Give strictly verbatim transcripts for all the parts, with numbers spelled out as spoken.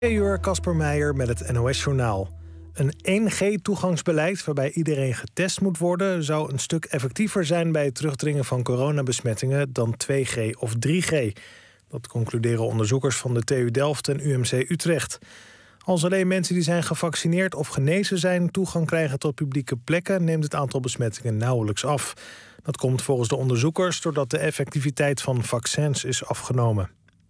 twee uur, Casper Meijer met het N O S-journaal. Een één G-toegangsbeleid waarbij iedereen getest moet worden zou een stuk effectiever zijn bij het terugdringen van coronabesmettingen dan twee G of drie G. Dat concluderen onderzoekers van de T U Delft en U M C Utrecht. Als alleen mensen die zijn gevaccineerd of genezen zijn toegang krijgen tot publieke plekken, neemt het aantal besmettingen nauwelijks af. Dat komt volgens de onderzoekers doordat de effectiviteit van vaccins is afgenomen.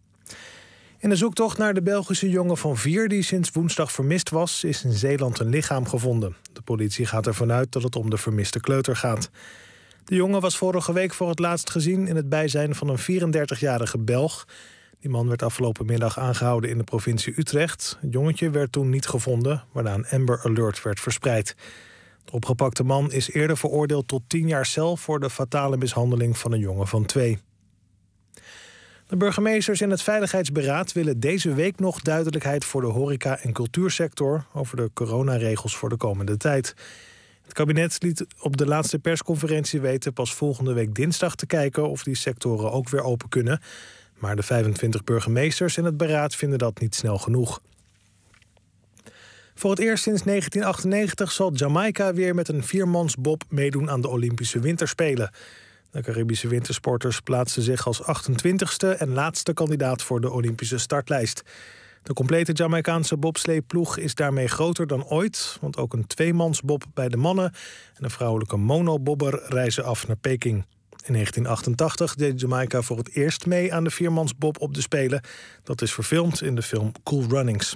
In de zoektocht naar de Belgische jongen van vier die sinds woensdag vermist was, is in Zeeland een lichaam gevonden. De politie gaat ervan uit dat het om de vermiste kleuter gaat. De jongen was vorige week voor het laatst gezien in het bijzijn van een vierendertigjarige Belg. Die man werd afgelopen middag aangehouden in de provincie Utrecht. Het jongetje werd toen niet gevonden, waarna een Amber Alert werd verspreid. De opgepakte man is eerder veroordeeld tot tien jaar cel voor de fatale mishandeling van een jongen van twee. De burgemeesters in het Veiligheidsberaad willen deze week nog duidelijkheid voor de horeca- en cultuursector over de coronaregels voor de komende tijd. Het kabinet liet op de laatste persconferentie weten pas volgende week dinsdag te kijken of die sectoren ook weer open kunnen. Maar de vijfentwintig burgemeesters in het beraad vinden dat niet snel genoeg. Voor het eerst sinds negentien achtennegentig zal Jamaica weer met een viermansbob meedoen aan de Olympische Winterspelen. De Caribische wintersporters plaatsten zich als achtentwintigste en laatste kandidaat voor de Olympische startlijst. De complete Jamaicaanse bobsleeploeg is daarmee groter dan ooit, want ook een tweemansbob bij de mannen en een vrouwelijke monobobber reizen af naar Peking. In negentien achtentachtig deed Jamaica voor het eerst mee aan de viermansbob op de Spelen. Dat is verfilmd in de film Cool Runnings.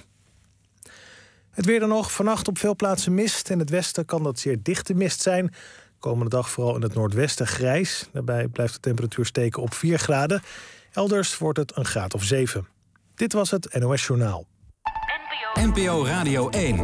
Het weer dan nog. Vannacht op veel plaatsen mist. In het westen kan dat zeer dichte mist zijn. Komende dag vooral in het noordwesten grijs. Daarbij blijft de temperatuur steken op vier graden. Elders wordt het een graad of zeven. Dit was het N O S-journaal. N P O Radio één.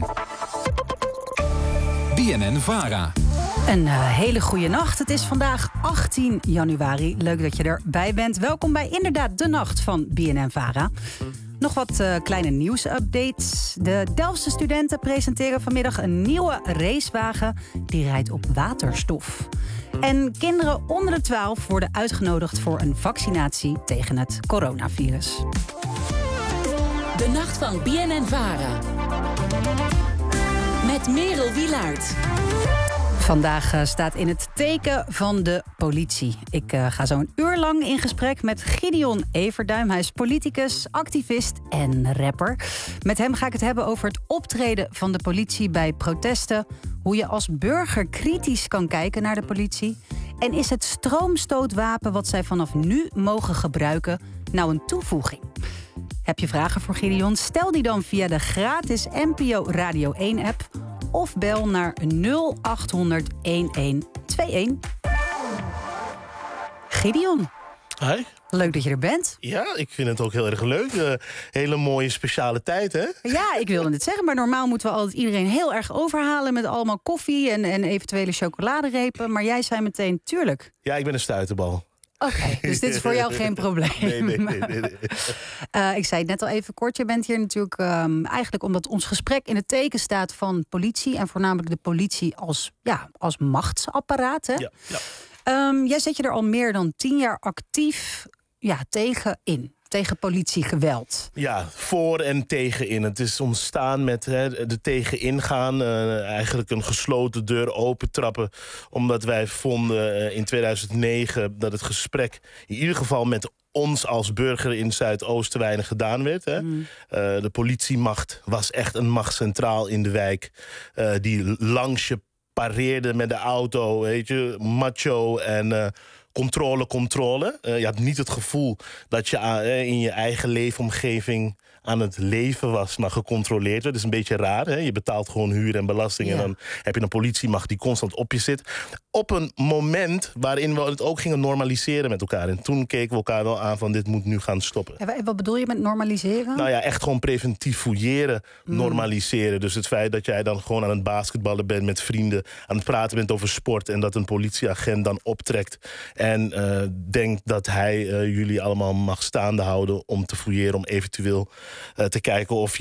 B N N-Vara. Een uh, hele goede nacht. Het is vandaag achttien januari. Leuk dat je erbij bent. Welkom bij inderdaad de nacht van B N N-Vara. Nog wat uh, kleine nieuwsupdates. De Delftse studenten presenteren vanmiddag een nieuwe racewagen. Die rijdt op waterstof. En kinderen onder de twaalf worden uitgenodigd voor een vaccinatie tegen het coronavirus. De nacht van B N N-Vara. Met Merel Wielaert. Vandaag uh, staat in het teken van de politie. Ik uh, ga zo een uur lang in gesprek met Gideon Everduim. Hij is politicus, activist en rapper. Met hem ga ik het hebben over het optreden van de politie bij protesten. Hoe je als burger kritisch kan kijken naar de politie. En is het stroomstootwapen wat zij vanaf nu mogen gebruiken nou een toevoeging? Heb je vragen voor Gideon? Stel die dan via de gratis N P O Radio één-app... of bel naar nul acht honderd elf tweeëntig. Gideon. Hi. Leuk dat je er bent. Ja, ik vind het ook heel erg leuk. Uh, hele mooie speciale tijd, hè? Ja, ik wilde het zeggen, maar normaal moeten we altijd iedereen heel erg overhalen met allemaal koffie en, en eventuele chocoladerepen. Maar jij zei meteen, tuurlijk. Ja, ik ben een stuiterbal. Oké, okay, dus dit is voor jou geen probleem. Nee, nee, nee. nee, nee. uh, ik zei het net al even kort. Je bent hier natuurlijk um, eigenlijk omdat ons gesprek in het teken staat van politie. En voornamelijk de politie als, ja, als machtsapparaat. Hè? Ja, ja. Um, jij zet je er al meer dan tien jaar actief ja, tegen in. Tegen politiegeweld. Ja, voor en tegenin. Het is ontstaan met hè, de tegenin gaan. Uh, eigenlijk een gesloten deur opentrappen. Omdat wij vonden uh, in tweeduizend negen dat het gesprek in ieder geval met ons als burger in Zuidoost te weinig gedaan werd. Hè. Mm. Uh, de politiemacht was echt een macht centraal in de wijk. Uh, die langs je pareerde met de auto, weet je, macho en Uh, Controle, controle. Uh, je had niet het gevoel dat je uh, in je eigen leefomgeving aan het leven was, maar gecontroleerd werd. Dat is een beetje raar. Hè? Je betaalt gewoon huur en belasting. Ja. En dan heb je een politiemacht die constant op je zit. Op een moment waarin we het ook gingen normaliseren met elkaar. En toen keken we elkaar wel aan van dit moet nu gaan stoppen. Ja, wat bedoel je met normaliseren? Nou ja, echt gewoon preventief fouilleren, mm. normaliseren. Dus het feit dat jij dan gewoon aan het basketballen bent met vrienden, aan het praten bent over sport en dat een politieagent dan optrekt en uh, denkt dat hij uh, jullie allemaal mag staande houden om te fouilleren, om eventueel uh, te kijken of je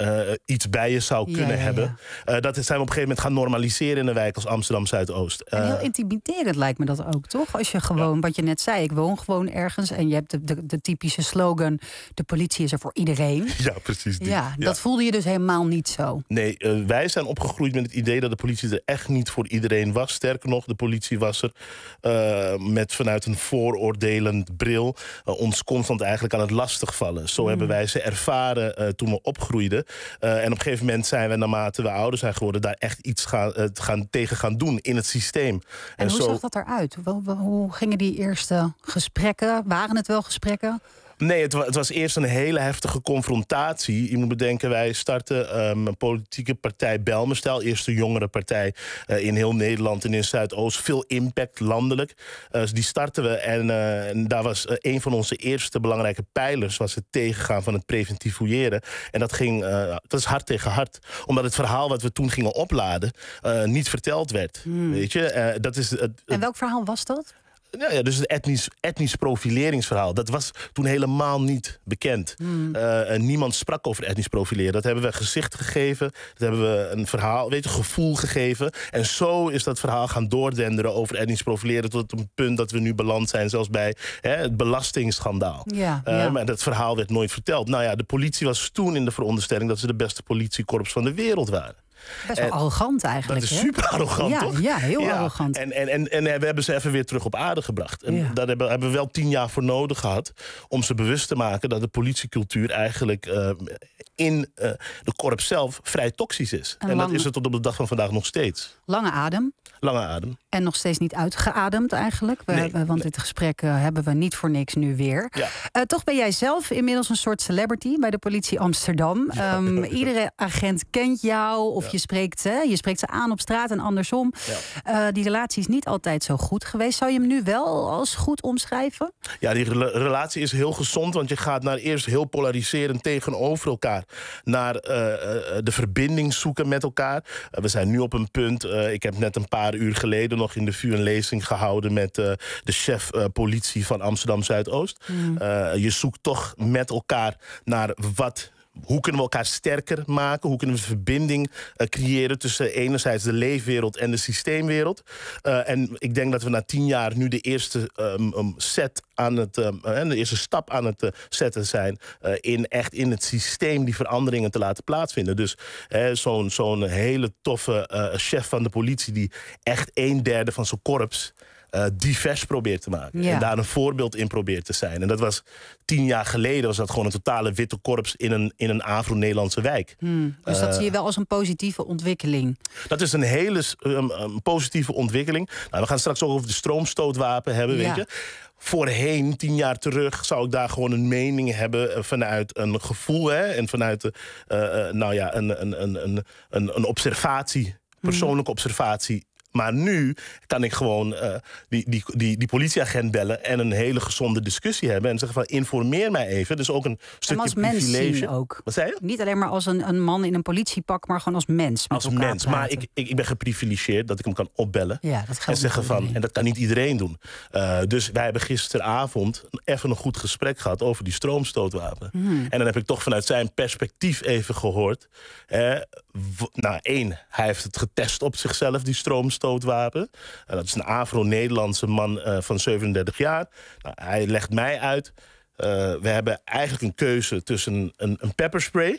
uh, iets bij je zou kunnen ja, ja, hebben. Ja. Uh, dat zijn we op een gegeven moment gaan normaliseren in een wijk als Amsterdam Zuidoost. Uh, en heel uh, intimiderend lijkt me dat ook, toch? Als je gewoon, ja. wat je net zei, ik woon gewoon ergens en je hebt de, de, de typische slogan, de politie is er voor iedereen. Ja, precies. Die. Ja, dat ja. voelde je dus helemaal niet zo. Nee, uh, wij zijn opgegroeid met het idee dat de politie er echt niet voor iedereen was. Sterker nog, de politie was er uh, met vanuit een vooroordelend bril uh, ons constant eigenlijk aan het lastigvallen. Zo mm. hebben wij ze ervaren uh, toen we opgroeiden. Uh, en op een gegeven moment zijn we, naarmate we ouder zijn geworden, daar echt iets gaan, uh, gaan, tegen gaan doen in het systeem. En, en hoe zo... zag dat eruit? Hoe gingen die eerste gesprekken? Waren het wel gesprekken? Nee, het was, het was eerst een hele heftige confrontatie. Je moet bedenken, wij starten um, een politieke partij Bijlmerstijl. Eerste jongere partij uh, in heel Nederland en in Zuidoost. Veel impact landelijk. Uh, dus die starten we en, uh, en daar was uh, een van onze eerste belangrijke pijlers was het tegengaan van het preventief fouilleren. En dat ging, uh, dat is hard tegen hard. Omdat het verhaal wat we toen gingen opladen uh, niet verteld werd. Hmm. Weet je? Uh, dat is, uh, en welk verhaal was dat? Ja, ja, dus het etnisch, etnisch profileringsverhaal. Dat was toen helemaal niet bekend. Mm. Uh, niemand sprak over etnisch profileren. Dat hebben we gezicht gegeven. Dat hebben we een verhaal, weet je, gevoel gegeven. En zo is dat verhaal gaan doordenderen over etnisch profileren tot een punt dat we nu beland zijn, zelfs bij hè, het belastingsschandaal. Ja, uh, ja. Maar dat verhaal werd nooit verteld. Nou ja, de politie was toen in de veronderstelling dat ze de beste politiekorps van de wereld waren. Best wel en, arrogant eigenlijk. Dat is hè? super arrogant, ja, toch? Ja, heel ja. arrogant. En, en, en, en we hebben ze even weer terug op aarde gebracht. En ja. daar hebben, hebben we wel tien jaar voor nodig gehad om ze bewust te maken dat de politiecultuur eigenlijk uh, in uh, de korps zelf vrij toxisch is. En, en lang... dat is het tot op de dag van vandaag nog steeds. Lange adem. Lange adem. En nog steeds niet uitgeademd eigenlijk. We, nee, want nee. dit gesprek uh, hebben we niet voor niks nu weer. Ja. Uh, toch ben jij zelf inmiddels een soort celebrity bij de politie Amsterdam. Ja, um, ja, ja. Iedere agent kent jou of ja. je, spreekt, hè, je spreekt ze aan op straat en andersom. Ja. Uh, die relatie is niet altijd zo goed geweest. Zou je hem nu wel als goed omschrijven? Ja, die re- relatie is heel gezond. Want je gaat naar eerst heel polariserend tegenover elkaar. Naar uh, uh, de verbinding zoeken met elkaar. Uh, we zijn nu op een punt. Uh, ik heb net een paar uur geleden nog in de V U een lezing gehouden met uh, de chef uh, politie van Amsterdam Zuidoost. Mm. Uh, je zoekt toch met elkaar naar wat. Hoe kunnen we elkaar sterker maken? Hoe kunnen we verbinding uh, creëren tussen enerzijds de leefwereld en de systeemwereld? Uh, en ik denk dat we na tien jaar nu de eerste um, um, set aan het, um, uh, de eerste stap aan het uh, zetten zijn uh, in echt in het systeem die veranderingen te laten plaatsvinden. Dus uh, zo'n zo'n hele toffe uh, chef van de politie die echt een derde van zijn korps Uh, divers probeert te maken. Ja. En daar een voorbeeld in probeert te zijn. En dat was tien jaar geleden was dat gewoon een totale witte korps in een, in een Afro-Nederlandse wijk. Hmm, dus dat uh, zie je wel als een positieve ontwikkeling. Dat is een hele um, um, positieve ontwikkeling. Nou, we gaan straks ook over de stroomstootwapen hebben, ja. weet je. Voorheen, tien jaar terug, zou ik daar gewoon een mening hebben vanuit een gevoel, hè, en vanuit de, uh, uh, nou ja, een, een, een, een, een observatie, persoonlijke hmm. observatie. Maar nu kan ik gewoon uh, die, die, die, die politieagent bellen en een hele gezonde discussie hebben. En zeggen van, informeer mij even. Dus ook een stukje als mens privilege. Zien ook. Wat zei je? Niet alleen maar als een, een man in een politiepak, maar gewoon als mens. Met als mens. Maar ik, ik, ik ben geprivilegeerd dat ik hem kan opbellen. Ja, dat en zeggen van, en dat kan niet iedereen doen. Uh, dus wij hebben gisteravond even een goed gesprek gehad over die stroomstootwapen. Hmm. En dan heb ik toch vanuit zijn perspectief even gehoord. Uh, w- nou, één, hij heeft het getest op zichzelf, die stroomstootwapen. Stootwapen. Uh, dat is een Afro-Nederlandse man uh, van zevenendertig jaar. Nou, hij legt mij uit. Uh, we hebben eigenlijk een keuze tussen een, een pepperspray,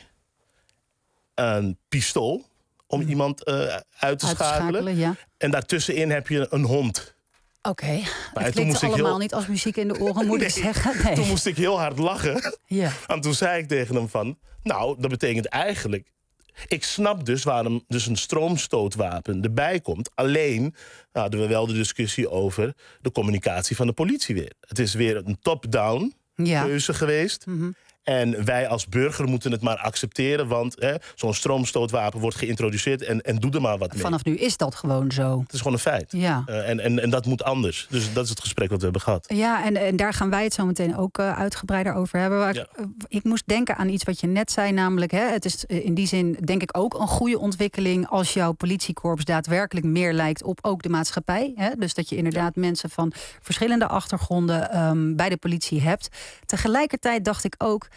een pistool om mm. iemand uh, uit te schakelen. schakelen ja. En daartussenin heb je een hond. Oké, okay. Het klinkt allemaal heel... niet als muziek in de oren, moet nee, ik zeggen. Nee. Toen moest ik heel hard lachen. Ja. En toen zei ik tegen hem van, nou, dat betekent eigenlijk... Ik snap dus waarom dus een stroomstootwapen erbij komt. Alleen hadden we wel de discussie over de communicatie van de politie weer. Het is weer een top-down ja. keuze geweest. Mm-hmm. En wij als burger moeten het maar accepteren. Want hè, zo'n stroomstootwapen wordt geïntroduceerd en, en doe er maar wat mee. Vanaf nu is dat gewoon zo. Het is gewoon een feit. Ja. Uh, en, en, en dat moet anders. Dus dat is het gesprek wat we hebben gehad. Ja, en, en daar gaan wij het zo meteen ook uh, uitgebreider over hebben. Maar ja. ik, uh, ik moest denken aan iets wat je net zei. Namelijk, hè, het is uh, in die zin denk ik ook een goede ontwikkeling... als jouw politiekorps daadwerkelijk meer lijkt op ook de maatschappij. Hè? Dus dat je inderdaad ja. mensen van verschillende achtergronden um, bij de politie hebt. Tegelijkertijd dacht ik ook...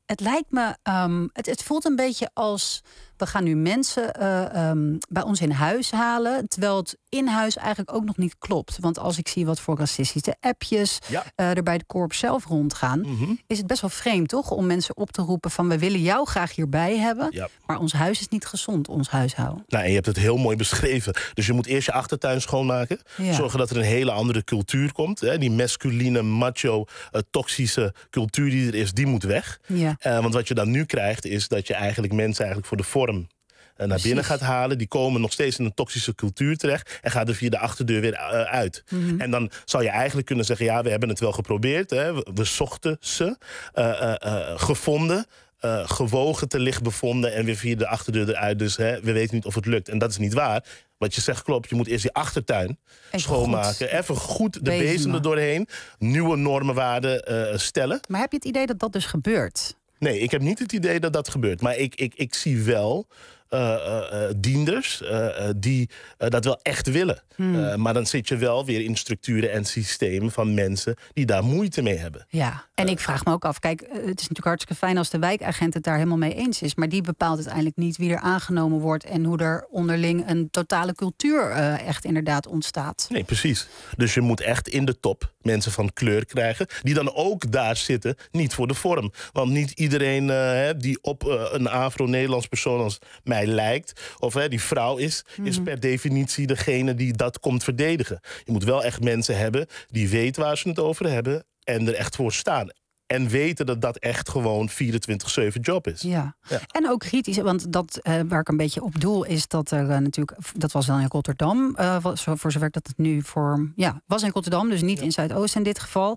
het lijkt me, um, het, het voelt een beetje als we gaan nu mensen uh, um, bij ons in huis halen, terwijl het in huis eigenlijk ook nog niet klopt. Want als ik zie wat voor racistische appjes ja. uh, er bij de korps zelf rondgaan, mm-hmm. is het best wel vreemd, toch? Om mensen op te roepen van we willen jou graag hierbij hebben, ja. maar ons huis is niet gezond, ons huishouden. Nou, en je hebt het heel mooi beschreven. Dus je moet eerst je achtertuin schoonmaken. Ja. Zorgen dat er een hele andere cultuur komt. Hè? Die masculine, macho, uh, toxische cultuur die er is, die moet weg. Ja. Uh, want wat je dan nu krijgt, is dat je eigenlijk mensen eigenlijk voor de vorm naar Precies. binnen gaat halen. Die komen nog steeds in een toxische cultuur terecht en gaan er via de achterdeur weer uh, uit. Mm-hmm. En dan zou je eigenlijk kunnen zeggen, ja, we hebben het wel geprobeerd. Hè. We, we zochten ze, uh, uh, uh, gevonden, uh, gewogen, te licht bevonden en weer via de achterdeur eruit. Dus hè, we weten niet of het lukt. En dat is niet waar. Wat je zegt klopt, je moet eerst die achtertuin even schoonmaken. Goed. Even goed de bezemen. bezem er doorheen. Nieuwe normenwaarden uh, stellen. Maar heb je het idee dat dat dus gebeurt? Nee, ik heb niet het idee dat dat gebeurt. Maar ik, ik, ik zie wel uh, uh, dienders uh, die uh, dat wel echt willen. Hmm. Uh, maar dan zit je wel weer in structuren en systemen van mensen die daar moeite mee hebben. Ja, en uh, ik vraag me ook af. Kijk, het is natuurlijk hartstikke fijn als de wijkagent het daar helemaal mee eens is. Maar die bepaalt uiteindelijk niet wie er aangenomen wordt en hoe er onderling een totale cultuur uh, echt inderdaad ontstaat. Nee, precies. Dus je moet echt in de top mensen van kleur krijgen, die dan ook daar zitten, niet voor de vorm. Want niet iedereen uh, die op uh, een Afro-Nederlands persoon als mij lijkt, of uh, die vrouw is, mm-hmm. is per definitie degene die dat komt verdedigen. Je moet wel echt mensen hebben die weten waar ze het over hebben en er echt voor staan. En weten dat dat echt gewoon vierentwintig zeven job is. Ja. ja. En ook kritisch, want dat uh, waar ik een beetje op doel is dat er uh, natuurlijk, dat was dan in Rotterdam, uh, voor zover dat het nu voor, ja, was in Rotterdam, dus niet ja. in Zuidoost in dit geval.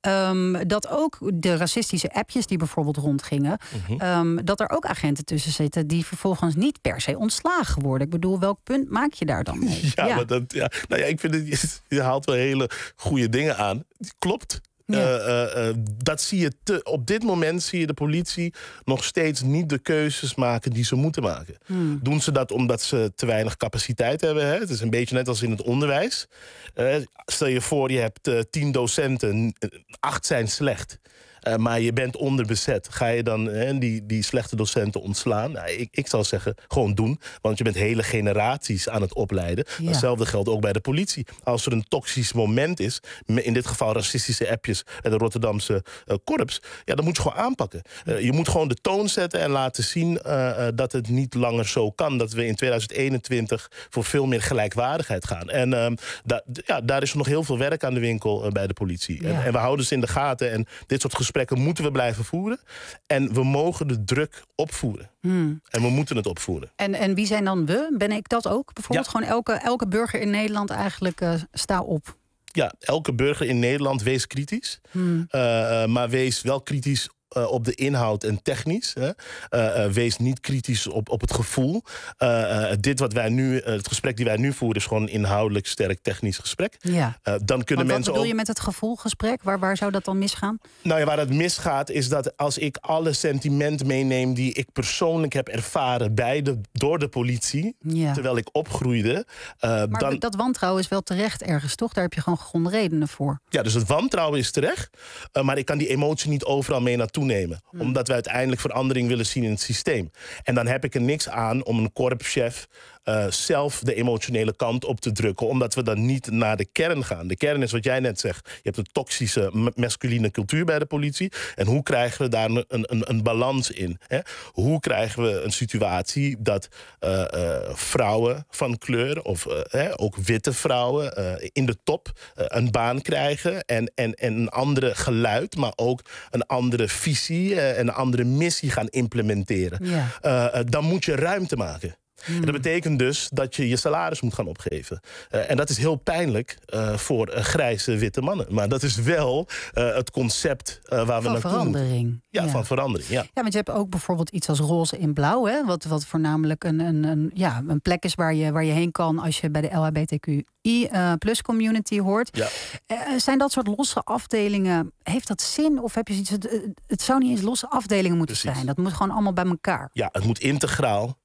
Um, dat ook de racistische appjes die bijvoorbeeld rondgingen, mm-hmm. um, dat er ook agenten tussen zitten die vervolgens niet per se ontslagen worden. Ik bedoel, welk punt maak je daar dan mee? Ja, ja. Maar dat, ja. Nou ja, ik vind het, je haalt wel hele goede dingen aan. Klopt. Ja. Uh, uh, uh, dat zie je te, op dit moment zie je de politie nog steeds niet de keuzes maken die ze moeten maken. Hmm. Doen ze dat omdat ze te weinig capaciteit hebben? Hè? Het is een beetje net als in het onderwijs. Uh, stel je voor, je hebt uh, tien docenten, acht zijn slecht. Uh, maar je bent onderbezet. Ga je dan uh, die, die slechte docenten ontslaan? Nou, ik, ik zou zeggen, gewoon doen. Want je bent hele generaties aan het opleiden. Ja. Hetzelfde geldt ook bij de politie. Als er een toxisch moment is, in dit geval racistische appjes en de Rotterdamse uh, korps, ja, dan moet je gewoon aanpakken. Uh, je moet gewoon de toon zetten en laten zien uh, uh, dat het niet langer zo kan. Dat we in tweeduizend eenentwintig voor veel meer gelijkwaardigheid gaan. En uh, da, ja, daar is nog heel veel werk aan de winkel uh, bij de politie. Ja. En, en we houden ze in de gaten. En dit soort gesprekken moeten we blijven voeren. En we mogen de druk opvoeren. Hmm. En we moeten het opvoeren. En, en wie zijn dan we? Ben ik dat ook? Bijvoorbeeld ja. gewoon elke, elke burger in Nederland eigenlijk uh, sta op. Ja, elke burger in Nederland wees kritisch. Hmm. Uh, maar wees wel kritisch Uh, op de inhoud en technisch. Hè. Uh, uh, wees niet kritisch op, op het gevoel. Uh, uh, dit wat wij nu, uh, het gesprek die wij nu voeren is gewoon een inhoudelijk sterk technisch gesprek. Ja. Uh, dan kunnen wat mensen bedoel ook... je met het gevoelgesprek? Waar, waar zou dat dan misgaan? Nou ja, waar het misgaat is dat als ik alle sentiment meeneem die ik persoonlijk heb ervaren bij de, door de politie, ja. terwijl ik opgroeide. Uh, maar dan... dat wantrouwen is wel terecht ergens, toch? Daar heb je gewoon gegronde redenen voor. Ja, dus het wantrouwen is terecht. Uh, maar ik kan die emotie niet overal mee naartoe nemen. Hmm. Omdat we uiteindelijk verandering willen zien in het systeem. En dan heb ik er niks aan om een korpschef uh, zelf de emotionele kant op te drukken. Omdat we dan niet naar de kern gaan. De kern is wat jij net zegt. Je hebt een toxische masculine cultuur bij de politie. En hoe krijgen we daar een, een, een balans in? Hè? Hoe krijgen we een situatie dat uh, uh, vrouwen van kleur, of uh, ook witte vrouwen, uh, in de top uh, een baan krijgen. En, en, en een andere geluid, maar ook een andere visie uh, en een andere missie gaan implementeren. Ja. Uh, uh, dan moet je ruimte maken. Hmm. En dat betekent dus dat je je salaris moet gaan opgeven. Uh, en dat is heel pijnlijk uh, voor uh, grijze witte mannen. Maar dat is wel uh, het concept uh, waar van we naartoe verandering. moeten. Ja, ja, van verandering. Ja. ja, want je hebt ook bijvoorbeeld iets als roze in blauw. Hè? Wat, wat voornamelijk een, een, een, ja, een plek is waar je, waar je heen kan als je bij de L H B T Q I plus community hoort. Ja. Uh, zijn dat soort losse afdelingen, heeft dat zin? Of heb je zoiets, het, het zou niet eens losse afdelingen moeten Precies. zijn. Dat moet gewoon allemaal bij elkaar. Ja, het moet integraal.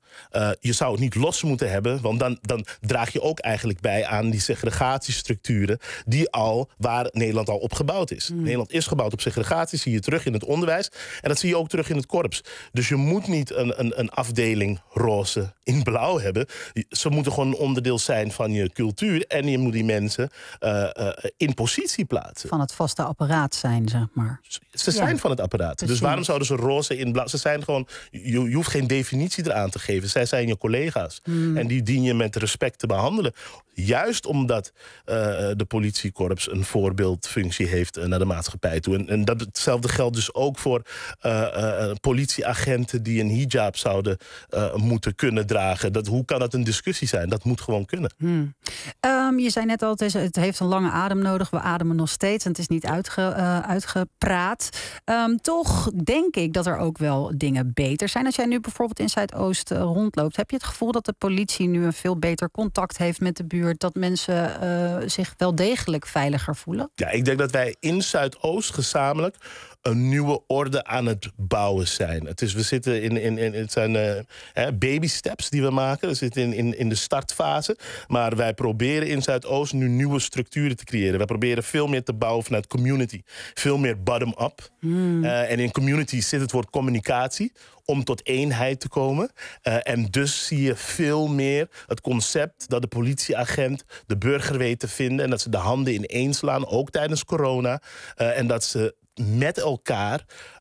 Uh, je zou het niet los moeten hebben, want dan, dan draag je ook eigenlijk bij aan die segregatiestructuren die al, waar Nederland al op gebouwd is. Mm. Nederland is gebouwd op segregatie, zie je terug in het onderwijs en dat zie je ook terug in het korps. Dus je moet niet een, een, een afdeling roze in blauw hebben. Ze moeten gewoon een onderdeel zijn van je cultuur en je moet die mensen uh, uh, in positie plaatsen. Van het vaste apparaat zijn, zeg maar. Ze zijn ja. van het apparaat. Precies. Dus waarom zouden ze roze in blauw... Ze zijn gewoon... Je, je hoeft geen definitie eraan te geven. Zij zijn je collega's. Mm. En die dien je met respect te behandelen. Juist omdat uh, de politiekorps een voorbeeldfunctie heeft uh, naar de maatschappij toe. En, en dat, hetzelfde geldt dus ook voor uh, uh, politieagenten die een hijab zouden uh, moeten kunnen dragen. Dat, hoe kan dat een discussie zijn? Dat moet gewoon kunnen. Hmm. Um, je zei net al, het, is, het heeft een lange adem nodig. We ademen nog steeds en het is niet uitge, uh, uitgepraat. Um, toch denk ik dat er ook wel dingen beter zijn. Als jij nu bijvoorbeeld in Zuidoost uh, rondloopt, heb je het gevoel dat de politie nu een veel beter contact heeft met de buurt? Dat mensen uh, zich wel degelijk veiliger voelen? Ja, ik denk dat wij in Zuidoost gezamenlijk een nieuwe orde aan het bouwen zijn. Het is, we zitten in, in, in het zijn uh, baby steps die we maken. We zitten in, in, in de startfase. Maar wij proberen in Zuidoost nu nieuwe structuren te creëren. Wij proberen veel meer te bouwen vanuit community. Veel meer bottom-up. Hmm. Uh, en in community zit het woord communicatie om tot eenheid te komen. Uh, en dus zie je veel meer het concept dat de politieagent de burger weet te vinden en dat ze de handen ineen slaan, ook tijdens corona. Uh, en dat ze met elkaar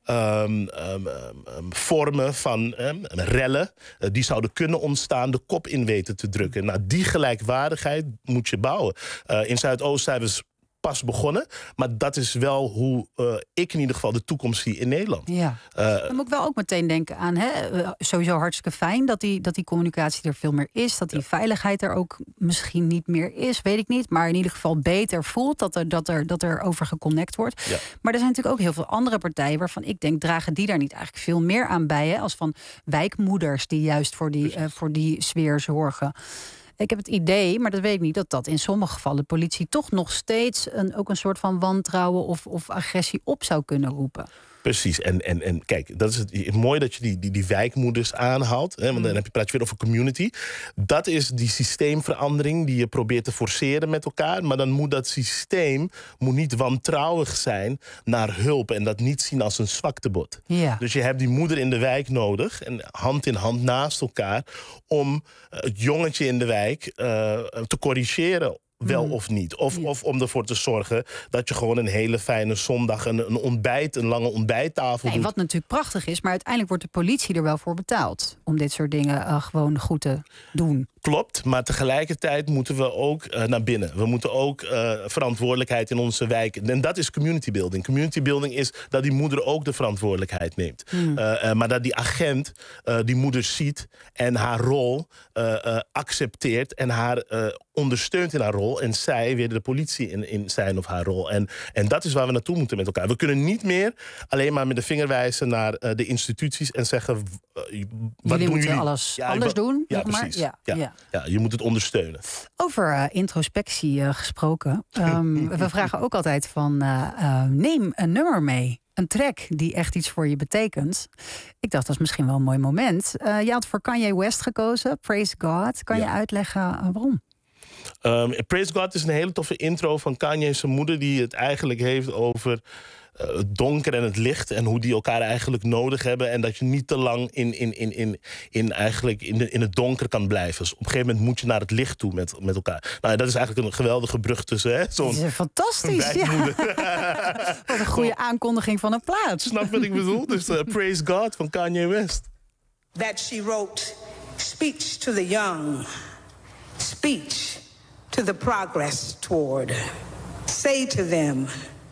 um, um, um, vormen van um, rellen uh, die zouden kunnen ontstaan, de kop in weten te drukken. Nou, die gelijkwaardigheid moet je bouwen. Uh, in Zuidoost zijn we pas begonnen, maar dat is wel hoe uh, ik in ieder geval de toekomst zie in Nederland. Ja. Uh, Dan moet ik wel ook meteen denken aan, hè, uh, sowieso hartstikke fijn dat die, dat die communicatie er veel meer is, dat die ja. veiligheid er ook misschien niet meer is, weet ik niet, maar in ieder geval beter voelt, dat er, dat er, dat er over geconnect wordt. Ja. Maar er zijn natuurlijk ook heel veel andere partijen waarvan ik denk, dragen die daar niet eigenlijk veel meer aan bij, hè, als van wijkmoeders die juist voor die, uh, voor die sfeer zorgen. Ik heb het idee, maar dat weet ik niet, dat dat in sommige gevallen de politie toch nog steeds een, ook een soort van wantrouwen of, of agressie op zou kunnen roepen. Precies. En, en, en kijk, dat is het, mooi dat je die, die, die wijkmoeders aanhaalt. Hè, want dan heb je, praat je weer over community. Dat is die systeemverandering die je probeert te forceren met elkaar. Maar dan moet dat systeem moet niet wantrouwig zijn naar hulp. En dat niet zien als een zwaktebod. Ja. Dus je hebt die moeder in de wijk nodig. En hand in hand naast elkaar. Om het jongetje in de wijk uh, te corrigeren. Wel mm. of niet. Of, ja. of om ervoor te zorgen dat je gewoon een hele fijne zondag... een, een ontbijt, een lange ontbijttafel nee, doet. Wat natuurlijk prachtig is, maar uiteindelijk wordt de politie er wel voor betaald om dit soort dingen uh, gewoon goed te doen. Klopt, maar tegelijkertijd moeten we ook uh, naar binnen. We moeten ook uh, verantwoordelijkheid in onze wijk. En dat is community building. Community building is dat die moeder ook de verantwoordelijkheid neemt. Mm. Uh, uh, maar dat die agent uh, die moeder ziet en haar rol uh, uh, accepteert en haar uh, ondersteunt in haar rol. En zij weer de politie in, in zijn of haar rol. En, en dat is waar we naartoe moeten met elkaar. We kunnen niet meer alleen maar met de vinger wijzen naar uh, de instituties en zeggen... Uh, wat jullie doen moeten jullie? alles Ja, anders wat, doen. Ja, maar. precies. Ja, ja, ja. ja, je moet het ondersteunen. Over uh, introspectie uh, gesproken. Um, we vragen ook altijd van uh, uh, neem een nummer mee. Een track die echt iets voor je betekent. Ik dacht, dat is misschien wel een mooi moment. Uh, je had voor Kanye West gekozen, Praise God. Kan ja. je uitleggen uh, waarom? Um, Praise God is een hele toffe intro van Kanye's moeder... die het eigenlijk heeft over uh, het donker en het licht... en hoe die elkaar eigenlijk nodig hebben... en dat je niet te lang in, in, in, in, in, eigenlijk in, de, in het donker kan blijven. Dus op een gegeven moment moet je naar het licht toe met, met elkaar. Nou, dat is eigenlijk een geweldige brug tussen... Hè, zo'n, dat is fantastisch, ja. Wat een goede aankondiging van een plaat. Snap wat ik bedoel? Dus uh, Praise God van Kanye West. That she wrote speech to the young... Speech to the progress toward. Say to them,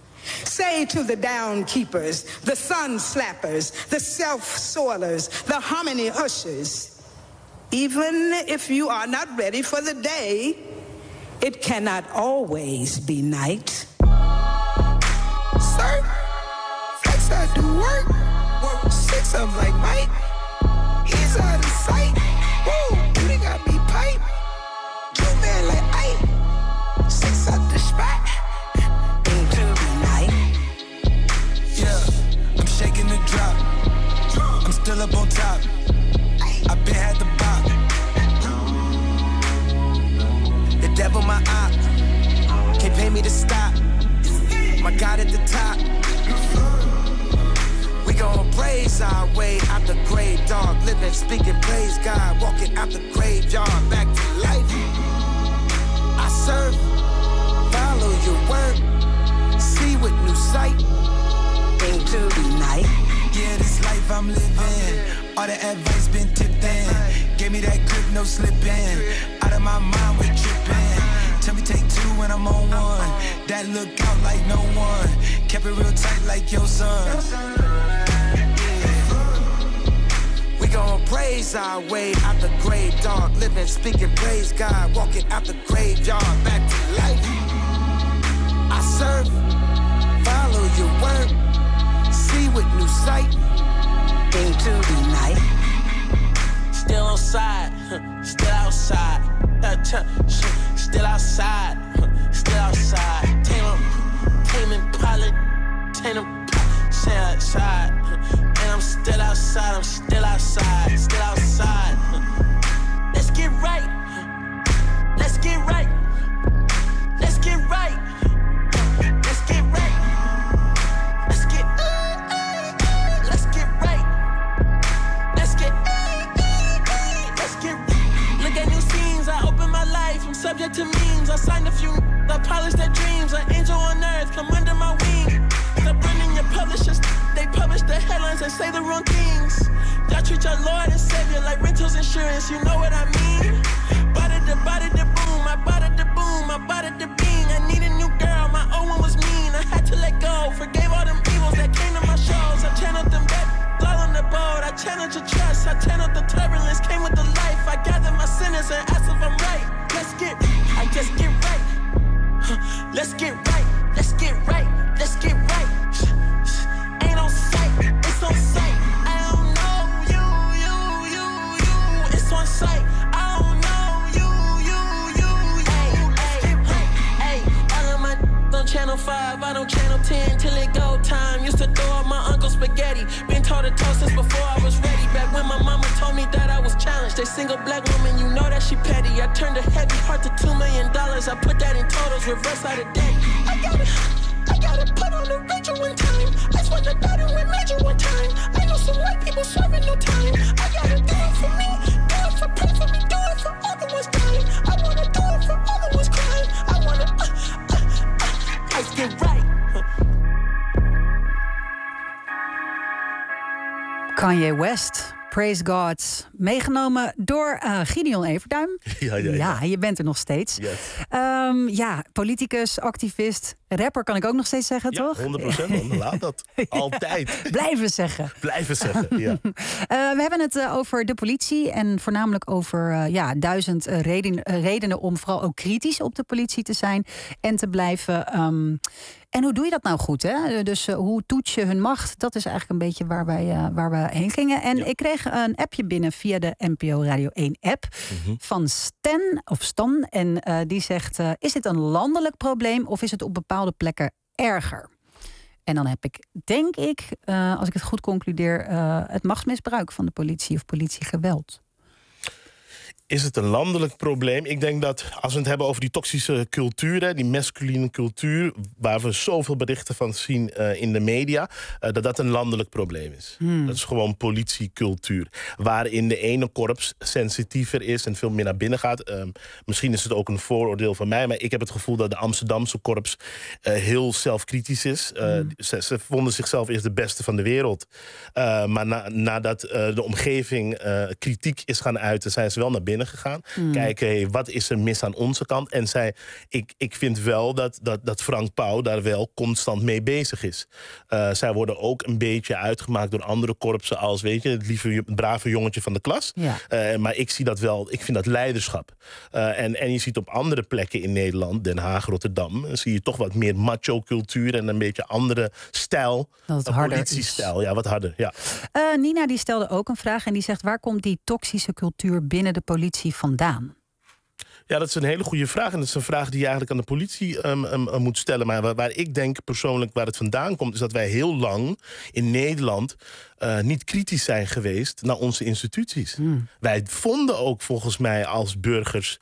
say to the downkeepers, the sun slappers, the self-soilers, the hominy ushers, even if you are not ready for the day, it cannot always be night. Sir, flex I do work, work six of like Mike, he's out of sight, whoa, you got me pipe. Man like I six at the spot into the night. Yeah, I'm shaking the drop. I'm still up on top. I been had the box. praise God, walking out the graveyard back to life. I serve, follow your word, see with new sight. Into the night. Yeah, this life I'm living, all the advice been tipped in. Gave me that grip, no slipping. Out of my mind, we tripping. Tell me take two when I'm on one. That look out like no one. Kept it real tight like your son. We gon' praise our way out the grave, dog. Living, speaking, praise God. Walking out the graveyard back to life. I serve, follow your word, see with new sight. Into the night. Still on side, still outside. Still outside, still outside. Tame them, tame Impala, tame them, stay outside. And I'm still outside, I'm still outside, still outside. Let's get right, let's get right, let's get right, let's get right, let's get, let's get right, let's get, let's get. Look at new scenes, I open my life, I'm subject to memes. I signed a few, I polished their dreams. An angel on earth, come under my wing. Stop running your publishers, they publish the headlines and say the wrong things. Y'all treat your Lord and Savior like rentals insurance, you know what I mean? Bada da bada da boom, I bada da boom, I bada da bing. I need a new girl, my old one was mean. I had to let go, forgave all them evils that came to my shows. I channeled them back, all on the boat. I channeled your trust, I channeled the turbulence, came with the life. I gathered my sinners and asked if I'm right. Let's get, I just get right. Let's get right, let's get right, let's get right. Ain't on sight, it's on sight. I don't know you, you, you, you. It's on sight. I don't know you, you, you, you. Let's get right. Hey, all of my on channel five, I don't channel ten till it go time. Used to throw up my uncle's spaghetti. Been taught to toast since before I was ready. Back when my mama told me that I was challenged. A single black woman, you know that she petty. I turned a heavy heart to two million dollars. I put that in totals, reverse out of debt. I got it. I gotta put on the Rachel one time. I swear to God it went major one time. I know some white people serving no time. I gotta do it for me, do it for pray for me, do it for all the ones dying. I wanna do it for all the ones crying. I wanna, uh, uh, uh, let's get right. Kanye West, Praise God. Meegenomen door uh, Gideon Everduim. Ja, ja, ja. ja, je bent er nog steeds. Yes. Um, ja, politicus, activist, rapper kan ik ook nog steeds zeggen, Ja, toch? honderd procent. Laat dat. Altijd. Blijven zeggen. Blijven zeggen, ja. Uh, we hebben het uh, over de politie en voornamelijk over uh, ja, duizend uh, reden, uh, redenen om vooral ook kritisch op de politie te zijn en te blijven. Um, en hoe doe je dat nou goed? Hè? Dus uh, hoe toets je hun macht? Dat is eigenlijk een beetje waar wij, uh, waar we heen gingen. En ja. ik kreeg een appje binnen via de N P O Radio één app mm-hmm. van Stan of Stan. En uh, die zegt, uh, is dit een landelijk probleem of is het op bepaalde plekken erger? En dan heb ik, denk ik, uh, als ik het goed concludeer, uh, het machtsmisbruik van de politie of politiegeweld. Is het een landelijk probleem? Ik denk dat als we het hebben over die toxische cultuur, die masculine cultuur, waar we zoveel berichten van zien uh, in de media, uh, dat dat een landelijk probleem is. Hmm. Dat is gewoon politiecultuur. Waarin de ene korps sensitiever is en veel meer naar binnen gaat. Uh, misschien is het ook een vooroordeel van mij, maar ik heb het gevoel dat de Amsterdamse korps uh, heel zelfkritisch is. Uh, hmm. ze, ze vonden zichzelf eerst de beste van de wereld. Uh, maar na, nadat uh, de omgeving uh, kritiek is gaan uiten, zijn ze wel naar binnen gegaan. Mm. Kijken, hey, wat is er mis aan onze kant? En zij, ik, ik vind wel dat, dat, dat Frank Pauw daar wel constant mee bezig is. Uh, zij worden ook een beetje uitgemaakt door andere korpsen als, weet je, het lieve, brave jongetje van de klas. Ja. Uh, maar ik zie dat wel, ik vind dat leiderschap. Uh, en, en je ziet op andere plekken in Nederland, Den Haag, Rotterdam, zie je toch wat meer macho-cultuur en een beetje andere stijl. Dat het harder politiestijl, ja, wat harder. Ja. Uh, Nina die stelde ook een vraag en die zegt, waar komt die toxische cultuur binnen de politie vandaan? Ja, dat is een hele goede vraag. En dat is een vraag die je eigenlijk aan de politie um, um, moet stellen. Maar waar, waar ik denk persoonlijk waar het vandaan komt, is dat wij heel lang in Nederland uh, niet kritisch zijn geweest naar onze instituties. Hmm. Wij vonden ook volgens mij als burgers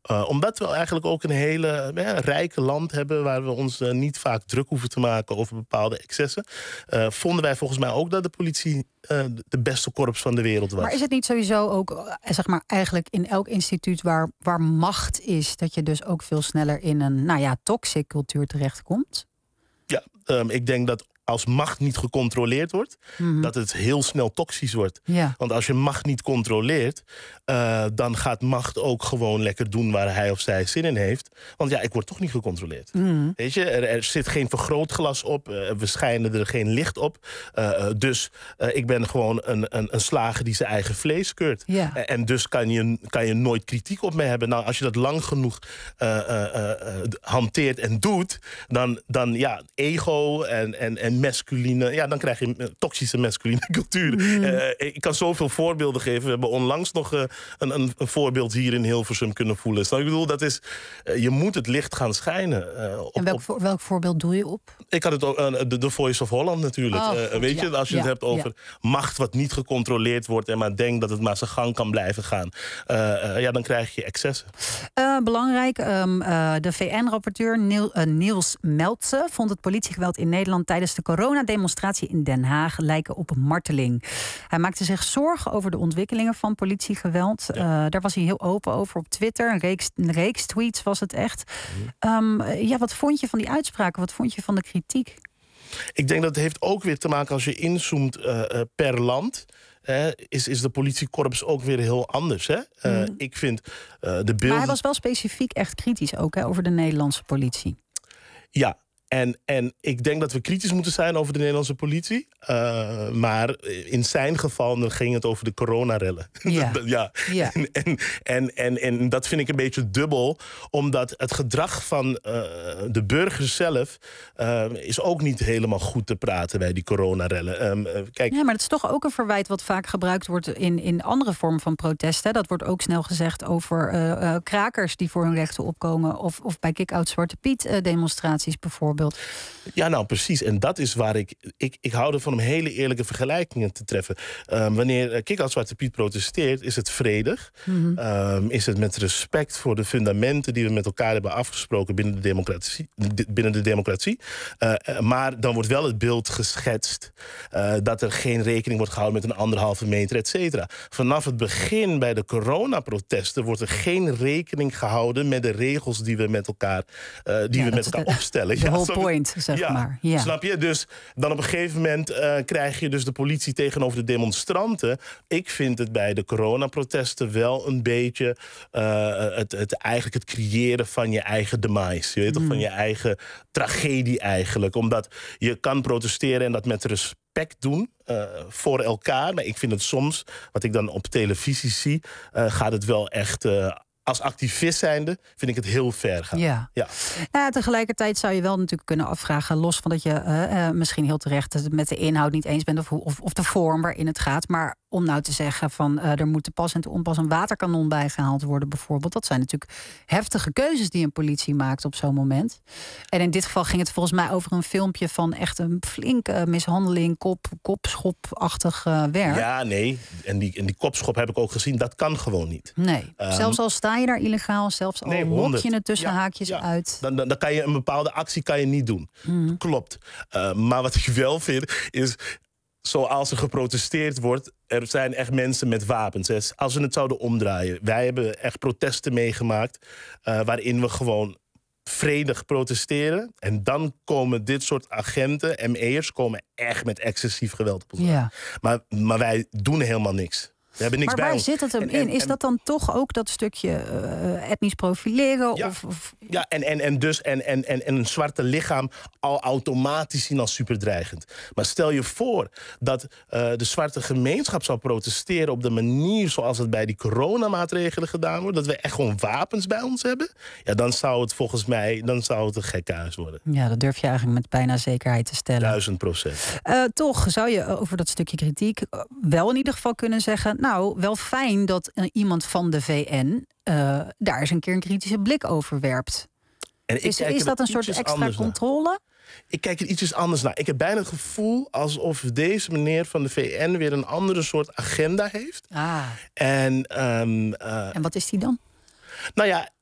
Uh, omdat we eigenlijk ook een hele ja, rijke land hebben waar we ons uh, niet vaak druk hoeven te maken over bepaalde excessen, uh, vonden wij volgens mij ook dat de politie uh, de beste korps van de wereld was. Maar is het niet sowieso ook, zeg maar, eigenlijk in elk instituut waar, waar macht is, dat je dus ook veel sneller in een, nou ja, toxic cultuur terechtkomt? Ja, um, ik denk dat als macht niet gecontroleerd wordt, mm-hmm. dat het heel snel toxisch wordt. Ja. Want als je macht niet controleert, uh, dan gaat macht ook gewoon lekker doen waar hij of zij zin in heeft. Want ja, ik word toch niet gecontroleerd. Mm-hmm. Weet je, er, er zit geen vergrootglas op, uh, we schijnen er geen licht op. Uh, dus uh, ik ben gewoon een, een, een slager die zijn eigen vlees keurt. Ja. Uh, en dus kan je, kan je nooit kritiek op mij hebben. Nou, als je dat lang genoeg uh, uh, uh, hanteert en doet, dan, dan ja, ego en, en, en masculine, ja, dan krijg je een toxische masculine cultuur. Mm. Uh, ik kan zoveel voorbeelden geven. We hebben onlangs nog uh, een, een, een voorbeeld hier in Hilversum kunnen voelen. Dus, nou, ik bedoel, dat is, uh, je moet het licht gaan schijnen. Uh, op, en welk, voor, welk voorbeeld doe je op? Ik had het ook, uh, de, de Voice of Holland natuurlijk. Oh, uh, weet ja, je, als je ja, het hebt over ja. macht wat niet gecontroleerd wordt en maar denkt dat het maar zijn gang kan blijven gaan. Uh, uh, ja, dan krijg je excessen. Uh, belangrijk, um, uh, de V N-rapporteur Niel, uh, Niels Meltze vond het politiegeweld in Nederland tijdens de coronademonstratie in Den Haag lijken op een marteling. Hij maakte zich zorgen over de ontwikkelingen van politiegeweld. Ja. Uh, daar was hij heel open over op Twitter. Een reeks, een reeks tweets was het echt. Um, ja, wat vond je van die uitspraken? Wat vond je van de kritiek? Ik denk dat het heeft ook weer te maken als je inzoomt uh, uh, per land. Uh, is, is de politiekorps ook weer heel anders. Hè? Uh, mm. Ik vind uh, de beelden... Maar hij was wel specifiek echt kritisch ook hè, over de Nederlandse politie. Ja. En, en ik denk dat we kritisch moeten zijn over de Nederlandse politie. Uh, maar in zijn geval dan ging het over de coronarellen. Ja. ja. ja. En, en, en, en, en dat vind ik een beetje dubbel. Omdat het gedrag van uh, de burgers zelf uh, is ook niet helemaal goed te praten bij die coronarellen. Um, uh, kijk. Ja, maar het is toch ook een verwijt wat vaak gebruikt wordt in, in andere vormen van protesten. Dat wordt ook snel gezegd over uh, uh, krakers die voor hun rechten opkomen. Of, of bij Kick-Out Zwarte Piet uh, demonstraties bijvoorbeeld. Ja, nou precies. En dat is waar ik... Ik, ik hou ervan om hele eerlijke vergelijkingen te treffen. Um, wanneer Kick-Out Zwarte Piet protesteert, is het vredig. Mm-hmm. Um, is het met respect voor de fundamenten die we met elkaar hebben afgesproken binnen de democratie. Binnen de democratie. Uh, maar dan wordt wel het beeld geschetst uh, dat er geen rekening wordt gehouden met een anderhalve meter, et cetera. Vanaf het begin bij de coronaprotesten wordt er geen rekening gehouden met de regels die we met elkaar, uh, die ja, we met elkaar de, opstellen. De ja, whole point, zeg ja, maar. Ja. Snap je? Dus dan op een gegeven moment uh, krijg je dus de politie tegenover de demonstranten. Ik vind het bij de coronaprotesten wel een beetje uh, het, het, eigenlijk het creëren van je eigen demise. Je weet toch, mm. van je eigen tragedie eigenlijk. Omdat je kan protesteren en dat met respect doen uh, voor elkaar. Maar ik vind het soms, wat ik dan op televisie zie, uh, gaat het wel echt... Uh, Als activist zijnde vind ik het heel ver gaan. Ja. Ja. Nou, tegelijkertijd zou je wel natuurlijk kunnen afvragen, los van dat je uh, uh, misschien heel terecht het met de inhoud niet eens bent of, of, of de vorm waarin het gaat, maar om nou te zeggen van uh, er moet te pas en te onpas een waterkanon bijgehaald worden bijvoorbeeld. Dat zijn natuurlijk heftige keuzes die een politie maakt op zo'n moment. En in dit geval ging het volgens mij over een filmpje van echt een flinke mishandeling, kop, kopschopachtig uh, werk. Ja, nee. En die, en die kopschop heb ik ook gezien. Dat kan gewoon niet. Nee. Um, zelfs al sta je daar illegaal, zelfs al nee, lok je het tussen ja, haakjes ja. uit. Dan, dan, dan kan je een bepaalde actie kan je niet doen. Mm. Klopt. Uh, maar wat ik wel vind is, zoals er geprotesteerd wordt, er zijn echt mensen met wapens. Hè. Als we het zouden omdraaien. Wij hebben echt protesten meegemaakt uh, waarin we gewoon vredig protesteren. En dan komen dit soort agenten, M E'ers, komen echt met excessief geweld op ons. Ja. Maar, maar wij doen helemaal niks. We hebben niks maar bij waar ons. zit het hem en, in? en, Is dat dan toch ook dat stukje uh, etnisch profileren? Ja, of, of... ja en, en, en dus en, en, en, en een zwarte lichaam al automatisch zien als superdreigend. Maar stel je voor dat uh, de zwarte gemeenschap zou protesteren op de manier zoals het bij die coronamaatregelen gedaan wordt, dat we echt gewoon wapens bij ons hebben, ja, dan zou het volgens mij dan zou het een gekhuis worden. Ja, dat durf je eigenlijk met bijna zekerheid te stellen. Duizend procent. Uh, toch zou je over dat stukje kritiek wel in ieder geval kunnen zeggen, nou, wel fijn dat uh, iemand van de V N uh, daar eens een keer een kritische blik over werpt. En ik is is dat een soort extra controle? Naar. Ik kijk er ietsjes anders naar. Ik heb bijna het gevoel alsof deze meneer van de V N weer een andere soort agenda heeft. Ah. En, um, uh, en wat is die dan? Nou ja,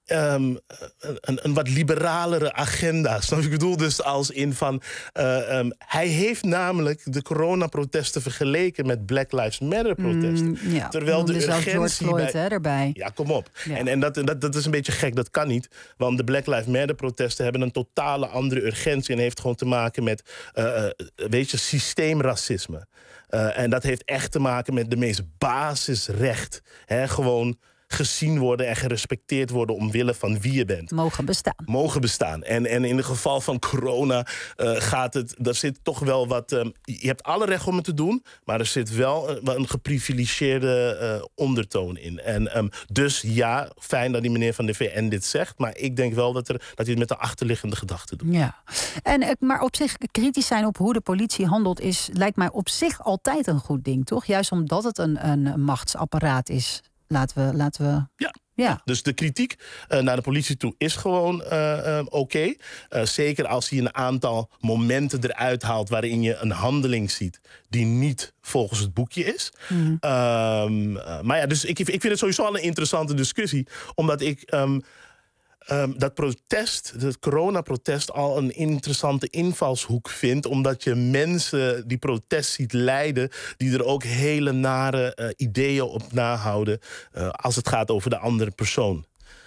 Um, een, een wat liberalere agenda. Snap je? Ik bedoel dus als in van... Uh, um, hij heeft namelijk de coronaprotesten vergeleken met Black Lives Matter protesten. Mm, ja. Terwijl de urgentie George Floyd, bij... hè, erbij. Ja, kom op. Ja. En, en dat, dat, dat is een beetje gek, dat kan niet. Want de Black Lives Matter protesten hebben een totale andere urgentie... en heeft gewoon te maken met, uh, uh, weet je, systeemracisme. Uh, en dat heeft echt te maken met de meest basisrecht. Hè, gewoon... gezien worden en gerespecteerd worden omwille van wie je bent. Mogen bestaan. Mogen bestaan. En, en in het geval van corona uh, gaat het... Daar zit toch wel wat... Um, je hebt alle recht om het te doen... maar er zit wel een, een geprivilegeerde uh, ondertoon in. En um, dus ja, fijn dat die meneer van de V N dit zegt... maar ik denk wel dat, er, dat hij het met de achterliggende gedachten doet. Ja. En, maar op zich kritisch zijn op hoe de politie handelt... is lijkt mij op zich altijd een goed ding, toch? Juist omdat het een, een machtsapparaat is... Laten we, laten we... Ja. Ja. Dus de kritiek uh, naar de politie toe is gewoon uh, uh, oké. Okay. Uh, zeker als je een aantal momenten eruit haalt... waarin je een handeling ziet die niet volgens het boekje is. Mm. Um, uh, maar ja, dus ik, ik vind het sowieso al een interessante discussie. Omdat ik... Um, Um, dat protest, het coronaprotest, al een interessante invalshoek vindt... omdat je mensen die protest ziet leiden... die er ook hele nare uh, ideeën op nahouden... Uh, als het gaat over de andere persoon.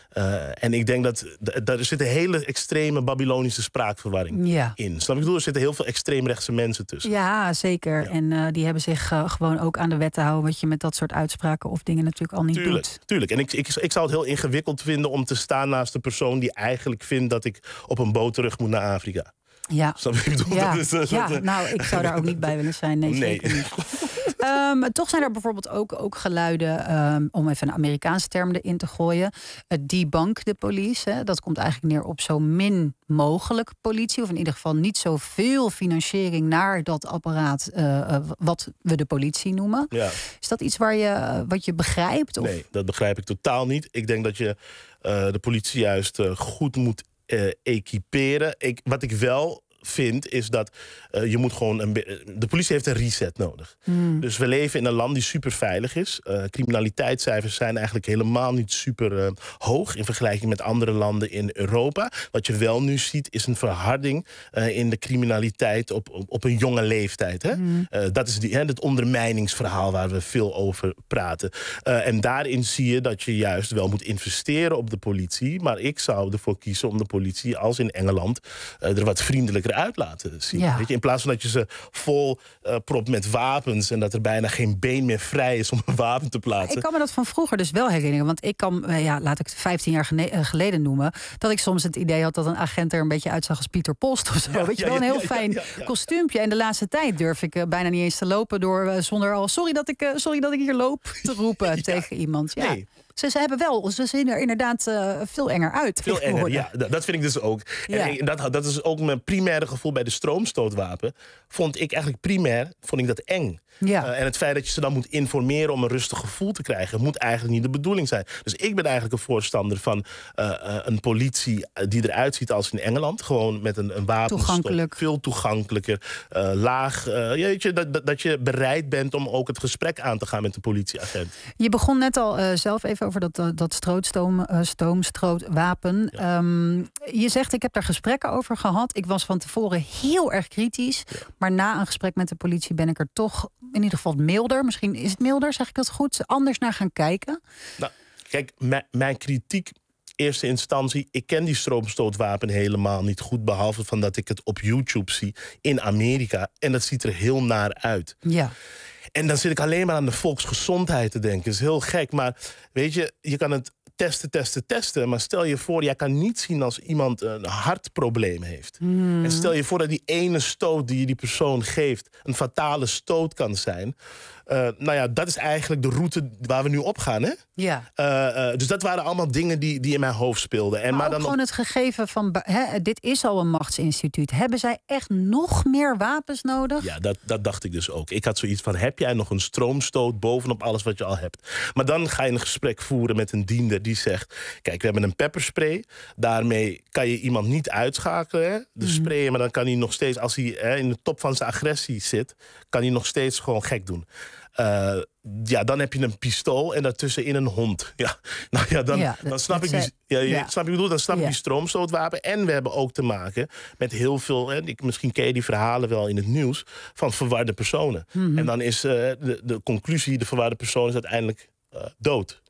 Uh, en ik denk dat er zit een hele extreme Babylonische spraakverwarring ja. in. Snap je? Ik bedoel, er zitten heel veel extreemrechtse mensen tussen. Ja, zeker. Ja. En uh, die hebben zich uh, gewoon ook aan de wet te houden... wat je met dat soort uitspraken of dingen natuurlijk al niet tuurlijk, doet. Tuurlijk. En ik, ik, ik zou het heel ingewikkeld vinden om te staan naast de persoon... die eigenlijk vindt dat ik op een boot terug moet naar Afrika. Ja, Snap je? Ik bedoel, ja. dat is, uh, ja. dat, nou, ik zou daar ook niet bij willen zijn. Nee, nee. zeker niet. Um, toch zijn er bijvoorbeeld ook, ook geluiden, um, om even een Amerikaanse term erin te gooien. Uh, debunk de police. Hè. Dat komt eigenlijk neer op zo min mogelijk politie. Of in ieder geval niet zoveel financiering naar dat apparaat uh, uh, wat we de politie noemen. Ja. Is dat iets waar je, wat je begrijpt? Of? Nee, dat begrijp ik totaal niet. Ik denk dat je uh, de politie juist uh, goed moet uh, equiperen. Ik, wat ik wel... vind, is dat uh, je moet gewoon... Een de politie heeft een reset nodig. Hmm. Dus we leven in een land die super veilig is. Uh, criminaliteitscijfers zijn eigenlijk helemaal niet super uh, hoog... in vergelijking met andere landen in Europa. Wat je wel nu ziet, is een verharding... Uh, in de criminaliteit op, op, op een jonge leeftijd. Hè? Hmm. Uh, dat is die, hè, het ondermijningsverhaal waar we veel over praten. Uh, en daarin zie je dat je juist wel moet investeren op de politie. Maar ik zou ervoor kiezen om de politie, als in Engeland... Uh, er wat vriendelijker uit laten zien. Ja. Weet je, in plaats van dat je ze vol uh, propt met wapens... en dat er bijna geen been meer vrij is om een wapen te plaatsen. Ik kan me dat van vroeger dus wel herinneren. Want ik kan, ja, laat ik het vijftien jaar geleden noemen... dat ik soms het idee had dat een agent er een beetje uitzag als Pieter Post of zo. Ja, weet je, ja, wel een heel ja, fijn ja, ja, ja. kostuumpje. En de laatste tijd durf ik uh, bijna niet eens te lopen... door uh, zonder al sorry dat, ik, uh, sorry dat ik hier loop te roepen ja. tegen iemand. Ja. Nee. Ze, ze hebben wel, ze zien er inderdaad uh, veel enger uit. Veel enger, ja. Dat vind ik dus ook. Ja. En dat, dat is ook mijn primaire gevoel bij de stroomstootwapen. Vond ik eigenlijk primair, vond ik dat eng. Ja. Uh, en het feit dat je ze dan moet informeren om een rustig gevoel te krijgen... moet eigenlijk niet de bedoeling zijn. Dus ik ben eigenlijk een voorstander van uh, uh, een politie die eruit ziet als in Engeland. Gewoon met een, een wapenstop. Toegankelijk. Veel toegankelijker, uh, laag. Uh, weet je, dat, dat je bereid bent om ook het gesprek aan te gaan met de politieagent. Je begon net al uh, zelf even over dat, uh, dat strootstoom, uh, stoomstrootwapen. Ja. Um, je zegt, ik heb daar gesprekken over gehad. Ik was van tevoren heel erg kritisch. Ja. Maar na een gesprek met de politie ben ik er toch... in ieder geval milder, misschien is het milder, zeg ik dat goed... anders naar gaan kijken? Nou, kijk, m- mijn kritiek, eerste instantie... ik ken die stroomstootwapen helemaal niet goed... behalve van dat ik het op YouTube zie in Amerika. En dat ziet er heel naar uit. Ja. En dan zit ik alleen maar aan de volksgezondheid te denken. Dat is heel gek, maar weet je, je kan het... testen, testen, testen. Maar stel je voor, jij kan niet zien als iemand een hartprobleem heeft. Mm. En stel je voor dat die ene stoot die je die persoon geeft... een fatale stoot kan zijn. Uh, nou ja, dat is eigenlijk de route waar we nu op gaan, hè? Ja. Uh, uh, dus dat waren allemaal dingen die, die in mijn hoofd speelden. En maar, maar ook dan gewoon op... het gegeven van... Hè, dit is al een machtsinstituut. Hebben zij echt nog meer wapens nodig? Ja, dat, dat dacht ik dus ook. Ik had zoiets van, heb jij nog een stroomstoot... bovenop alles wat je al hebt? Maar dan ga je een gesprek voeren met een diender die zegt... kijk, we hebben een pepperspray. Daarmee kan je iemand niet uitschakelen, hè? De Mm. sprayen, maar dan kan hij nog steeds... als hij hè, in de top van zijn agressie zit... kan hij nog steeds gewoon gek doen. Uh, ja, dan heb je een pistool en daartussenin een hond. Ja, nou ja, dan, ja, dat, dan snap ik die, ja, ja. snap je wat ik bedoel? Dan snap ik ja. die stroomstootwapen. En we hebben ook te maken met heel veel, hè, ik, misschien ken je die verhalen wel in het nieuws, van verwarde personen. Mm-hmm. En dan is uh, de, de conclusie, de verwarde persoon is uiteindelijk uh, dood.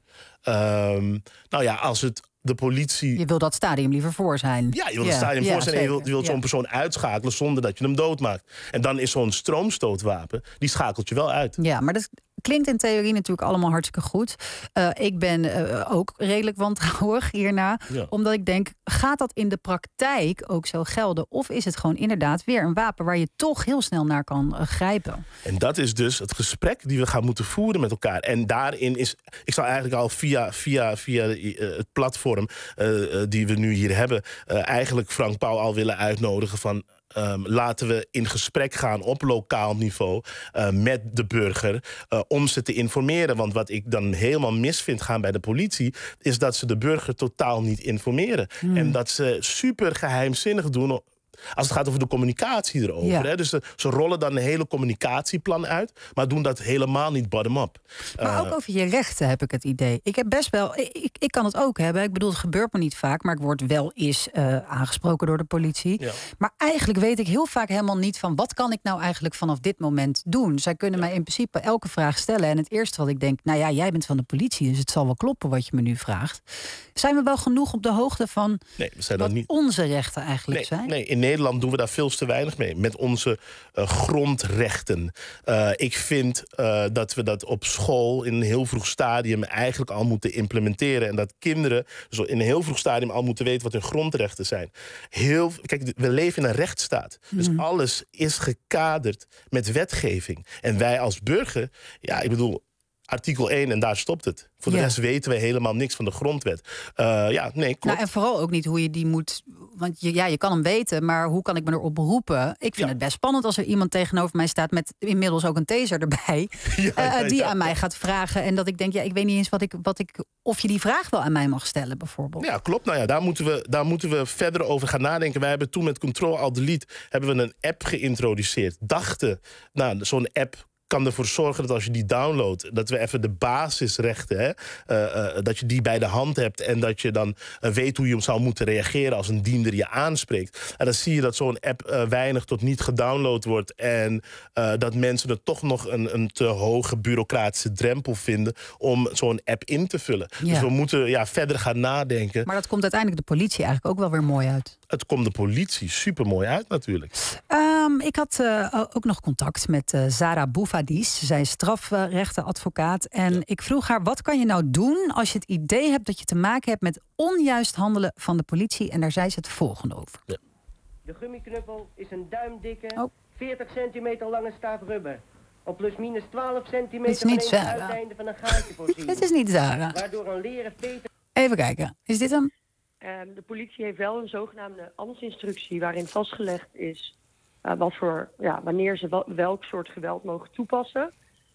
Um, nou ja, als het de politie... Je wil dat stadium liever voor zijn. Ja, je wil het ja, stadium ja, voor zijn en je wilt, je wilt zo'n ja. persoon uitschakelen zonder dat je hem doodmaakt. En dan is zo'n stroomstootwapen, die schakelt je wel uit. Ja, maar dat klinkt in theorie natuurlijk allemaal hartstikke goed. Uh, ik ben uh, ook redelijk wantrouwig hierna. Ja. Omdat ik denk, gaat dat in de praktijk ook zo gelden? Of is het gewoon inderdaad weer een wapen waar je toch heel snel naar kan uh, grijpen? En dat is dus het gesprek die we gaan moeten voeren met elkaar. En daarin is, ik zou eigenlijk al via, via, via uh, het platform uh, die we nu hier hebben, uh, eigenlijk Frank Pauw al willen uitnodigen van... Um, laten we in gesprek gaan op lokaal niveau uh, met de burger uh, om ze te informeren. Want wat ik dan helemaal mis vind gaan bij de politie is dat ze de burger totaal niet informeren. Hmm. En dat ze super geheimzinnig doen als het gaat over de communicatie erover. Ja. Hè? Dus de, ze rollen dan een hele communicatieplan uit, maar doen dat helemaal niet bottom-up. Maar uh, ook over je rechten heb ik het idee. Ik heb best wel, ik, ik kan het ook hebben. Ik bedoel, het gebeurt me niet vaak, maar ik word wel eens uh, aangesproken door de politie. Ja. Maar eigenlijk weet ik heel vaak helemaal niet van wat kan ik nou eigenlijk vanaf dit moment doen. Zij kunnen ja. mij in principe elke vraag stellen. En het eerste wat ik denk, nou ja, jij bent van de politie, dus het zal wel kloppen wat je me nu vraagt. Zijn we wel genoeg op de hoogte van nee, we zijn wat niet... onze rechten eigenlijk nee, zijn? Nee, in Nederland doen we daar veel te weinig mee. Met onze uh, grondrechten. Uh, ik vind uh, dat we dat op school in een heel vroeg stadium eigenlijk al moeten implementeren. En dat kinderen dus in een heel vroeg stadium al moeten weten wat hun grondrechten zijn. Heel, kijk, we leven in een rechtsstaat. Dus mm. alles is gekaderd met wetgeving. En wij als burger, ja, ik bedoel, artikel één en daar stopt het. Voor de ja. rest weten we helemaal niks van de grondwet. Uh, ja, nee, klopt. Nou, en vooral ook niet hoe je die moet... Want je, ja, je kan hem weten, maar hoe kan ik me erop beroepen? Ik vind ja. het best spannend als er iemand tegenover mij staat met inmiddels ook een taser erbij. Ja, ja, uh, die ja. aan mij gaat vragen. En dat ik denk, ja, ik weet niet eens wat ik, wat ik, of je die vraag wel aan mij mag stellen, bijvoorbeeld. Ja, klopt. Nou ja, daar moeten we, daar moeten we verder over gaan nadenken. Wij hebben toen met Control-Alt-Delete hebben we een app geïntroduceerd. Dachten, nou, zo'n app kan ervoor zorgen dat als je die downloadt, dat we even de basisrechten, hè, uh, uh, dat je die bij de hand hebt en dat je dan uh, weet hoe je zou moeten reageren als een diender je aanspreekt. En dan zie je dat zo'n app uh, weinig tot niet gedownload wordt en uh, dat mensen er toch nog een, een te hoge bureaucratische drempel vinden om zo'n app in te vullen. Ja. Dus we moeten ja, verder gaan nadenken. Maar dat komt uiteindelijk de politie eigenlijk ook wel weer mooi uit. Het komt de politie super mooi uit natuurlijk. Um, ik had uh, ook nog contact met uh, Zara Boufadis. Zij is strafrechtenadvocaat. En ja. ik vroeg haar, wat kan je nou doen als je het idee hebt dat je te maken hebt met onjuist handelen van de politie? En daar zei ze het volgende over. Ja. De gummiknuppel is een duimdikke, oh. veertig centimeter lange staaf rubber. Op plus minus twaalf centimeter van het uiteinde van een gaatje voorzien. Dit is niet Zara. Waardoor een leren veter... Even kijken, is dit hem? Um, de politie heeft wel een zogenaamde ambtsinstructie waarin vastgelegd is uh, wat voor, ja, wanneer ze wel, welk soort geweld mogen toepassen.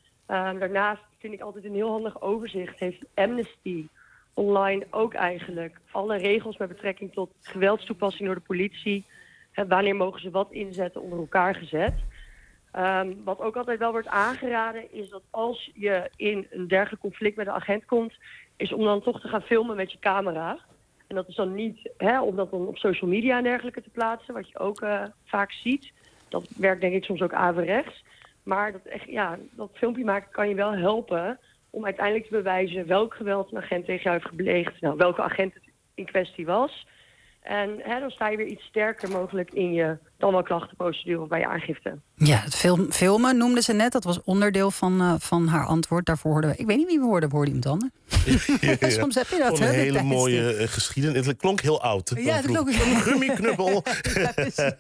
Um, daarnaast vind ik altijd een heel handig overzicht. Heeft Amnesty online ook eigenlijk alle regels met betrekking tot geweldstoepassing door de politie. Hè, wanneer mogen ze wat inzetten onder elkaar gezet. Um, wat ook altijd wel wordt aangeraden is dat als je in een dergelijk conflict met een agent komt, is om dan toch te gaan filmen met je camera. En dat is dan niet hè, om dat dan op social media en dergelijke te plaatsen, wat je ook uh, vaak ziet. Dat werkt denk ik soms ook averechts. Maar dat, echt, ja, dat filmpje maken kan je wel helpen om uiteindelijk te bewijzen welk geweld een agent tegen jou heeft gepleegd. Nou, welke agent het in kwestie was. En hè, dan sta je weer iets sterker mogelijk in je dan wel klachtenprocedure of bij je aangifte. Ja, het film, filmen noemde ze net. Dat was onderdeel van, uh, van haar antwoord. Daarvoor hoorden we, ik weet niet wie we hoorden, we hoorden iemand anders. Ja, ja. Soms heb je dat, hè? Een hè, hele mooie uh, geschiedenis. Het klonk heel oud. Ja, het klonk een gummiknuppel. Ja,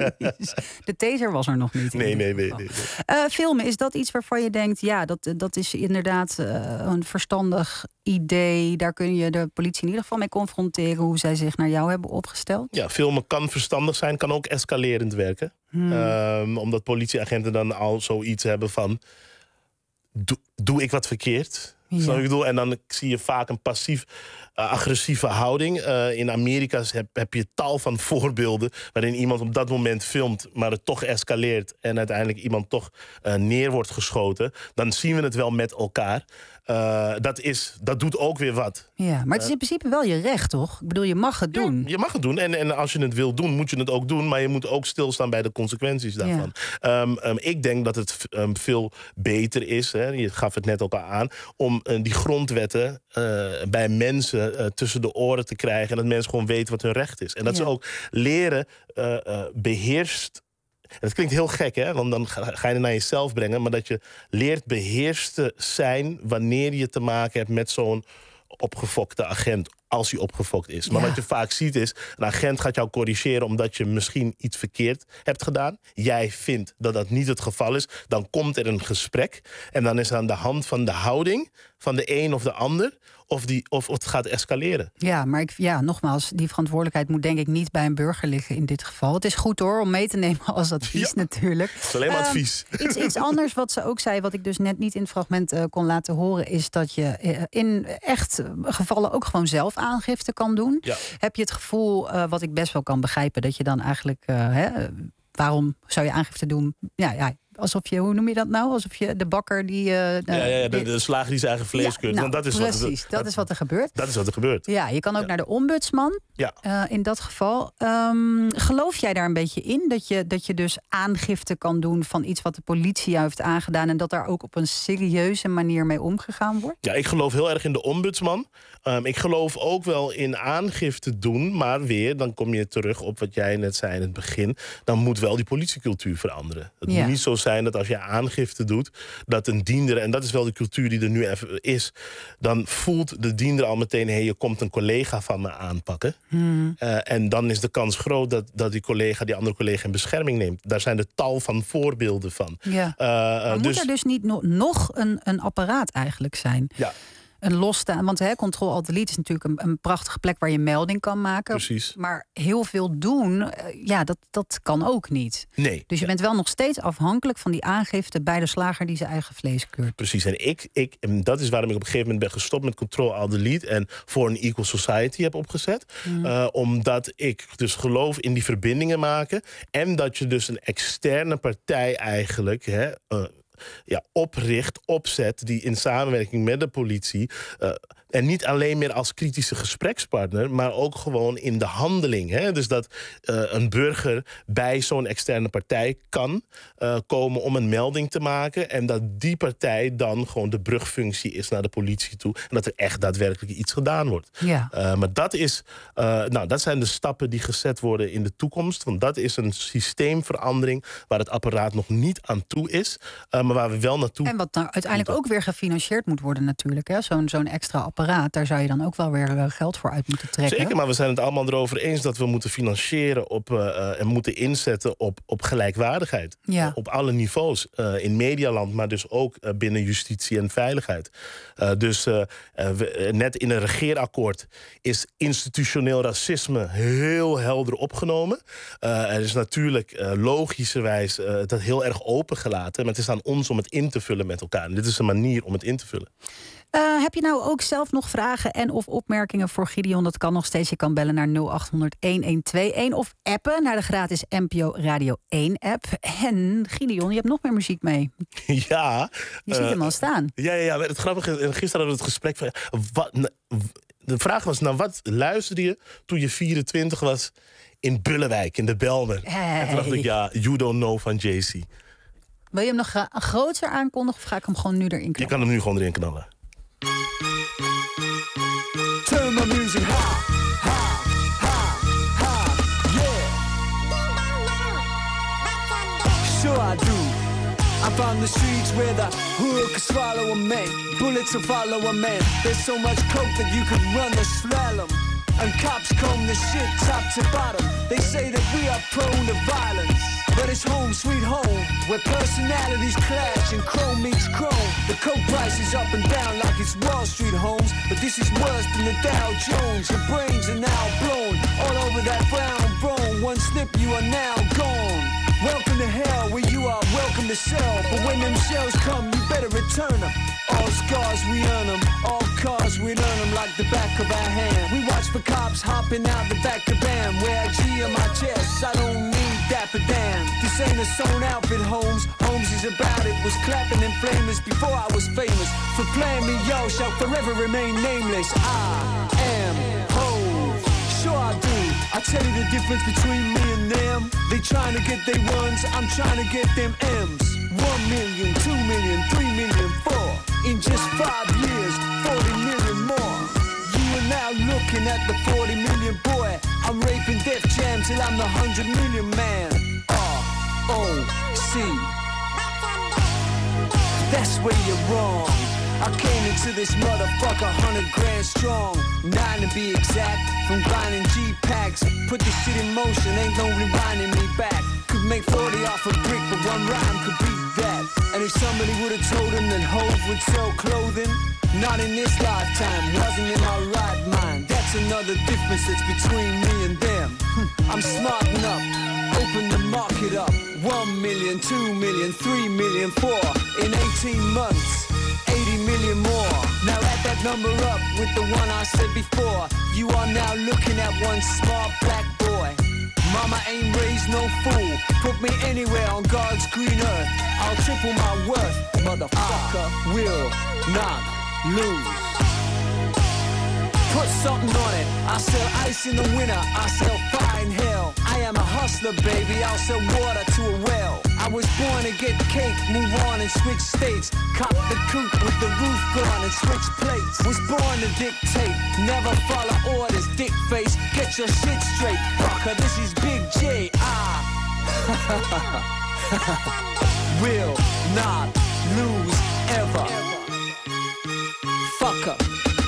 de taser was er nog niet. Nee, nee, nee. nee, nee. Uh, filmen, is dat iets waarvan je denkt, ja, dat, dat is inderdaad uh, een verstandig idee. Daar kun je de politie in ieder geval mee confronteren hoe zij zich naar jou hebben opgesteld? Ja, filmen kan verstandig zijn, kan ook escalerend werken. Hmm. Um, omdat politieagenten dan al zoiets hebben van, doe, doe ik wat verkeerd? Ja. Snap je wat ik bedoel? En dan zie je vaak een passief-agressieve uh, houding. Uh, in Amerika heb, heb je tal van voorbeelden waarin iemand op dat moment filmt, maar het toch escaleert en uiteindelijk iemand toch uh, neer wordt geschoten. Dan zien we het wel met elkaar. Uh, dat, is, dat doet ook weer wat. Ja, maar het is in principe wel je recht, toch? Ik bedoel, je mag het doen. Ja, je mag het doen. En, en als je het wil doen, moet je het ook doen. Maar je moet ook stilstaan bij de consequenties daarvan. Ja. Um, um, ik denk dat het um, veel beter is, hè, je gaf het net ook al aan, om uh, die grondwetten uh, bij mensen uh, tussen de oren te krijgen. En dat mensen gewoon weten wat hun recht is. En dat ja. ze ook leren uh, uh, beheerst. Dat klinkt heel gek, hè? Want dan ga je het naar jezelf brengen. Maar dat je leert beheerst te zijn wanneer je te maken hebt met zo'n opgefokte agent. Als hij opgefokt is. Maar ja. wat je vaak ziet is, een agent gaat jou corrigeren omdat je misschien iets verkeerd hebt gedaan. Jij vindt dat dat niet het geval is. Dan komt er een gesprek. En dan is aan de hand van de houding van de een of de ander of, die, of het gaat escaleren. Ja, maar ik, ja, nogmaals, die verantwoordelijkheid moet denk ik niet bij een burger liggen in dit geval. Het is goed hoor, om mee te nemen als advies ja. natuurlijk. Het is alleen maar advies. Um, iets, iets anders wat ze ook zei, wat ik dus net niet in het fragment uh, kon laten horen, is dat je uh, in echt gevallen ook gewoon zelf aangifte kan doen. Ja. Heb je het gevoel, uh, wat ik best wel kan begrijpen, dat je dan eigenlijk, uh, hè, waarom zou je aangifte doen? Ja, ja. Alsof je, hoe noem je dat nou? Alsof je de bakker die... Uh, ja, ja, ja, de, de slager die zijn eigen vlees ja, keurt. nou, dat is precies, wat er, dat is wat er gebeurt. Dat is wat er gebeurt. Ja, je kan ook ja. naar de ombudsman. Ja. Uh, in dat geval. Um, geloof jij daar een beetje in? Dat je, dat je dus aangifte kan doen van iets wat de politie jou heeft aangedaan, en dat daar ook op een serieuze manier mee omgegaan wordt? Ja, ik geloof heel erg in de ombudsman. Um, ik geloof ook wel in aangifte doen. Maar weer, dan kom je terug op wat jij net zei in het begin. Dan moet wel die politiecultuur veranderen. Het ja. moet niet zo zijn dat als je aangifte doet, dat een diender, en dat is wel de cultuur die er nu even is, dan voelt de diender al meteen, hé, hey, je komt een collega van me aanpakken. Hmm. Uh, en dan is de kans groot dat, dat die collega die andere collega in bescherming neemt. Daar zijn er tal van voorbeelden van. Ja. Uh, maar moet dus, er dus niet no- nog een, een apparaat eigenlijk zijn? Ja. Een losstaan, want hè, Control-Alt-Delete is natuurlijk een, een prachtige plek waar je melding kan maken. Precies. Maar heel veel doen, uh, ja, dat, dat kan ook niet. Nee. Dus je bent wel nog steeds afhankelijk van die aangifte bij de slager die zijn eigen vlees keurt. Precies. En ik, ik, en dat is waarom ik op een gegeven moment ben gestopt met Control-Alt-Delete en voor een Equal Society heb opgezet. Mm. Uh, omdat ik dus geloof in die verbindingen maken en dat je dus een externe partij eigenlijk, hè, uh, ja, opricht, opzet, die in samenwerking met de politie, Uh, en niet alleen meer als kritische gesprekspartner, maar ook gewoon in de handeling. Hè? Dus dat uh, een burger bij zo'n externe partij kan uh, komen om een melding te maken. En dat die partij dan gewoon de brugfunctie is naar de politie toe. En dat er echt daadwerkelijk iets gedaan wordt. Ja. Uh, maar dat, is, uh, nou, dat zijn de stappen die gezet worden in de toekomst. Want dat is een systeemverandering waar het apparaat nog niet aan toe is. Uh, maar waar we wel naartoe. En wat nou uiteindelijk ook weer gefinancierd moet worden natuurlijk. Hè? Zo'n, zo'n extra apparaat. Daar zou je dan ook wel weer geld voor uit moeten trekken. Zeker, maar we zijn het allemaal erover eens dat we moeten financieren op, uh, en moeten inzetten op, op gelijkwaardigheid. Ja. Op alle niveaus. Uh, in medialand, maar dus ook uh, binnen justitie en veiligheid. Uh, dus uh, uh, we, net in een regeerakkoord is institutioneel racisme heel helder opgenomen. Uh, er is natuurlijk uh, logischerwijs uh, dat heel erg opengelaten. Maar het is aan ons om het in te vullen met elkaar. En dit is een manier om het in te vullen. Uh, heb je nou ook zelf nog vragen en of opmerkingen voor Gideon? Dat kan nog steeds. Je kan bellen naar nul acht honderd, een een twee een of appen naar de gratis N P O Radio één app. En Gideon, je hebt nog meer muziek mee. Ja. Je ziet uh, hem al staan. Ja, ja, ja, het grappige, gisteren hadden we het gesprek van, wat, de vraag was, nou, wat luisterde je toen je vierentwintig was in Bullewijk, in de Belmer? Hey. En toen dacht ik, ja, You Don't Know van Jay-Z. Wil je hem nog gra- groter aankondigen of ga ik hem gewoon nu erin knallen? Je kan hem nu gewoon erin knallen. Turn my music high, high, high, high, yeah. Sure I do. I found the streets where the hood could swallow a man, bullets will follow a man. There's so much coke that you could run the slalom, and cops comb the shit top to bottom. They say that we are prone to violence, but it's home sweet home, where personalities clash and chrome meets chrome. The coke price is up and down like it's Wall Street, Holmes, but this is worse than the Dow Jones. Your brains are now blown all over that brown bone. One slip, you are now gone. Welcome to hell, where you are welcome to sell. But when them shells come, you better return them. All scars, we earn them. All cars, we learn them like the back of our hand. We watch for cops hopping out the back of van. Wear a G on my chest, I don't need dapper Dan. This ain't a sewn outfit, Holmes. Holmes is about it. Was clapping in flamers before I was famous. For playing me, yo, shall forever remain nameless. I am Hove. Sure I do. I tell you the difference between me and them. They trying to get their ones, I'm trying to get them M's. One million, two million, three million, four. In just five years, forty million more. You are now looking at the forty million boy. I'm raping Def Jam till I'm the hundred million man. R O C. That's where you're wrong. I came into this motherfucker hundred grand strong. Nine to be exact, from grinding G-packs. Put this shit in motion, ain't no rewinding me back. Could make forty off a brick, but one rhyme could beat that. And if somebody would've told him that Hove would sell clothing, not in this lifetime, wasn't in my right mind. That's another difference that's between me and them. I'm smarting up, open the market up. One million, two million, three million, four. In eighteen months, eighty million more. Now add that number up with the one I said before. You are now looking at one smart black boy. Mama ain't raised no fool. Put me anywhere on God's green earth, I'll triple my worth. Motherfucker, I will not lose. Put something on it. I sell ice in the winter, I sell fire in hell. I am a hustler, baby, I'll sell water to a well. I was born to get cake, move on and switch states. Cop the coupe with the roof gone and switch plates. Was born to dictate, never follow orders, dick face. Get your shit straight, fucker, this is Big J. I will not lose ever. Fucker.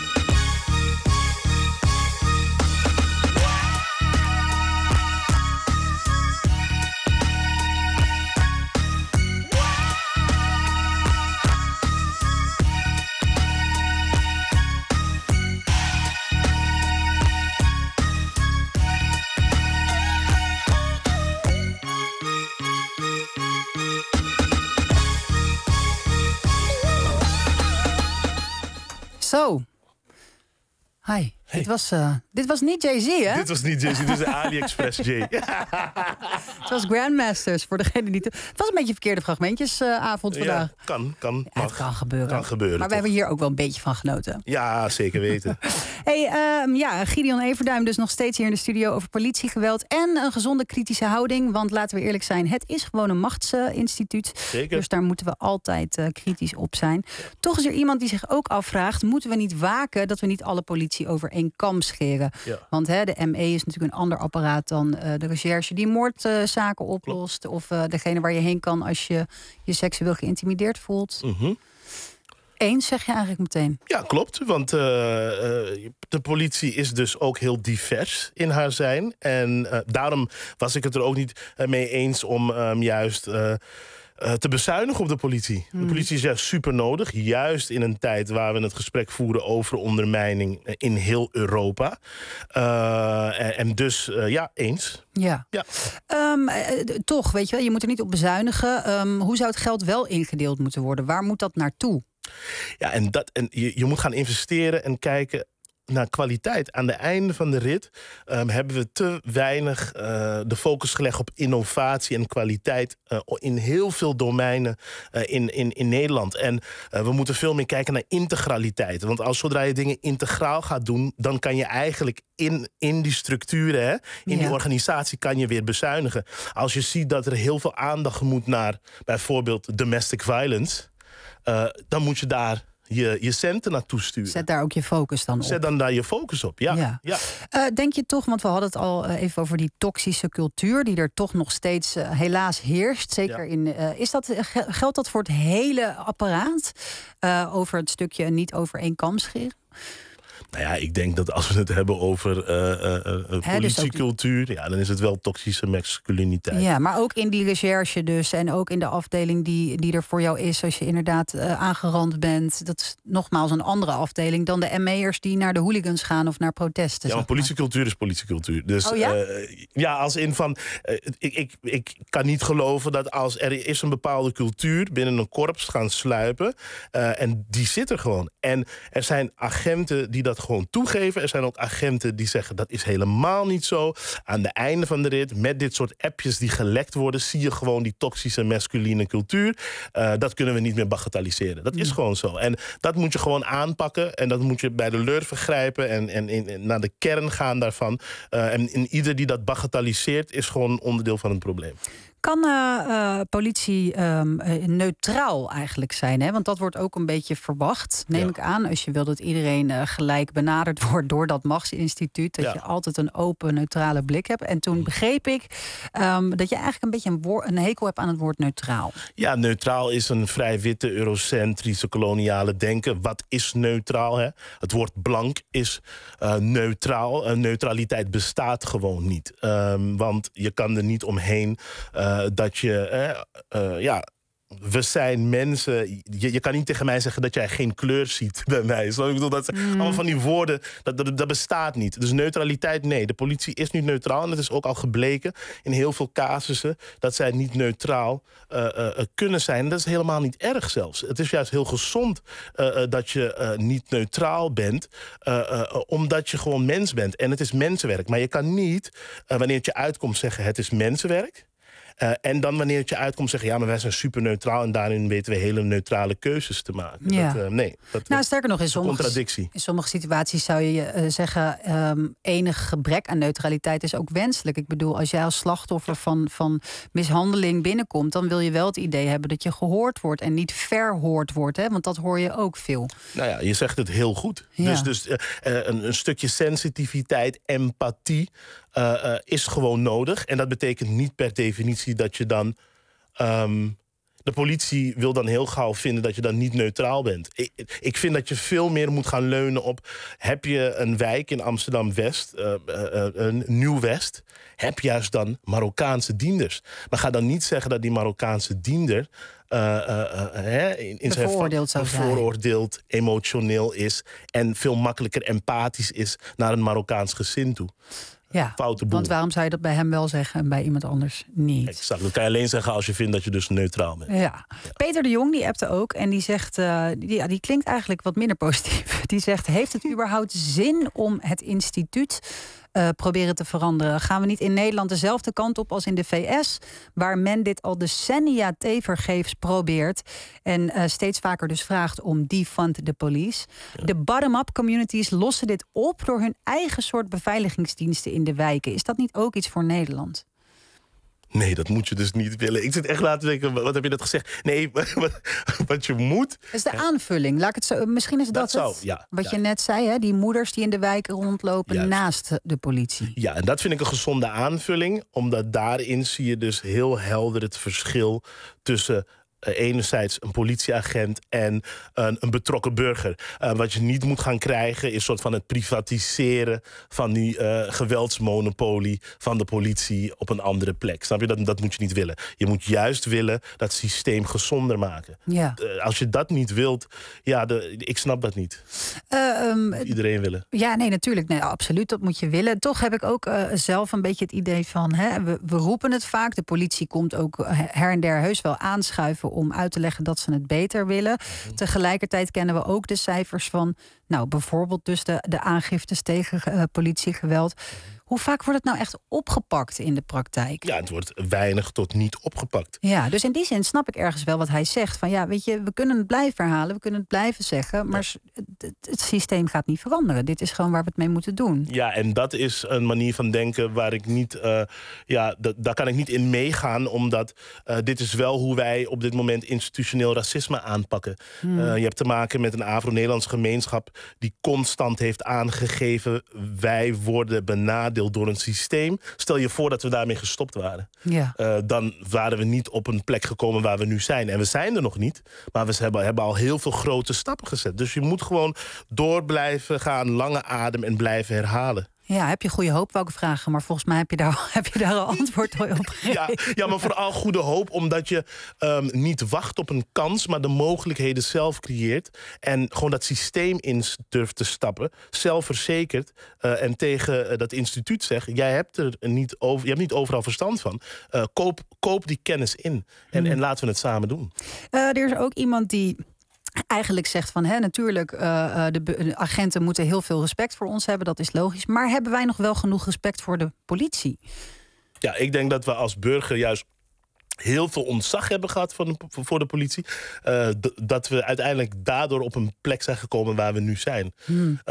Zo. Hi. Hey. Dit, was, uh, dit was niet Jay-Z, hè? Dit was niet Jay-Z, dit is de AliExpress Jay. Het was Grandmasters, voor degene die... Het was een beetje verkeerde fragmentjesavond uh, vandaag. Ja, kan, kan. Ja, het kan gebeuren. Kan gebeuren. Maar we hebben hier ook wel een beetje van genoten. Ja, zeker weten. Hey, uh, ja, Gideon Everduim dus nog steeds hier in de studio over politiegeweld en een gezonde kritische houding. Want laten we eerlijk zijn, het is gewoon een machtsinstituut. Zeker. Dus daar moeten we altijd uh, kritisch op zijn. Toch is er iemand die zich ook afvraagt, moeten we niet waken dat we niet alle politie over één kam scheren? Ja. Want hè, de M E is natuurlijk een ander apparaat dan uh, de recherche die moordzaken uh, oplost. Klopt. Of uh, degene waar je heen kan als je je seksueel geïntimideerd voelt. Mm-hmm. Eens, zeg je eigenlijk meteen. Ja, klopt. Want uh, uh, de politie is dus ook heel divers in haar zijn. En uh, daarom was ik het er ook niet uh, mee eens om um, juist... Uh, Uh, te bezuinigen op de politie. Hmm. De politie is juist super nodig. Juist in een tijd waar we het gesprek voeren over ondermijning in heel Europa. Uh, en, en dus, uh, ja, eens. Ja. ja. Um, uh, toch, weet je wel, je moet er niet op bezuinigen. Um, hoe zou het geld wel ingedeeld moeten worden? Waar moet dat naartoe? Ja, en, dat, en je, je moet gaan investeren en kijken naar kwaliteit. Aan de einde van de rit um, hebben we te weinig uh, de focus gelegd op innovatie en kwaliteit uh, in heel veel domeinen uh, in, in, in Nederland. En uh, we moeten veel meer kijken naar integraliteit. Want als zodra je dingen integraal gaat doen, dan kan je eigenlijk in, in die structuren, hè, in ja. die organisatie, kan je weer bezuinigen. Als je ziet dat er heel veel aandacht moet naar bijvoorbeeld domestic violence, uh, dan moet je daar Je, je centen naartoe sturen. Zet daar ook je focus dan op. Zet dan daar je focus op, ja. ja. ja. Uh, denk je toch, want we hadden het al uh, even over die toxische cultuur die er toch nog steeds uh, helaas heerst. Zeker ja. in. Uh, is dat, geldt dat voor het hele apparaat? Uh, over het stukje niet over één kam scheren? Nou ja, ik denk dat als we het hebben over uh, uh, uh, politiecultuur... Dus ook... ja, dan is het wel toxische masculiniteit. Ja, maar ook in die recherche dus. En ook in de afdeling die, die er voor jou is... als je inderdaad uh, aangerand bent. Dat is nogmaals een andere afdeling dan de M E'ers... die naar de hooligans gaan of naar protesten. Ja, maar politiecultuur is politiecultuur. Dus oh, ja? Uh, ja, als in van... Uh, ik, ik, ik kan niet geloven dat als er is een bepaalde cultuur... binnen een korps gaan sluipen... Uh, en die zit er gewoon. En er zijn agenten die dat gewoon toegeven. Er zijn ook agenten die zeggen dat is helemaal niet zo. Aan de einde van de rit, met dit soort appjes die gelekt worden... zie je gewoon die toxische masculine cultuur. Uh, dat kunnen we niet meer bagatelliseren. Dat is gewoon zo. En dat moet je gewoon aanpakken. En dat moet je bij de lurven grijpen. En, en, en naar de kern gaan daarvan. Uh, en, en ieder die dat bagatelliseert is gewoon onderdeel van het probleem. Kan uh, uh, politie um, uh, neutraal eigenlijk zijn? Hè? Want dat wordt ook een beetje verwacht, neem ja. ik aan. Als je wil dat iedereen uh, gelijk benaderd wordt door dat machtsinstituut. Dat ja. je altijd een open, neutrale blik hebt. En toen begreep ik um, dat je eigenlijk een beetje een, woord, een hekel hebt aan het woord neutraal. Ja, neutraal is een vrij witte, eurocentrische, koloniale denken. Wat is neutraal? Hè? Het woord blank is uh, neutraal. Uh, neutraliteit bestaat gewoon niet. Um, want je kan er niet omheen... Uh, Uh, dat je, uh, uh, ja, we zijn mensen. Je, je kan niet tegen mij zeggen dat jij geen kleur ziet bij mij. Zo, ik bedoel, dat zijn mm. allemaal van die woorden, dat, dat, dat bestaat niet. Dus neutraliteit, nee. De politie is niet neutraal. En het is ook al gebleken in heel veel casussen dat zij niet neutraal uh, uh, kunnen zijn. En dat is helemaal niet erg zelfs. Het is juist heel gezond uh, uh, dat je uh, niet neutraal bent, uh, uh, omdat je gewoon mens bent. En het is mensenwerk. Maar je kan niet, uh, wanneer het je uitkomt, zeggen het is mensenwerk. Uh, en dan wanneer het je uitkomt zeggen... ja, maar wij zijn super neutraal... en daarin weten we hele neutrale keuzes te maken. Ja. Dat, uh, nee, dat nou, sterker nog, in sommige, contradictie. in sommige situaties zou je uh, zeggen... Um, enig gebrek aan neutraliteit is ook wenselijk. Ik bedoel, als jij als slachtoffer van, van mishandeling binnenkomt... dan wil je wel het idee hebben dat je gehoord wordt... en niet verhoord wordt, hè? Want dat hoor je ook veel. Nou ja, je zegt het heel goed. Ja. Dus, dus uh, een, een stukje sensitiviteit, empathie... Uh, uh, is gewoon nodig. En dat betekent niet per definitie dat je dan... Um, de politie wil dan heel gauw vinden dat je dan niet neutraal bent. Ik, ik vind dat je veel meer moet gaan leunen op... heb je een wijk in Amsterdam-West, uh, uh, uh, Nieuw-West... heb juist dan Marokkaanse dienders. Maar ga dan niet zeggen dat die Marokkaanse diender... Uh, uh, uh, hè, in, in zijn bevooroordeeld, zou bevooroordeeld emotioneel is... en veel makkelijker empathisch is naar een Marokkaans gezin toe. Ja, want waarom zou je dat bij hem wel zeggen en bij iemand anders niet? Exact, dat kan je alleen zeggen als je vindt dat je dus neutraal bent. Ja. Ja. Peter de Jong, die appte ook en die zegt... Uh, die, ja, die klinkt eigenlijk wat minder positief. Die zegt, heeft het überhaupt zin om het instituut... Uh, proberen te veranderen? Gaan we niet in Nederland dezelfde kant op als in de V S... waar men dit al decennia tevergeefs probeert... en uh, steeds vaker dus vraagt om defund the police. Ja. De bottom-up communities lossen dit op... door hun eigen soort beveiligingsdiensten in de wijken. Is dat niet ook iets voor Nederland? Nee, dat moet je dus niet willen. Ik zit echt laten denken, wat heb je dat gezegd? Nee, wat, wat je moet... Dat is de aanvulling. Laat ik het zo, misschien is dat, dat zou, het, ja, wat ja. je net zei, hè? Die moeders die in de wijken rondlopen Juist. naast de politie. Ja, en dat vind ik een gezonde aanvulling. Omdat daarin zie je dus heel helder het verschil tussen... Uh, enerzijds een politieagent en een, een betrokken burger. Uh, wat je niet moet gaan krijgen is soort van het privatiseren van die uh, geweldsmonopolie van de politie op een andere plek. Snap je? Dat, dat moet je niet willen. Je moet juist willen dat systeem gezonder maken. Ja. Uh, als je dat niet wilt, ja, de, ik snap dat niet. Uh, um, Iedereen willen. Ja, nee, natuurlijk. Nee, absoluut, dat moet je willen. Toch heb ik ook uh, zelf een beetje het idee van... Hè, we, we roepen het vaak. De politie komt ook her en der heus wel aanschuiven... om uit te leggen dat ze het beter willen. Mm-hmm. Tegelijkertijd kennen we ook de cijfers van... nou, bijvoorbeeld dus de, de aangiftes tegen uh, politiegeweld. Mm-hmm. Hoe vaak wordt het nou echt opgepakt in de praktijk? Ja, het wordt weinig tot niet opgepakt. Ja, dus in die zin snap ik ergens wel wat hij zegt. Van ja, weet je, we kunnen het blijven herhalen, we kunnen het blijven zeggen... maar ja. het, het systeem gaat niet veranderen. Dit is gewoon waar we het mee moeten doen. Ja, en dat is een manier van denken waar ik niet... Uh, ja, d- daar kan ik niet in meegaan, omdat uh, dit is wel hoe wij op dit moment institutioneel racisme aanpakken. Hmm. Uh, je hebt te maken met een Afro-Nederlandse gemeenschap die constant heeft aangegeven... wij worden benadeeld benadeeld door een systeem. Stel je voor dat we daarmee gestopt waren. Ja. Uh, dan waren we niet op een plek gekomen waar we nu zijn. En we zijn er nog niet, maar we hebben, hebben al heel veel grote stappen gezet. Dus je moet gewoon door blijven gaan, lange adem en blijven herhalen. Ja, heb je goede hoop, wou ik vragen. Maar volgens mij heb je daar, heb je daar al antwoord op gegeven. Ja, ja, maar vooral goede hoop, omdat je um, niet wacht op een kans, maar de mogelijkheden zelf creëert. En gewoon dat systeem in durft te stappen, zelfverzekerd. Uh, en tegen uh, dat instituut zegt, jij hebt er niet over, je hebt niet overal verstand van. Uh, koop, koop die kennis in. En, hmm. en laten we het samen doen. Uh, er is ook iemand die eigenlijk zegt van, hè, natuurlijk, uh, de, de agenten moeten heel veel respect voor ons hebben, dat is logisch. Maar hebben wij nog wel genoeg respect voor de politie? Ja, ik denk dat we als burger juist heel veel ontzag hebben gehad voor de, voor de politie. Uh, d- dat we uiteindelijk daardoor op een plek zijn gekomen waar we nu zijn. Hmm.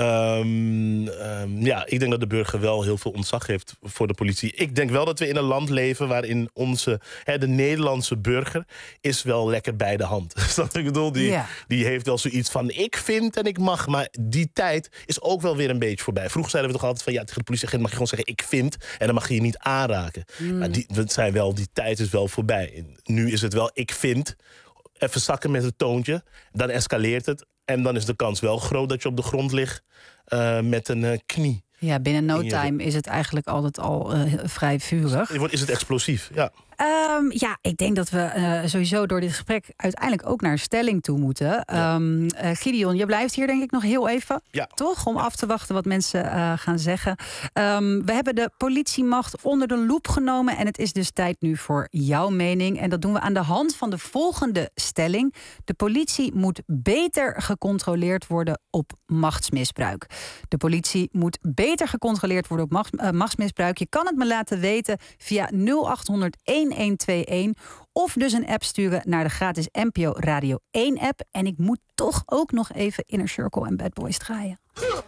Um, um, ja, ik denk dat de burger wel heel veel ontzag heeft voor de politie. Ik denk wel dat we in een land leven waarin onze, hè, de Nederlandse burger is wel lekker bij de hand. Snap je wat ik bedoel? Die, ja. die heeft wel zoiets van, ik vind en ik mag. Maar die tijd is ook wel weer een beetje voorbij. Vroeger zeiden we toch altijd van, ja, tegen de politieagent mag je gewoon zeggen, ik vind. En dan mag je je niet aanraken. Hmm. Maar die, dat zijn wel, die tijd is wel voorbij. Nu is het wel, ik vind, even zakken met het toontje, dan escaleert het. En dan is de kans wel groot dat je op de grond ligt uh, met een uh, knie. Ja, binnen no time is het eigenlijk altijd al uh, vrij vurig. Is het explosief, ja. Um, ja, ik denk dat we uh, sowieso door dit gesprek uiteindelijk ook naar een stelling toe moeten. Ja. Um, uh, Gideon, je blijft hier denk ik nog heel even. Ja. Toch? Om af te wachten wat mensen uh, gaan zeggen. Um, we hebben de politiemacht onder de loep genomen. En het is dus tijd nu voor jouw mening. En dat doen we aan de hand van de volgende stelling. De politie moet beter gecontroleerd worden op machtsmisbruik. De politie moet beter gecontroleerd worden op macht, uh, machtsmisbruik. Je kan het me laten weten via nul acht honderd een een twee een of dus een app sturen naar de gratis N P O Radio één app. En ik moet toch ook nog even Inner Circle en Bad Boys draaien.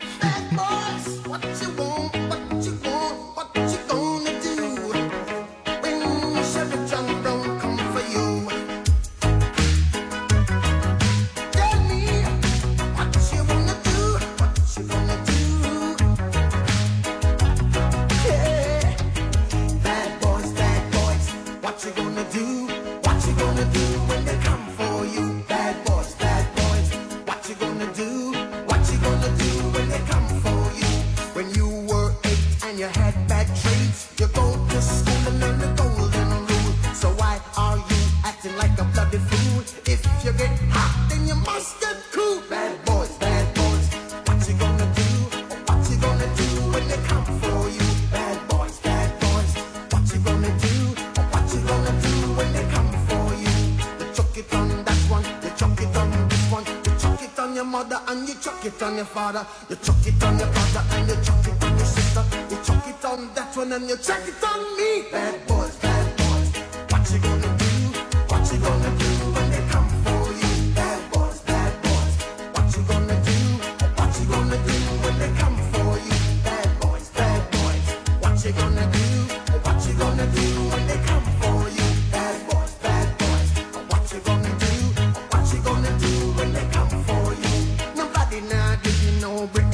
On your father, you chuck it on your father, and you chuck it on your sister. You chuck it on that one, and you chuck it on me. Bad boys, bad boys. What you gonna do? What you gonna do when they come for you? Bad boys, bad boys. What you gonna do? What you gonna do when they come for you? Bad boys, bad boys. What you gonna do? What you gonna do when they come for you? Bad boys, bad boys. What you gonna do? What you gonna do when they come for you? Nobody now give you no break.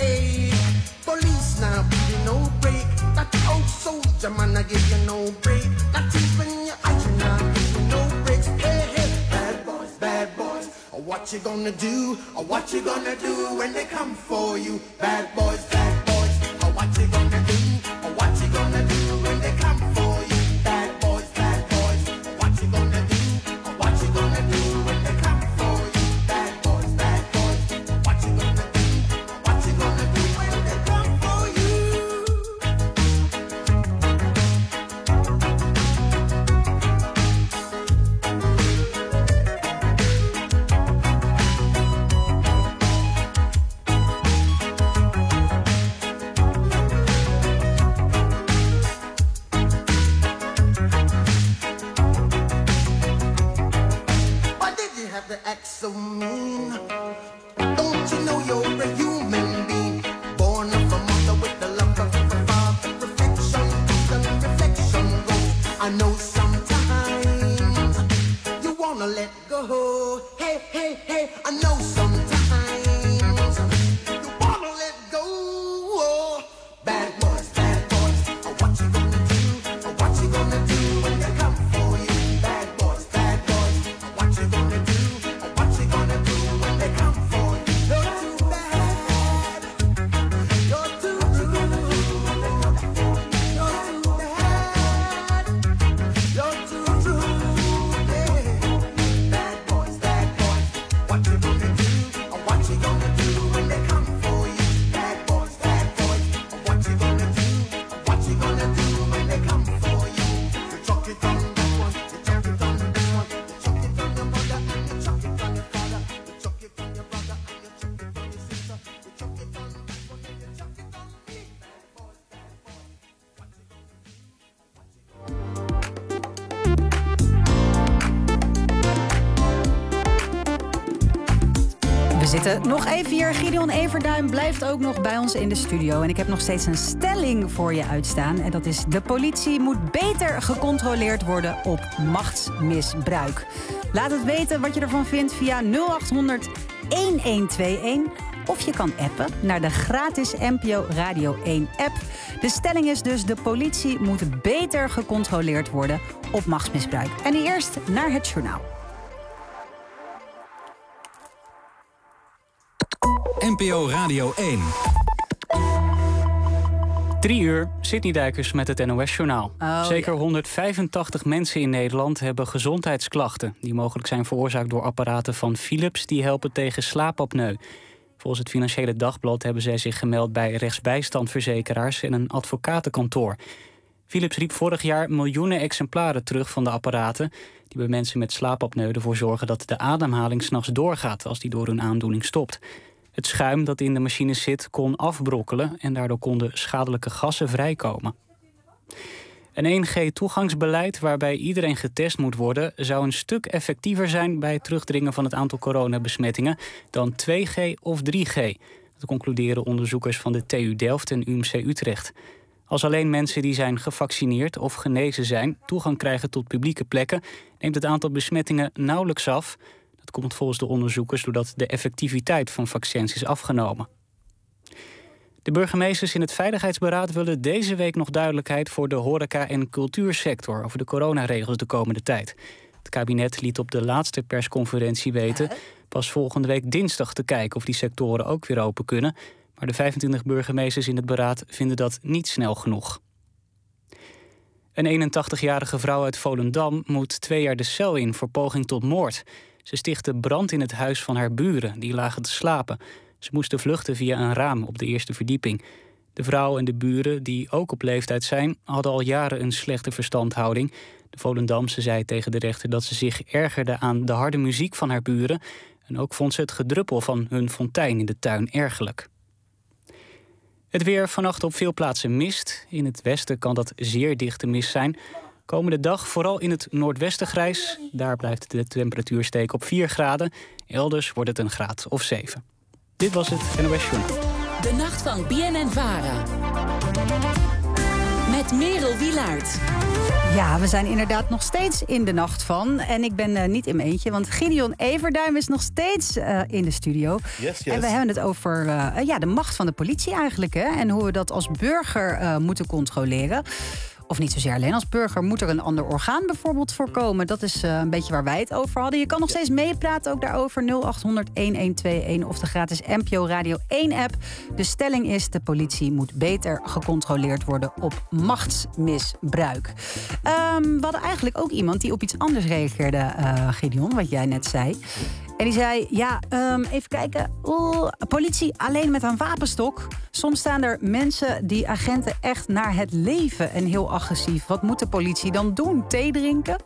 Police now give you no break. That old soldier man I give you no break. Not even your eye now give you no breaks. Hey, hey, bad boys, bad boys. What you gonna do? What you gonna do when they come for you? Bad boys, bad boys. What you gonna do? What you gonna do when they come for you? Bad boys, bad boys. What you gonna do? What you gonna do when they come for you? Bad boys, bad boys. What you gonna do? What you gonna do when they come for you? Why did you have to act so mean? Don't you know you're a human being? Born of a mother with the love of a father. Perfection comes and reflection goes. I know sometimes you wanna let go. Hey, hey, hey, I know sometimes you wanna let go. Bad boys, bad boys. zitten nog even hier. Gideon Everduim blijft ook nog bij ons in de studio. En ik heb nog steeds een stelling voor je uitstaan. En dat is: de politie moet beter gecontroleerd worden op machtsmisbruik. Laat het weten wat je ervan vindt via nul acht honderd elf tweeënentwintig. Of je kan appen naar de gratis N P O Radio één app. De stelling is dus: de politie moet beter gecontroleerd worden op machtsmisbruik. En nu eerst naar het journaal. N P O Radio één. Drie uur, Sidney Dijkers met het N O S-journaal. Oh, Zeker ja. honderdvijfentachtig mensen in Nederland hebben gezondheidsklachten die mogelijk zijn veroorzaakt door apparaten van Philips die helpen tegen slaapapneu. Volgens het Financiële Dagblad hebben zij zich gemeld bij rechtsbijstandverzekeraars en een advocatenkantoor. Philips riep vorig jaar miljoenen exemplaren terug van de apparaten die bij mensen met slaapapneu ervoor zorgen dat de ademhaling 's nachts doorgaat als die door hun aandoening stopt. Het schuim dat in de machines zit kon afbrokkelen en daardoor konden schadelijke gassen vrijkomen. Een één G-toegangsbeleid waarbij iedereen getest moet worden zou een stuk effectiever zijn bij het terugdringen van het aantal coronabesmettingen dan twee G of drie G. Dat concluderen onderzoekers van de T U Delft en U M C Utrecht. Als alleen mensen die zijn gevaccineerd of genezen zijn toegang krijgen tot publieke plekken, neemt het aantal besmettingen nauwelijks af. Dat komt volgens de onderzoekers doordat de effectiviteit van vaccins is afgenomen. De burgemeesters in het Veiligheidsberaad willen deze week nog duidelijkheid voor de horeca- en cultuursector over de coronaregels de komende tijd. Het kabinet liet op de laatste persconferentie weten pas volgende week dinsdag te kijken of die sectoren ook weer open kunnen. Maar de vijfentwintig burgemeesters in het beraad vinden dat niet snel genoeg. Een eenentachtigjarige vrouw uit Volendam moet twee jaar de cel in voor poging tot moord. Ze stichtte brand in het huis van haar buren, die lagen te slapen. Ze moesten vluchten via een raam op de eerste verdieping. De vrouw en de buren, die ook op leeftijd zijn, hadden al jaren een slechte verstandhouding. De Volendamse zei tegen de rechter dat ze zich ergerde aan de harde muziek van haar buren. En ook vond ze het gedruppel van hun fontein in de tuin ergerlijk. Het weer: vannacht op veel plaatsen mist. In het westen kan dat zeer dichte mist zijn. Komende dag vooral in het noordwesten grijs. Daar blijft de temperatuur steken op vier graden. Elders wordt het een graad of zeven. Dit was het N O S Journaal. De nacht van B N N Vara. Met Merel Wielaert. Ja, we zijn inderdaad nog steeds in de nacht van. En ik ben uh, niet in mijn eentje, want Gideon Everduim is nog steeds uh, in de studio. Yes, yes. En we hebben het over uh, ja, de macht van de politie eigenlijk. Hè? En hoe we dat als burger uh, moeten controleren. Of niet zozeer alleen als burger. Moet er een ander orgaan bijvoorbeeld voorkomen? Dat is uh, een beetje waar wij het over hadden. Je kan nog steeds meepraten ook daarover. nul acht honderd elf tweeënentwintig of de gratis N P O Radio één app. De stelling is: de politie moet beter gecontroleerd worden op machtsmisbruik. Um, we hadden eigenlijk ook iemand die op iets anders reageerde, uh, Gideon, wat jij net zei. En die zei, ja, um, even kijken. Oeh, politie alleen met een wapenstok. Soms staan er mensen die agenten echt naar het leven en heel agressief. Wat moet de politie dan doen? Thee drinken?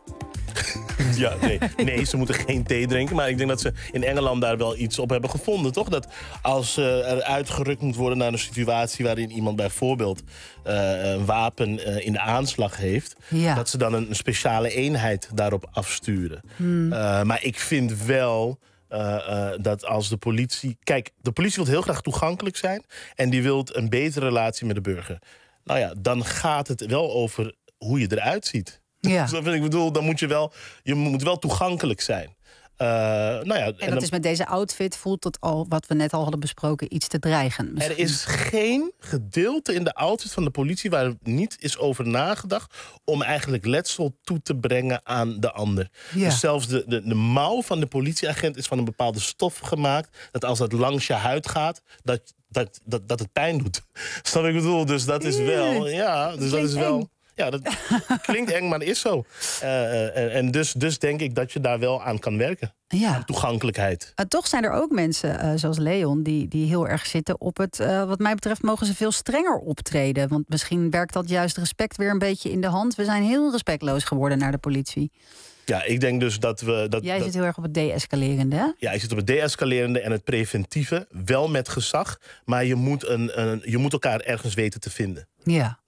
Ja, nee, nee, ze moeten geen thee drinken. Maar ik denk dat ze in Engeland daar wel iets op hebben gevonden, toch? Dat als uh, er uitgerukt moet worden naar een situatie waarin iemand bijvoorbeeld uh, een wapen uh, in de aanslag heeft, ja. dat ze dan een speciale eenheid daarop afsturen. Hmm. Uh, maar ik vind wel Uh, uh, dat als de politie... Kijk, de politie wil heel graag toegankelijk zijn en die wil een betere relatie met de burger. Nou ja, dan gaat het wel over hoe je eruit ziet. Ja. Dus ik bedoel, dan moet je wel, je moet wel toegankelijk zijn. Uh, nou ja, en, en dat dan, is met deze outfit, voelt het al, wat we net al hadden besproken, iets te dreigen. Misschien. Er is geen gedeelte in de outfit van de politie waar niet is over nagedacht om eigenlijk letsel toe te brengen aan de ander. Ja. Dus zelfs de, de, de mouw van de politieagent is van een bepaalde stof gemaakt, dat als dat langs je huid gaat, dat, dat, dat, dat het pijn doet. Snap ik bedoel? Dus dat is wel... Ja, dus dat is wel... Ja, dat klinkt eng, maar dat is zo. Uh, en en dus, dus denk ik dat je daar wel aan kan werken. Ja. Aan toegankelijkheid. Uh, toch zijn er ook mensen, uh, zoals Leon, die, die heel erg zitten op het... Uh, wat mij betreft mogen ze veel strenger optreden. Want misschien werkt dat juist respect weer een beetje in de hand. We zijn heel respectloos geworden naar de politie. Ja, ik denk dus dat we... Dat, Jij dat, zit heel erg op het de-escalerende, hè? Ja, je zit op het de-escalerende en het preventieve. Wel met gezag, maar je moet, een, een, je moet elkaar ergens weten te vinden. Ja. Ja.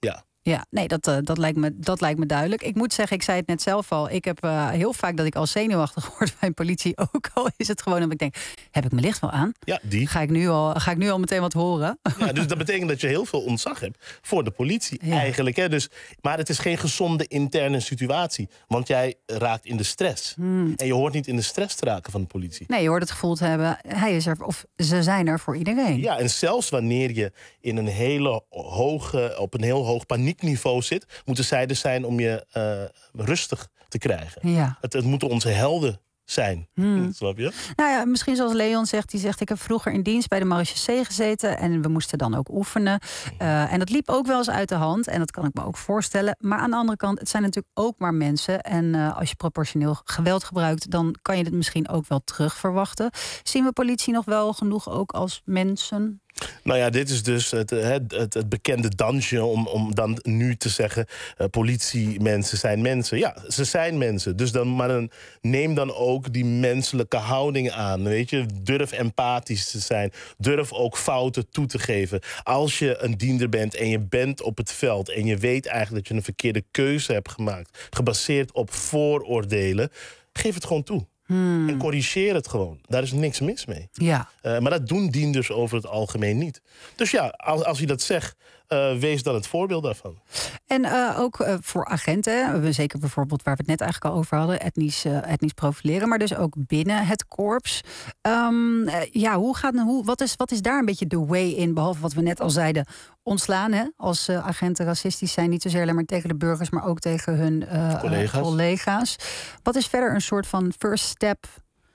Ja, nee, dat, uh, dat, lijkt me, dat lijkt me duidelijk. Ik moet zeggen, ik zei het net zelf al. Ik heb uh, heel vaak dat ik al zenuwachtig word bij politie. Ook al is het gewoon dat ik denk, heb ik mijn licht wel aan? Ja, die. Ga ik nu al, ga ik nu al meteen wat horen? Ja, dus dat betekent dat je heel veel ontzag hebt voor de politie ja. eigenlijk. Hè? Dus, maar het is geen gezonde interne situatie. Want jij raakt in de stress. Hmm. En je hoort niet in de stress te raken van de politie. Nee, je hoort het gevoel te hebben, hij is er, of ze zijn er voor iedereen. Ja, en zelfs wanneer je in een hele hoge, op een heel hoog paniekniveau zit, moeten zij er zijn om je uh, rustig te krijgen. Ja. Het, het moeten onze helden zijn. Hmm. Snap je? Nou ja, misschien zoals Leon zegt. Die zegt, ik heb vroeger in dienst bij de Marechaussee gezeten. En we moesten dan ook oefenen. Uh, en dat liep ook wel eens uit de hand. En dat kan ik me ook voorstellen. Maar aan de andere kant, het zijn natuurlijk ook maar mensen. En uh, als je proportioneel geweld gebruikt, dan kan je het misschien ook wel terug verwachten. Zien we politie nog wel genoeg ook als mensen? Nou ja, dit is dus het, het, het, het bekende dansje om, om dan nu te zeggen, uh, politiemensen zijn mensen. Ja, ze zijn mensen. Dus dan, maar dan, neem dan ook die menselijke houding aan. Weet je? Durf empathisch te zijn. Durf ook fouten toe te geven. Als je een diender bent en je bent op het veld en je weet eigenlijk dat je een verkeerde keuze hebt gemaakt, gebaseerd op vooroordelen, geef het gewoon toe. Hmm. En corrigeer het gewoon. Daar is niks mis mee. Ja. Uh, maar dat doen dienders over het algemeen niet. Dus ja, als, als je dat zegt, uh, wees dan het voorbeeld daarvan. En uh, ook uh, voor agenten, zeker bijvoorbeeld waar we het net eigenlijk al over hadden, etnisch, uh, etnisch profileren, maar dus ook binnen het korps. Um, uh, ja, hoe gaat, hoe, wat, is, wat is daar een beetje de way in, behalve wat we net al zeiden, ontslaan, hè? Als uh, agenten racistisch zijn, niet zozeer alleen maar tegen de burgers, maar ook tegen hun uh, collega's. Uh, collega's. Wat is verder een soort van first step?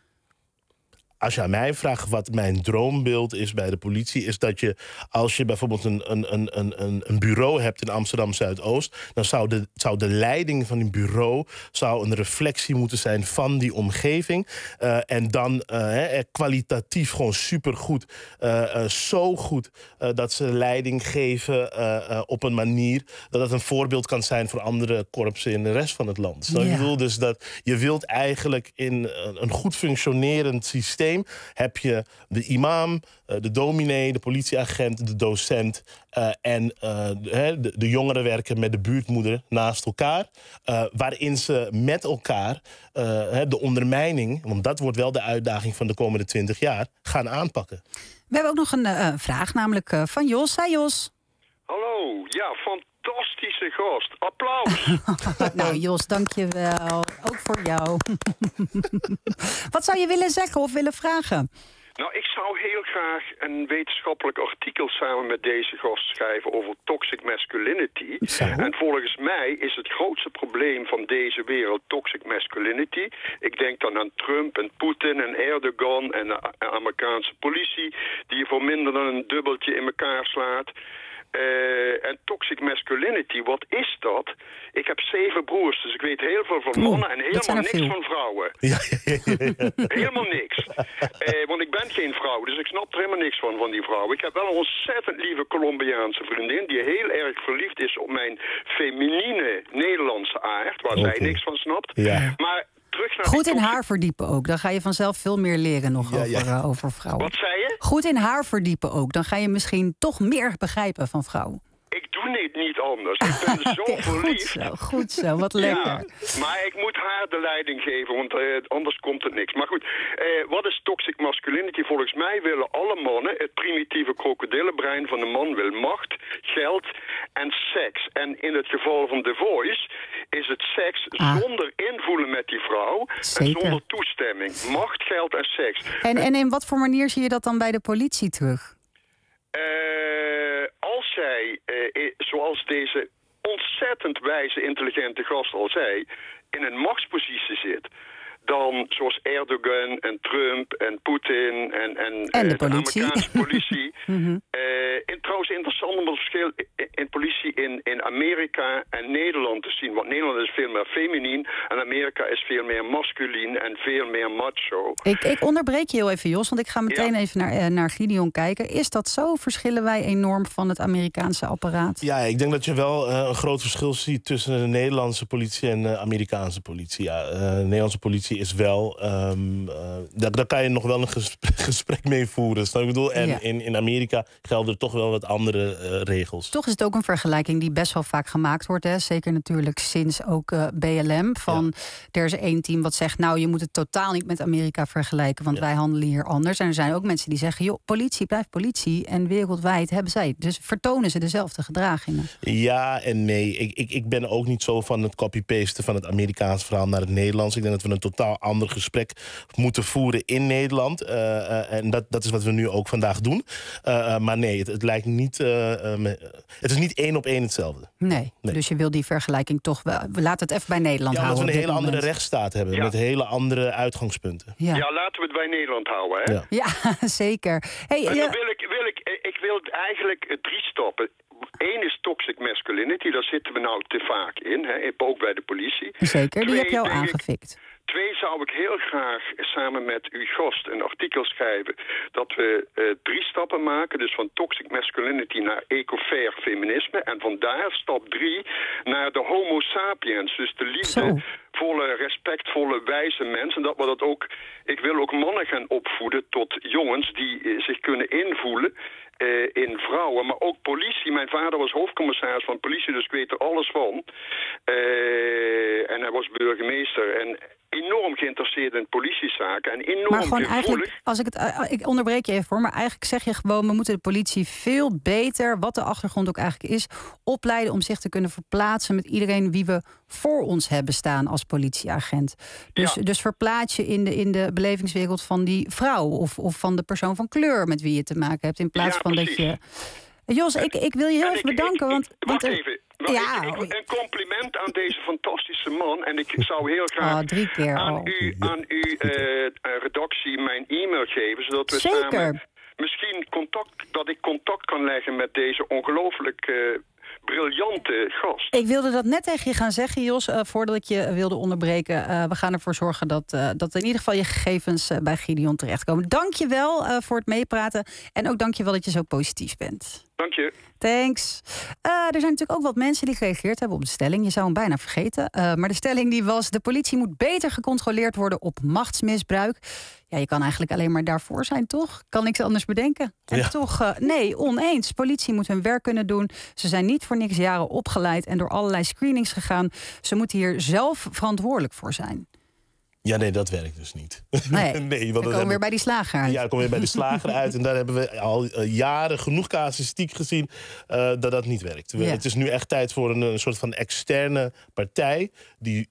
Als je aan mij vraagt wat mijn droombeeld is bij de politie, is dat je, als je bijvoorbeeld een, een, een, een, een bureau hebt in Amsterdam Zuidoost, dan zou de, zou de leiding van die bureau zou een reflectie moeten zijn van die omgeving. Uh, en dan uh, kwalitatief gewoon supergoed. Uh, uh, zo goed uh, dat ze leiding geven uh, uh, op een manier dat het een voorbeeld kan zijn voor andere korpsen in de rest van het land. So, ja. Ik bedoel dus dat je wilt eigenlijk in een goed functionerend systeem heb je de imam, de dominee, de politieagent, de docent uh, en uh, de, de jongeren werken met de buurtmoeder naast elkaar. Uh, waarin ze met elkaar uh, de ondermijning, want dat wordt wel de uitdaging van de komende twintig jaar, gaan aanpakken. We hebben ook nog een uh, vraag, namelijk uh, van Jos. Hi Jos. Hallo, ja, fantastische gast. Applaus. Nou Jos, dank je wel. Ook voor jou. Wat zou je willen zeggen of willen vragen? Nou, ik zou heel graag een wetenschappelijk artikel samen met deze gast schrijven over toxic masculinity. Zo. En volgens mij is het grootste probleem van deze wereld toxic masculinity. Ik denk dan aan Trump en Poetin en Erdogan en de Amerikaanse politie, die je voor minder dan een dubbeltje in elkaar slaat. Uh, en toxic masculinity, wat is dat? Ik heb zeven broers, dus ik weet heel veel van mannen en helemaal niks veel. van vrouwen. Ja, ja, ja, ja. Helemaal niks. Uh, want ik ben geen vrouw, dus ik snap er helemaal niks van, van die vrouwen. Ik heb wel een ontzettend lieve Colombiaanse vriendin die heel erg verliefd is op mijn feminine Nederlandse aard, waar okay. zij niks van snapt. Ja. Maar goed in haar verdiepen ook. Dan ga je vanzelf veel meer leren nog ja, over, ja. uh, over vrouwen. Wat zei je? Goed in haar verdiepen ook. Dan ga je misschien toch meer begrijpen van vrouwen. Ik doe niet, niet anders. Ik ben zo okay, verliefd. Goed zo, goed zo. Wat lekker. Ja, maar ik moet haar de leiding geven, want uh, anders komt het niks. Maar goed, uh, wat is toxic masculinity? Volgens mij willen alle mannen, het primitieve krokodillenbrein van de man wil macht, geld en seks. En in het geval van The Voice is het seks ah. zonder invoelen met die vrouw Zeker. en zonder toestemming. Macht, geld en seks. En, en in wat voor manier zie je dat dan bij de politie terug? Uh, als zij, uh, zoals deze ontzettend wijze, intelligente gast al zei, in een machtspositie zit, dan zoals Erdogan en Trump en Poetin en, en, en de, uh, de Amerikaanse politie. mm-hmm. uh, en trouwens interessant om het verschil in, in politie in, in Amerika en Nederland te zien. Want Nederland is veel meer feminien en Amerika is veel meer masculien en veel meer macho. Ik, ik onderbreek je heel even, Jos, want ik ga meteen ja. even naar, uh, naar Gideon kijken. Is dat zo? Verschillen wij enorm van het Amerikaanse apparaat? Ja, ik denk dat je wel uh, een groot verschil ziet tussen de Nederlandse politie en de Amerikaanse politie. Ja, uh, de Nederlandse politie is wel, um, uh, daar, daar kan je nog wel een gesprek, gesprek mee voeren. Snap ik bedoel? En ja. in, in Amerika gelden er toch wel wat andere uh, regels. Toch is het ook een vergelijking die best best wel vaak gemaakt wordt. Hè? Zeker natuurlijk sinds ook uh, B L M. Van, ja. Er is één team wat zegt, nou, je moet het totaal niet met Amerika vergelijken, want ja. wij handelen hier anders. En er zijn ook mensen die zeggen, joh, politie blijft politie. En wereldwijd hebben zij. Dus vertonen ze dezelfde gedragingen. Ja en nee. Ik, ik, ik ben ook niet zo van het copy-pasten van het Amerikaanse verhaal naar het Nederlands. Ik denk dat we een totaal ander gesprek moeten voeren in Nederland. Uh, uh, en dat, dat is wat we nu ook vandaag doen. Uh, uh, maar nee, het, het lijkt niet. Uh, uh, het is niet één op één hetzelfde. Nee, nee, dus je wil die vergelijking toch wel. We laten het even bij Nederland ja, houden. Ja, omdat we een hele moment. andere rechtsstaat hebben. Ja. Met hele andere uitgangspunten. Ja. ja, laten we het bij Nederland houden, hè? Ja, ja zeker. Hey, en ja. dan wil ik, wil ik, ik wil eigenlijk drie stappen. Eén is toxic masculinity, daar zitten we nou te vaak in, hè, ook bij de politie. Zeker, die Twee, heb je al aangefikt. Ik, twee zou ik heel graag samen met uw gast een artikel schrijven dat we uh, drie stappen maken, dus van toxic masculinity naar eco-fair feminisme. En vandaar stap drie naar de homo sapiens, dus de liefdevolle, respectvolle, wijze mensen. En dat we dat ook, ik wil ook mannen gaan opvoeden tot jongens die uh, zich kunnen invoelen Uh, in vrouwen, maar ook politie. Mijn vader was hoofdcommissaris van politie, dus ik weet er alles van. Uh, en hij was burgemeester en enorm geïnteresseerd in politiezaken en enorm maar gewoon gevoelig. Eigenlijk, als ik het, uh, ik onderbreek je even voor, maar eigenlijk zeg je gewoon, we moeten de politie veel beter, wat de achtergrond ook eigenlijk is, opleiden om zich te kunnen verplaatsen met iedereen wie we voor ons hebben staan als politieagent. Dus, ja. dus verplaats je in de, in de belevingswereld van die vrouw of, of van de persoon van kleur met wie je te maken hebt, in plaats ja, van precies. dat je... Jos, ik, ik wil je heel even ik, bedanken. Ik, want, ik, wacht want, even. Wacht, ja, ik, ik, een compliment aan deze fantastische man. En ik zou heel graag oh, drie keer aan, al. u, aan uw uh, redactie mijn e-mail geven. Zodat we Zeker. samen misschien contact, dat ik contact kan leggen met deze ongelooflijk uh, briljante gast. Ik wilde dat net tegen je gaan zeggen, Jos, uh, voordat ik je wilde onderbreken. Uh, we gaan ervoor zorgen dat, uh, dat in ieder geval je gegevens uh, bij Gideon terechtkomen. Dank je wel uh, voor het meepraten. En ook dank je wel dat je zo positief bent. Dank je. Thanks. Uh, er zijn natuurlijk ook wat mensen die gereageerd hebben op de stelling. Je zou hem bijna vergeten. Uh, maar de stelling die was, de politie moet beter gecontroleerd worden op machtsmisbruik. Ja, je kan eigenlijk alleen maar daarvoor zijn, toch? Kan niks anders bedenken. En ja. toch, uh, nee, oneens. Politie moet hun werk kunnen doen. Ze zijn niet voor niks jaren opgeleid en door allerlei screenings gegaan. Ze moeten hier zelf verantwoordelijk voor zijn. Ja, nee, dat werkt dus niet. Nee, nee, want dan komen we weer bij die slager uit. Ja, dan komen we weer bij de slager uit. En daar hebben we al uh, jaren genoeg casuïstiek gezien uh, dat dat niet werkt. We, Ja. Het is nu echt tijd voor een, een soort van externe partij die...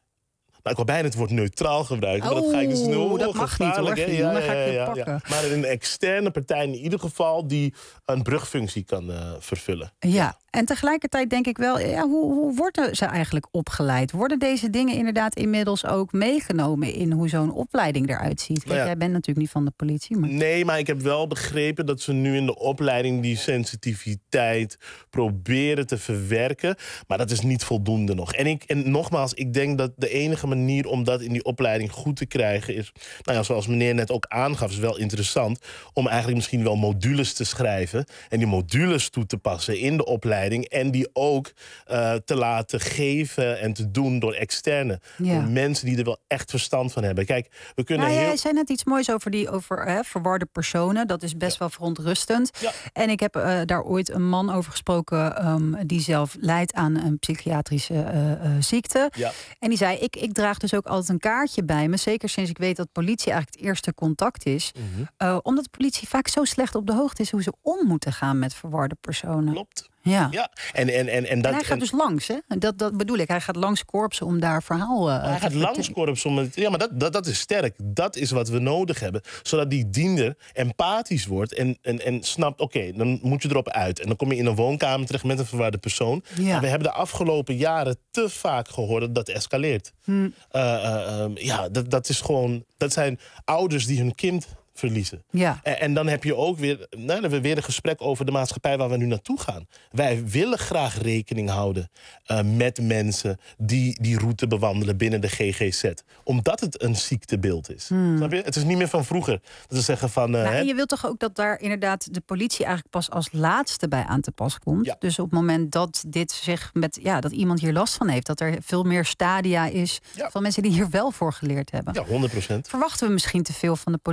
Nou, ik wil bijna het woord neutraal gebruiken. Oh, maar dat ga ik dus heel dat mag niet, hoor, hè? Gideon. Ja, Dan ga ik ja, je ja, pakken. ja. Maar een externe partij in ieder geval die een brugfunctie kan uh, vervullen. Ja, en tegelijkertijd denk ik wel, ja, hoe, hoe worden ze eigenlijk opgeleid? Worden deze dingen inderdaad inmiddels ook meegenomen in hoe zo'n opleiding eruit ziet? Kijk, Nou ja. jij bent natuurlijk niet van de politie, maar... Nee, maar ik heb wel begrepen dat ze nu in de opleiding die sensitiviteit proberen te verwerken. Maar dat is niet voldoende nog. En, ik, en nogmaals, ik denk dat de enige manier om dat in die opleiding goed te krijgen is... Nou ja, zoals meneer net ook aangaf, is wel interessant om eigenlijk misschien wel modules te schrijven en die modules toe te passen in de opleiding en die ook uh, te laten geven en te doen door externe. Ja. Door mensen die er wel echt verstand van hebben. Kijk, we kunnen Nou, heel... jij zei net iets moois over die over hè, verwarde personen. Dat is best wel verontrustend. Ja. En ik heb uh, daar ooit een man over gesproken um, die zelf lijdt aan een psychiatrische uh, uh, ziekte. Ja. En die zei, ik, ik draag dus ook altijd een kaartje bij me. Zeker sinds ik weet dat politie eigenlijk het eerste contact is. Mm-hmm. uh, omdat de politie vaak zo slecht op de hoogte is hoe ze om moeten gaan met verwarde personen. Klopt. Ja. Ja. En, en, en, en, dat, en hij gaat en, dus langs, hè? Dat, dat bedoel ik. Hij gaat langs korpsen om daar verhaal uh, hij gaat langs korps om het. Ja, maar dat, dat, dat is sterk. Dat is wat we nodig hebben. Zodat die diender empathisch wordt en, en, en snapt, oké, okay, dan moet je erop uit. En dan kom je in een woonkamer terecht met een verwarde persoon. Ja. Maar we hebben de afgelopen jaren te vaak gehoord dat dat escaleert. Hm. Uh, uh, um, ja, dat, dat is gewoon. Dat zijn ouders die hun kind verliezen. Ja. En, en dan heb je ook weer, nou, dan hebben we weer een gesprek over de maatschappij waar we nu naartoe gaan. Wij willen graag rekening houden uh, met mensen die die route bewandelen binnen de G G Z. Omdat het een ziektebeeld is. Hmm. Snap je? Het is niet meer van vroeger. Dat ze zeggen van... Uh, nou, hè, en je wilt toch ook dat daar inderdaad de politie eigenlijk pas als laatste bij aan te pas komt. Ja. Dus op het moment dat dit zich met ja, dat iemand hier last van heeft, dat er veel meer stadia is Ja. van mensen die hier wel voor geleerd hebben. Ja, honderd procent. Verwachten we misschien te veel van de politie? Dat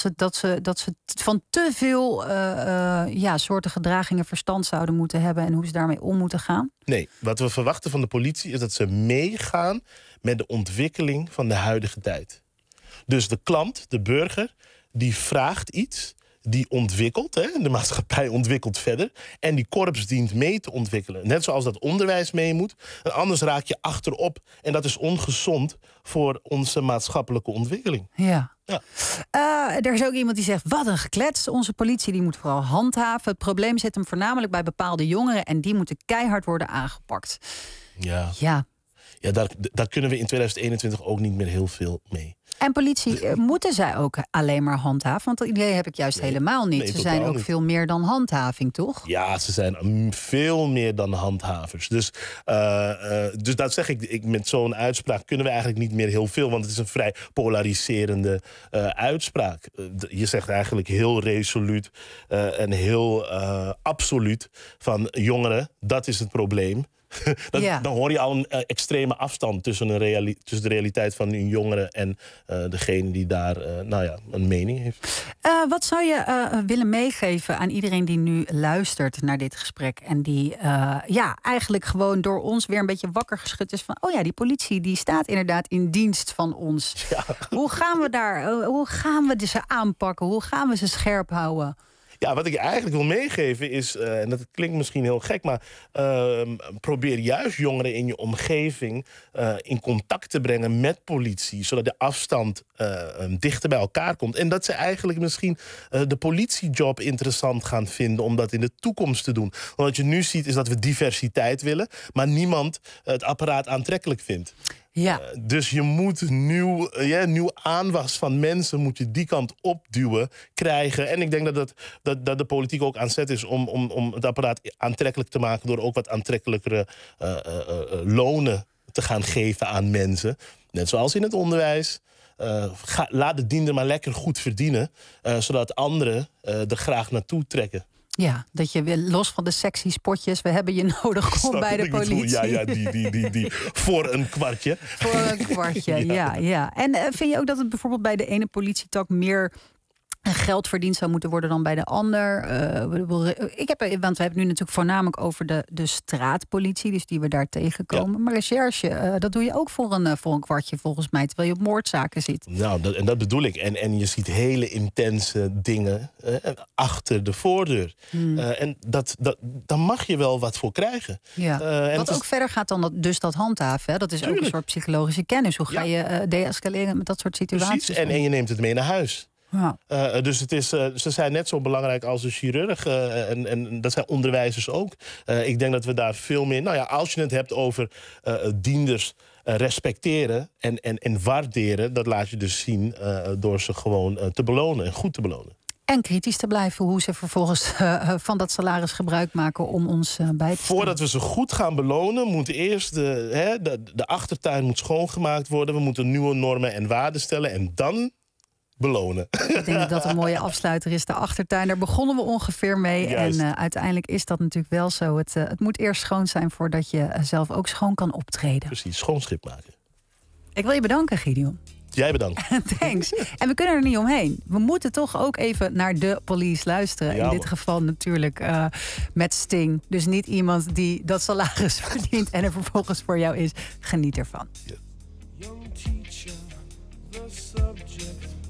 ze, dat, ze, dat ze van te veel uh, uh, ja, soorten gedragingen verstand zouden moeten hebben en hoe ze daarmee om moeten gaan? Nee, wat we verwachten van de politie is dat ze meegaan met de ontwikkeling van de huidige tijd. Dus de klant, de burger, die vraagt iets, die ontwikkelt, hè, de maatschappij ontwikkelt verder, en die korps dient mee te ontwikkelen. Net zoals dat onderwijs mee moet. En anders raak je achterop en dat is ongezond voor onze maatschappelijke ontwikkeling. Ja. Ja. Uh, er is ook iemand die zegt, wat een geklets. Onze politie die moet vooral handhaven. Het probleem zit hem voornamelijk bij bepaalde jongeren en die moeten keihard worden aangepakt. Ja, ja. ja daar, daar kunnen we in tweeduizend eenentwintig ook niet meer heel veel mee. En politie, moeten zij ook alleen maar handhaven? Want dat idee heb ik juist nee, helemaal niet. Nee, ze zijn ook niet. veel meer dan handhaving, toch? Ja, ze zijn veel meer dan handhavers. Dus, uh, uh, dus dat zeg ik, ik, met zo'n uitspraak kunnen we eigenlijk niet meer heel veel. Want het is een vrij polariserende uh, uitspraak. Uh, je zegt eigenlijk heel resoluut uh, en heel uh, absoluut van jongeren, dat is het probleem. Dat, ja. Dan hoor je al een uh, extreme afstand tussen, een reali- tussen de realiteit van een jongere en uh, degene die daar uh, nou ja, een mening heeft. Uh, wat zou je uh, willen meegeven aan iedereen die nu luistert naar dit gesprek en die uh, ja, eigenlijk gewoon door ons weer een beetje wakker geschud is van, oh ja, die politie die staat inderdaad in dienst van ons. Ja. Hoe gaan we daar, uh, hoe gaan we ze aanpakken? Hoe gaan we ze scherp houden? Ja, wat ik eigenlijk wil meegeven is, uh, en dat klinkt misschien heel gek, maar uh, probeer juist jongeren in je omgeving uh, in contact te brengen met politie, zodat de afstand uh, dichter bij elkaar komt. En dat ze eigenlijk misschien uh, de politiejob interessant gaan vinden om dat in de toekomst te doen. Want wat je nu ziet is dat we diversiteit willen, maar niemand het apparaat aantrekkelijk vindt. Ja. Uh, dus je moet nieuw, uh, ja, nieuw aanwas van mensen moet je die kant opduwen, krijgen. En ik denk dat, dat, dat, dat de politiek ook aan zet is om, om, om het apparaat aantrekkelijk te maken door ook wat aantrekkelijkere uh, uh, uh, lonen te gaan geven aan mensen. Net zoals in het onderwijs. Uh, ga, laat de diender maar lekker goed verdienen, uh, zodat anderen uh, er graag naartoe trekken. Ja, dat je weer los van de sexy spotjes, we hebben je nodig om bij de politie. Ja, ja, die, die, die, die. Voor een kwartje. Voor een kwartje, ja, ja. ja. En uh, vind je ook dat het bijvoorbeeld bij de ene politietak meer geld verdiend zou moeten worden dan bij de ander? Uh, ik heb, want we hebben het nu natuurlijk voornamelijk over de, de straatpolitie, dus die we daar tegenkomen. Ja. Maar recherche, uh, dat doe je ook voor een, uh, voor een kwartje volgens mij, terwijl je op moordzaken zit. Nou, dat, en dat bedoel ik. En, en je ziet hele intense dingen uh, achter de voordeur. Hmm. Uh, en dat, dat, daar mag je wel wat voor krijgen. Ja. Uh, en wat ook is... verder gaat dan dat, dus dat handhaven. Hè? Dat is Tuurlijk. ook een soort psychologische kennis. Hoe ga ja. je uh, de-escaleren met dat soort situaties? Precies, en, en je neemt het mee naar huis. Ja. Uh, dus het is, uh, ze zijn net zo belangrijk als de chirurg. Uh, en, en dat zijn onderwijzers ook. Uh, ik denk dat we daar veel meer... Nou ja, als je het hebt over uh, dienders uh, respecteren en, en, en waarderen... dat laat je dus zien uh, door ze gewoon uh, te belonen en goed te belonen. En kritisch te blijven hoe ze vervolgens uh, van dat salaris gebruik maken om ons uh, bij te staan. Voordat we ze goed gaan belonen, moet eerst de, hè, de, de achtertuin moet schoongemaakt worden. We moeten nieuwe normen en waarden stellen en dan... belonen. Ik denk dat dat een mooie afsluiter is. De achtertuin, daar begonnen we ongeveer mee. Juist. En uh, uiteindelijk is dat natuurlijk wel zo. Het, uh, het moet eerst schoon zijn voordat je uh, zelf ook schoon kan optreden. Precies, schoon schip maken. Ik wil je bedanken, Gideon. Jij bedankt. Thanks. En we kunnen er niet omheen. We moeten toch ook even naar de police luisteren. Ja, in dit man. geval natuurlijk uh, met Sting. Dus niet iemand die dat salaris verdient en er vervolgens voor jou is. Geniet ervan. Ja. Young teacher, the subject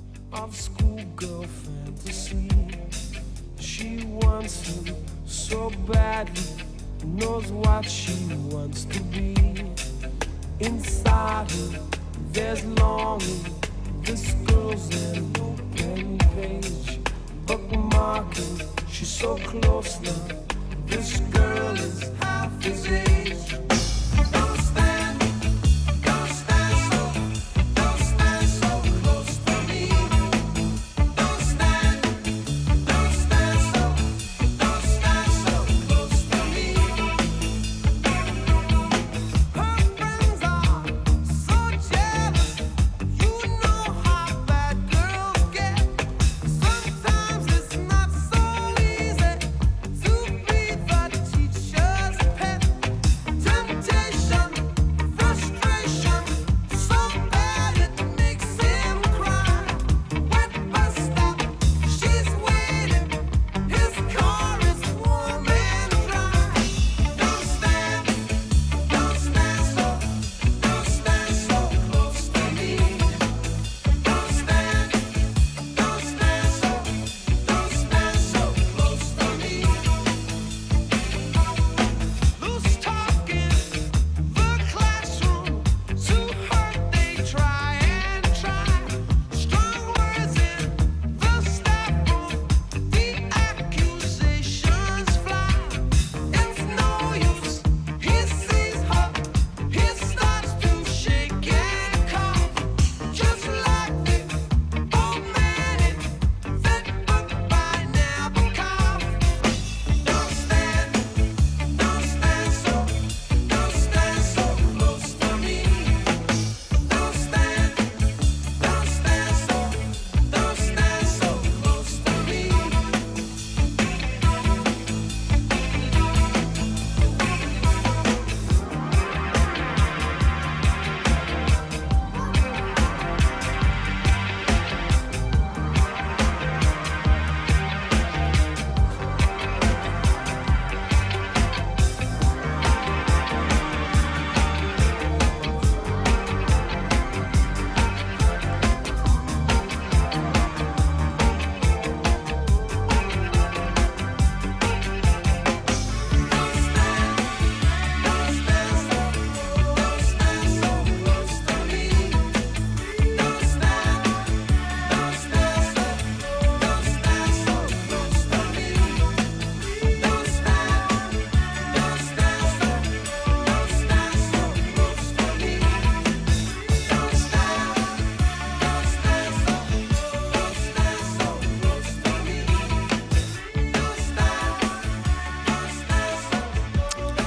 of schoolgirl fantasy. She wants him so badly, knows what she wants to be. Inside her, there's longing. This girl's an open page, bookmarking. She's so close now. This girl is half his age.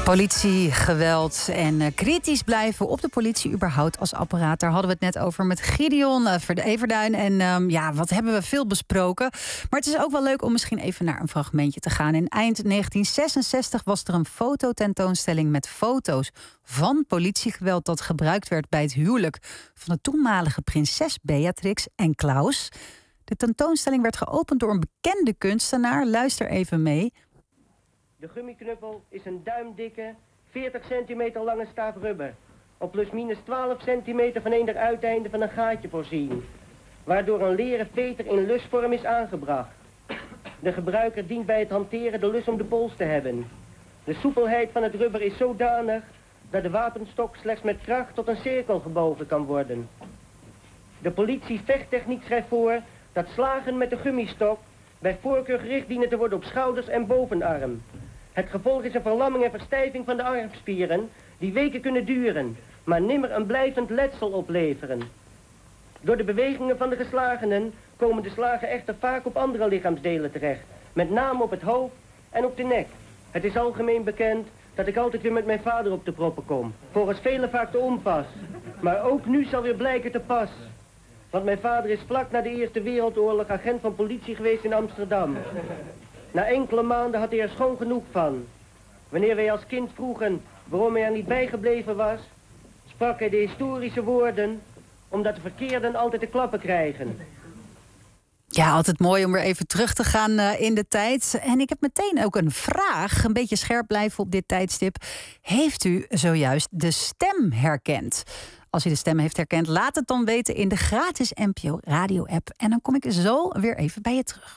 Politiegeweld en uh, kritisch blijven op de politie überhaupt als apparaat. Daar hadden we het net over met Gideon uh, Everduin. En um, ja, wat hebben we veel besproken. Maar het is ook wel leuk om misschien even naar een fragmentje te gaan. In eind negentien zesenzestig was er een fototentoonstelling met foto's van politiegeweld dat gebruikt werd bij het huwelijk van de toenmalige prinses Beatrix en Klaus. De tentoonstelling werd geopend door een bekende kunstenaar. Luister even mee. De gummiknuppel is een duimdikke, veertig centimeter lange staaf rubber. Op plusminus twaalf centimeter van een der uiteinden van een gaatje voorzien. Waardoor een leren veter in lusvorm is aangebracht. De gebruiker dient bij het hanteren de lus om de pols te hebben. De soepelheid van het rubber is zodanig dat de wapenstok slechts met kracht tot een cirkel gebogen kan worden. De politie vechttechniek schrijft voor dat slagen met de gummistok bij voorkeur gericht dienen te worden op schouders en bovenarm. Het gevolg is een verlamming en verstijving van de armspieren die weken kunnen duren, maar nimmer een blijvend letsel opleveren. Door de bewegingen van de geslagenen komen de slagen echter vaak op andere lichaamsdelen terecht, met name op het hoofd en op de nek. Het is algemeen bekend dat ik altijd weer met mijn vader op de proppen kom. Volgens velen vaak te onpas, maar ook nu zal weer blijken te pas. Want mijn vader is vlak na de Eerste Wereldoorlog agent van politie geweest in Amsterdam. Na enkele maanden had hij er schoon genoeg van. Wanneer wij als kind vroegen waarom hij er niet bijgebleven was, sprak hij de historische woorden, omdat de verkeerden altijd de klappen krijgen. Ja, altijd mooi om weer even terug te gaan uh, in de tijd. En ik heb meteen ook een vraag, een beetje scherp blijven op dit tijdstip. Heeft u zojuist de stem herkend? Als u de stem heeft herkend, laat het dan weten in de gratis N P O Radio app. En dan kom ik zo weer even bij je terug.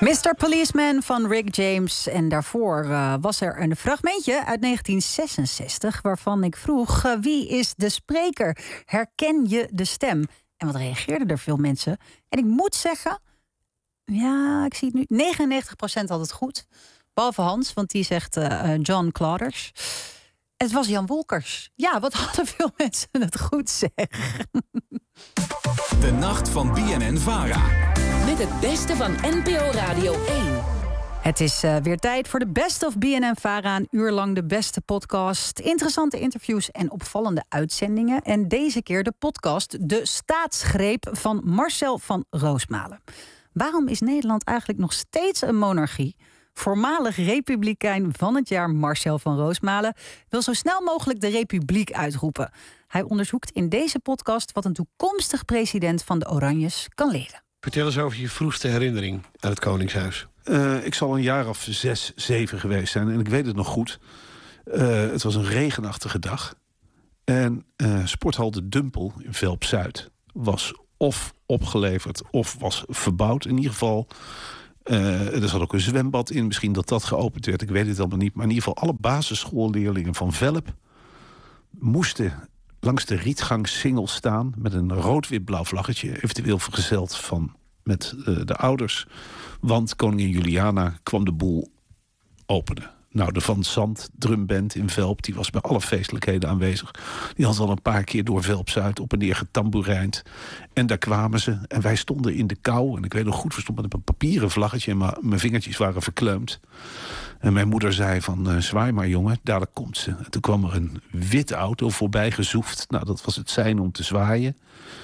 mister Policeman van Rick James. En daarvoor uh, was er een fragmentje uit negentien zesenzestig... waarvan ik vroeg, uh, wie is de spreker? Herken je de stem? En wat reageerden er veel mensen? En ik moet zeggen, ja, ik zie het nu, negenennegentig procent had het goed. Behalve Hans, want die zegt uh, John Clauders. Het was Jan Wolkers. Ja, wat hadden veel mensen het goed, zeg. De nacht van B N N-Vara. Met het beste van N P O Radio één. Het is uh, weer tijd voor de Best of B N N-Vara. Een uur lang de beste podcast, interessante interviews en opvallende uitzendingen. En deze keer de podcast De Staatsgreep van Marcel van Roosmalen. Waarom is Nederland eigenlijk nog steeds een monarchie? Voormalig republikein van het jaar Marcel van Roosmalen wil zo snel mogelijk de republiek uitroepen. Hij onderzoekt in deze podcast wat een toekomstig president van de Oranjes kan leren. Vertel eens over je vroegste herinnering aan het Koningshuis. Uh, ik zal een jaar of zes, zeven geweest zijn en ik weet het nog goed. Uh, het was een regenachtige dag. En uh, sporthal De Dumpel in Velp-Zuid was of opgeleverd of was verbouwd. In ieder geval, uh, er zat ook een zwembad in. Misschien dat dat geopend werd, ik weet het allemaal niet. Maar in ieder geval, alle basisschoolleerlingen van Velp moesten langs de rietgang singel staan met een rood-wit-blauw vlaggetje, eventueel vergezeld van met uh, de ouders. Want koningin Juliana kwam de boel openen. Nou, de Van Zandt drumband in Velp, die was bij alle feestelijkheden aanwezig. Die had al een paar keer door Velp-Zuid op en neer getamboerijnd. En daar kwamen ze. En wij stonden in de kou. En ik weet nog goed, we stonden met een papieren vlaggetje en ma- mijn vingertjes waren verkleumd. En mijn moeder zei van, uh, zwaai maar jongen, dadelijk komt ze. En toen kwam er een witte auto voorbij gezoefd. Nou, dat was het sein om te zwaaien.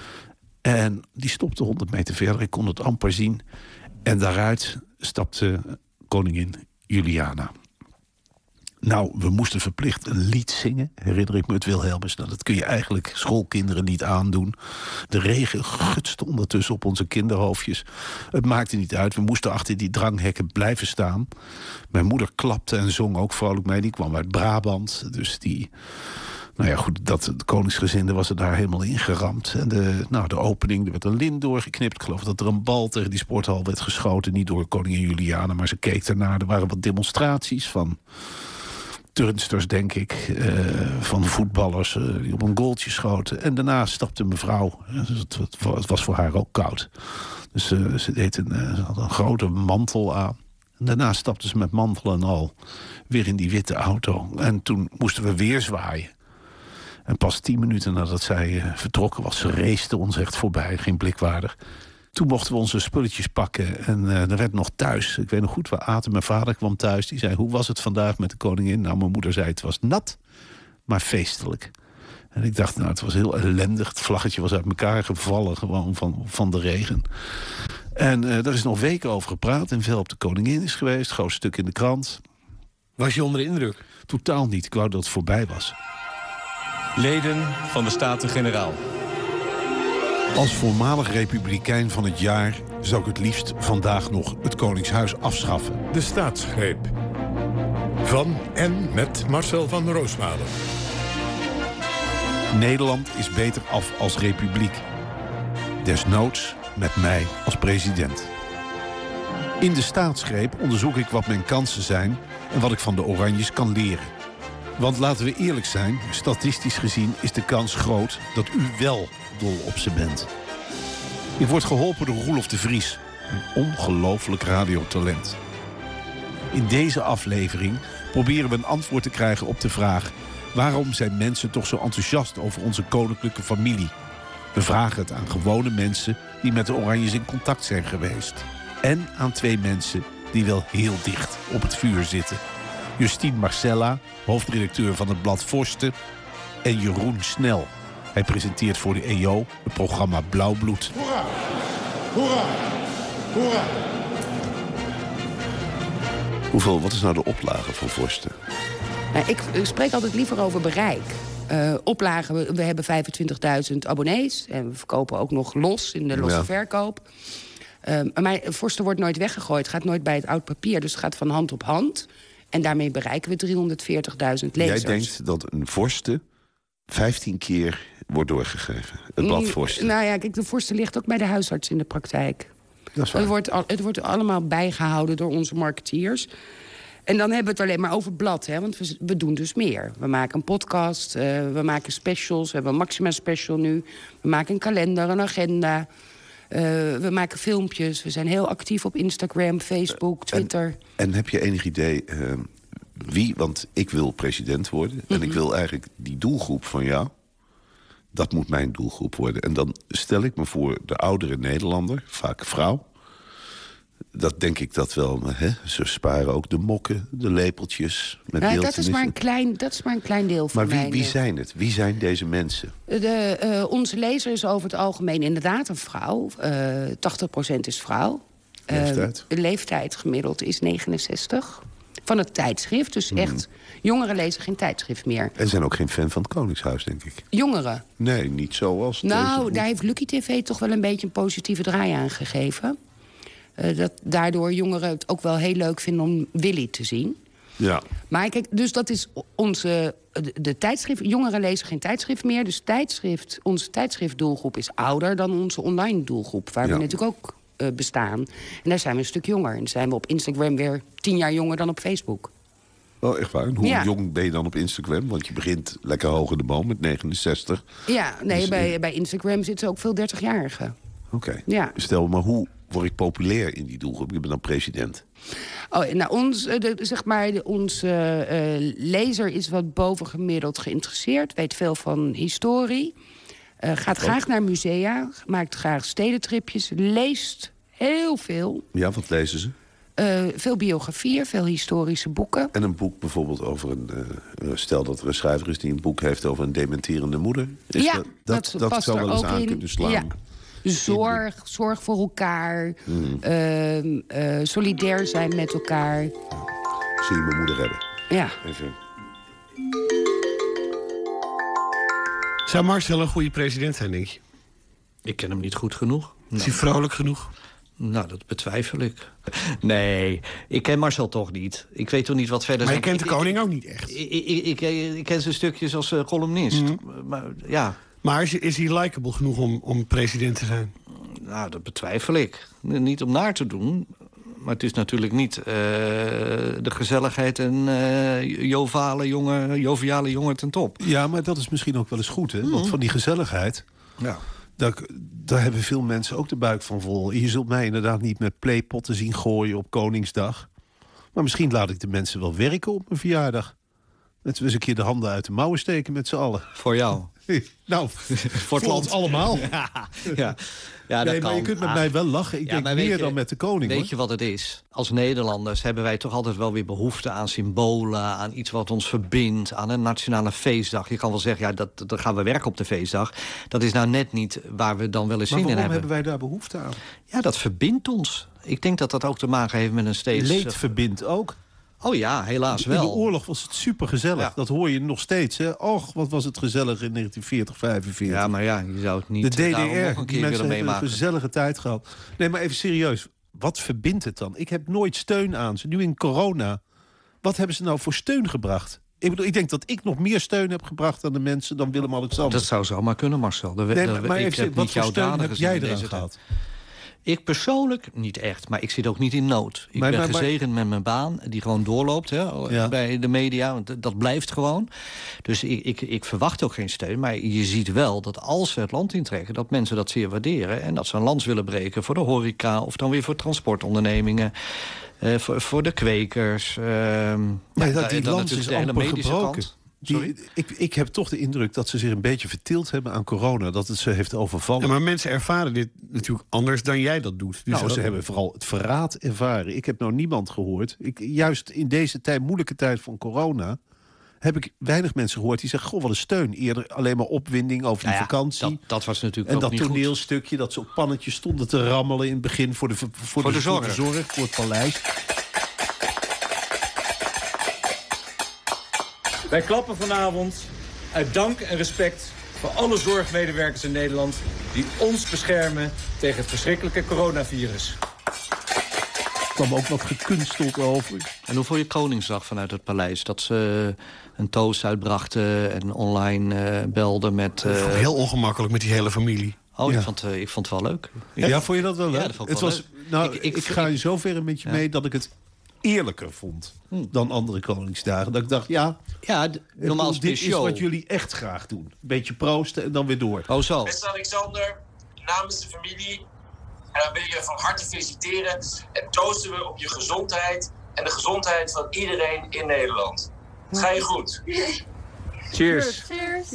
En die stopte honderd meter verder. Ik kon het amper zien. En daaruit stapte koningin Juliana. Nou, we moesten verplicht een lied zingen, herinner ik me het Wilhelmus. Nou, dat kun je eigenlijk schoolkinderen niet aandoen. De regen gutste ondertussen op onze kinderhoofdjes. Het maakte niet uit, we moesten achter die dranghekken blijven staan. Mijn moeder klapte en zong ook vrolijk mee. Die kwam uit Brabant, dus die... Nou ja, goed, dat, het koningsgezinde was er daar helemaal ingeramd. En de, nou, de opening, er werd een lint doorgeknipt. Ik geloof dat er een bal tegen die sporthal werd geschoten. Niet door koningin Juliana, maar ze keek ernaar. Er waren wat demonstraties van turnsters, denk ik. Uh, van voetballers uh, die op een goaltje schoten. En daarna stapte mevrouw. Het, het, het was voor haar ook koud. Dus uh, ze, deed een, uh, ze had een grote mantel aan. En daarna stapte ze met mantel en al weer in die witte auto. En toen moesten we weer zwaaien. En pas tien minuten nadat zij uh, vertrokken was, ze racete ons echt voorbij, geen blikwaardig. Toen mochten we onze spulletjes pakken en uh, er werd nog thuis. Ik weet nog goed, we aten, mijn vader kwam thuis. Die zei, hoe was het vandaag met de koningin? Nou, mijn moeder zei, het was nat, maar feestelijk. En ik dacht, nou, het was heel ellendig. Het vlaggetje was uit elkaar gevallen, gewoon van, van de regen. En uh, daar is nog weken over gepraat. En veel op de koningin is geweest, groot stuk in de krant. Was je onder de indruk? Totaal niet, ik wou dat het voorbij was. Leden van de Staten-Generaal. Als voormalig republikein van het jaar zou ik het liefst vandaag nog het Koningshuis afschaffen. De Staatsgreep. Van en met Marcel van Roosmalen. Nederland is beter af als republiek. Desnoods met mij als president. In de Staatsgreep onderzoek ik wat mijn kansen zijn en wat ik van de Oranjes kan leren. Want laten we eerlijk zijn, statistisch gezien is de kans groot dat u wel dol op ze bent. Ik word geholpen door Roelof de Vries, een ongelooflijk radiotalent. In deze aflevering proberen we een antwoord te krijgen op de vraag: waarom zijn mensen toch zo enthousiast over onze koninklijke familie? We vragen het aan gewone mensen die met de Oranjes in contact zijn geweest. En aan twee mensen die wel heel dicht op het vuur zitten. Justine Marcella, hoofdredacteur van het blad Vorsten, en Jeroen Snel. Hij presenteert voor de E O het programma Blauwbloed. Hoera! Hoera! Hoera! Hoeveel, wat is nou de oplage van Vorsten? Nou, ik, ik spreek altijd liever over bereik. Uh, oplagen, we, we hebben vijfentwintigduizend abonnees. En we verkopen ook nog los in de losse ja. verkoop. Uh, maar Vorsten wordt nooit weggegooid. Het gaat nooit bij het oud papier. Dus het gaat van hand op hand. En daarmee bereiken we driehonderdveertigduizend lezers. Jij denkt dat een Vorsten vijftien keer wordt doorgegeven? Het blad Vorsten. Nou ja, kijk, de Vorsten ligt ook bij de huisarts in de praktijk. Dat is waar. Het wordt, al, het wordt allemaal bijgehouden door onze marketeers. En dan hebben we het alleen maar over blad, hè, want we, we doen dus meer. We maken een podcast, uh, we maken specials, we hebben een Maxima special nu. We maken een kalender, een agenda. Uh, we maken filmpjes, we zijn heel actief op Instagram, Facebook, Twitter. En, en heb je enig idee uh, wie, want ik wil president worden... Mm-hmm. en ik wil eigenlijk die doelgroep van jou... dat moet mijn doelgroep worden. En dan stel ik me voor de oudere Nederlander, vaak vrouw... dat denk ik dat wel. Hè? Ze sparen ook de mokken, de lepeltjes. Met nou, dat, is maar een klein, dat is maar een klein deel van Maar wie, mijn, wie zijn het? Wie zijn deze mensen? De, uh, onze lezer is over het algemeen inderdaad een vrouw. Uh, tachtig procent is vrouw. Leeftijd? Uh, de leeftijd gemiddeld is negenenzestig. Van het tijdschrift. Dus mm. echt, jongeren lezen geen tijdschrift meer. En zijn ook geen fan van het Koningshuis, denk ik. Jongeren? Nee, niet zoals Nou, deze. daar heeft Lucky T V toch wel een beetje een positieve draai aan gegeven. Uh, dat daardoor jongeren het ook wel heel leuk vinden om Willy te zien. Ja. Maar kijk, dus dat is onze... De, de tijdschrift, jongeren lezen geen tijdschrift meer. Dus tijdschrift, onze tijdschriftdoelgroep is ouder dan onze online doelgroep. Waar ja. we natuurlijk ook uh, bestaan. En daar zijn we een stuk jonger. En dan zijn we op Instagram weer tien jaar jonger dan op Facebook. Oh, echt waar? En hoe ja. jong ben je dan op Instagram? Want je begint lekker hoog in de boom met negenenzestig. Ja, nee, dus, bij, bij Instagram zitten ook veel dertigjarigen. Oké. Okay. Ja. Stel, maar hoe word ik populair in die doelgroep? Ik ben dan president. Oh, nou, ons, de, zeg maar, de, onze uh, lezer is wat bovengemiddeld geïnteresseerd. Weet veel van historie. Uh, gaat graag naar musea. Maakt graag stedentripjes. Leest heel veel. Ja, wat lezen ze? Uh, veel biografieën, veel historische boeken. En een boek bijvoorbeeld over een... Uh, stel dat er een schrijver is die een boek heeft over een dementerende moeder. Is ja, dat, dat, dat, dat past zou er wel eens ook aan in. kunnen slaan. Ja. Zorg, zorg voor elkaar. Mm. Uh, uh, solidair zijn met elkaar. Ja. Zie je mijn moeder hebben. Ja. Even. Zou Marcel een goede president zijn, denk je? Ik ken hem niet goed genoeg. Is hij vrolijk genoeg? Nou, dat betwijfel ik. Nee, ik ken Marcel toch niet. Ik weet toch niet wat verder... Maar je zijn. kent de ik, koning ik, ook niet echt? Ik, ik, ik, ik, ik ken zijn stukjes als uh, columnist. Mm. Maar ja... Maar is, is hij likable genoeg om, om president te zijn? Nou, dat betwijfel ik. Niet om naar te doen. Maar het is natuurlijk niet uh, de gezelligheid en uh, jovale jongen, joviale jongen ten top. Ja, maar dat is misschien ook wel eens goed, hè? Mm. Want van die gezelligheid... Ja. Daar, daar hebben veel mensen ook de buik van vol. Je zult mij inderdaad niet met playpotten zien gooien op Koningsdag. Maar misschien laat ik de mensen wel werken op mijn verjaardag. Dat we eens een keer de handen uit de mouwen steken met z'n allen. Voor jou? Nou, voor het land allemaal. Ja, ja. Ja, dat nee, maar kan. je kunt met ah. mij wel lachen. Ik ja, denk meer je, dan met de koning. Weet hoor. je wat het is? Als Nederlanders hebben wij toch altijd wel weer behoefte aan symbolen... aan iets wat ons verbindt, aan een nationale feestdag. Je kan wel zeggen, ja, dat, dan gaan we werken op de feestdag. Dat is nou net niet waar we dan wel eens zin in hebben. Maar waarom hebben wij daar behoefte aan? Ja, dat verbindt ons. Ik denk dat dat ook te maken heeft met een steeds... Leed verbindt ook. Oh ja, helaas wel. In de oorlog was het supergezellig. Ja. Dat hoor je nog steeds. Hè? Och, wat was het gezellig in negentien veertig, vijfenveertig. Ja, maar ja, je zou het niet... De D D R, nog een keer die mensen hebben een gezellige tijd gehad. Nee, maar even serieus. Wat verbindt het dan? Ik heb nooit steun aan ze. Nu in corona. Wat hebben ze nou voor steun gebracht? Ik bedoel, ik denk dat ik nog meer steun heb gebracht aan de mensen dan Willem-Alexander. Dat zou zomaar kunnen, Marcel. De, nee, de, maar ik even, heb wat niet voor jouw steun heb jij eraan deze gehad? Ik persoonlijk niet echt, maar ik zit ook niet in nood. Ik maar, ben maar, gezegend met mijn baan, die gewoon doorloopt hè, ja. bij de media. Want dat blijft gewoon. Dus ik, ik, ik verwacht ook geen steun. Maar je ziet wel dat als ze het land intrekken... dat mensen dat zeer waarderen. En dat ze een lans willen breken voor de horeca... of dan weer voor transportondernemingen. Uh, voor, voor de kwekers. Uh, maar dat die lans is amper gebroken. Kant. Die, ik, ik heb toch de indruk dat ze zich een beetje vertild hebben aan corona. Dat het ze heeft overvallen. Ja, maar mensen ervaren dit natuurlijk anders dan jij dat doet. Dus nou, dat ze hebben vooral het verraad ervaren. Ik heb nou niemand gehoord. Ik, juist in deze tijd, moeilijke tijd van corona... heb ik weinig mensen gehoord die zeggen... goh, wat een steun. Eerder alleen maar opwinding over die nou ja, vakantie. Dat, dat was natuurlijk en ook niet dat toneelstukje goed. Dat ze op pannetjes stonden te rammelen in het begin... voor de, voor voor de, de, zorg. voor de zorg, voor het paleis. Wij klappen vanavond uit dank en respect voor alle zorgmedewerkers in Nederland... die ons beschermen tegen het verschrikkelijke coronavirus. Er kwam ook wat gekunsteld over. En hoe vond je Koningsdag vanuit het paleis? Dat ze een toast uitbrachten en online uh, belden met... Uh... Ik vond het heel ongemakkelijk met die hele familie. Oh, Ja. ik, vond, uh, ik vond het wel leuk. Ja, vond je dat wel leuk? Ja, dat vond ik het wel was, leuk. nou, Ik- ik, ik- ga in zoverre met je Ja. mee dat ik het eerlijker vond dan andere Koningsdagen. Dat ik dacht, ja, ja d- normaal is dit het is een show. wat jullie echt graag doen. Beetje proosten en dan weer door. Oh, zo. Beste Alexander, namens de familie uh, wil je van harte feliciteren. En toosten we op je gezondheid en de gezondheid van iedereen in Nederland. Het ga je goed. Cheers. Cheers.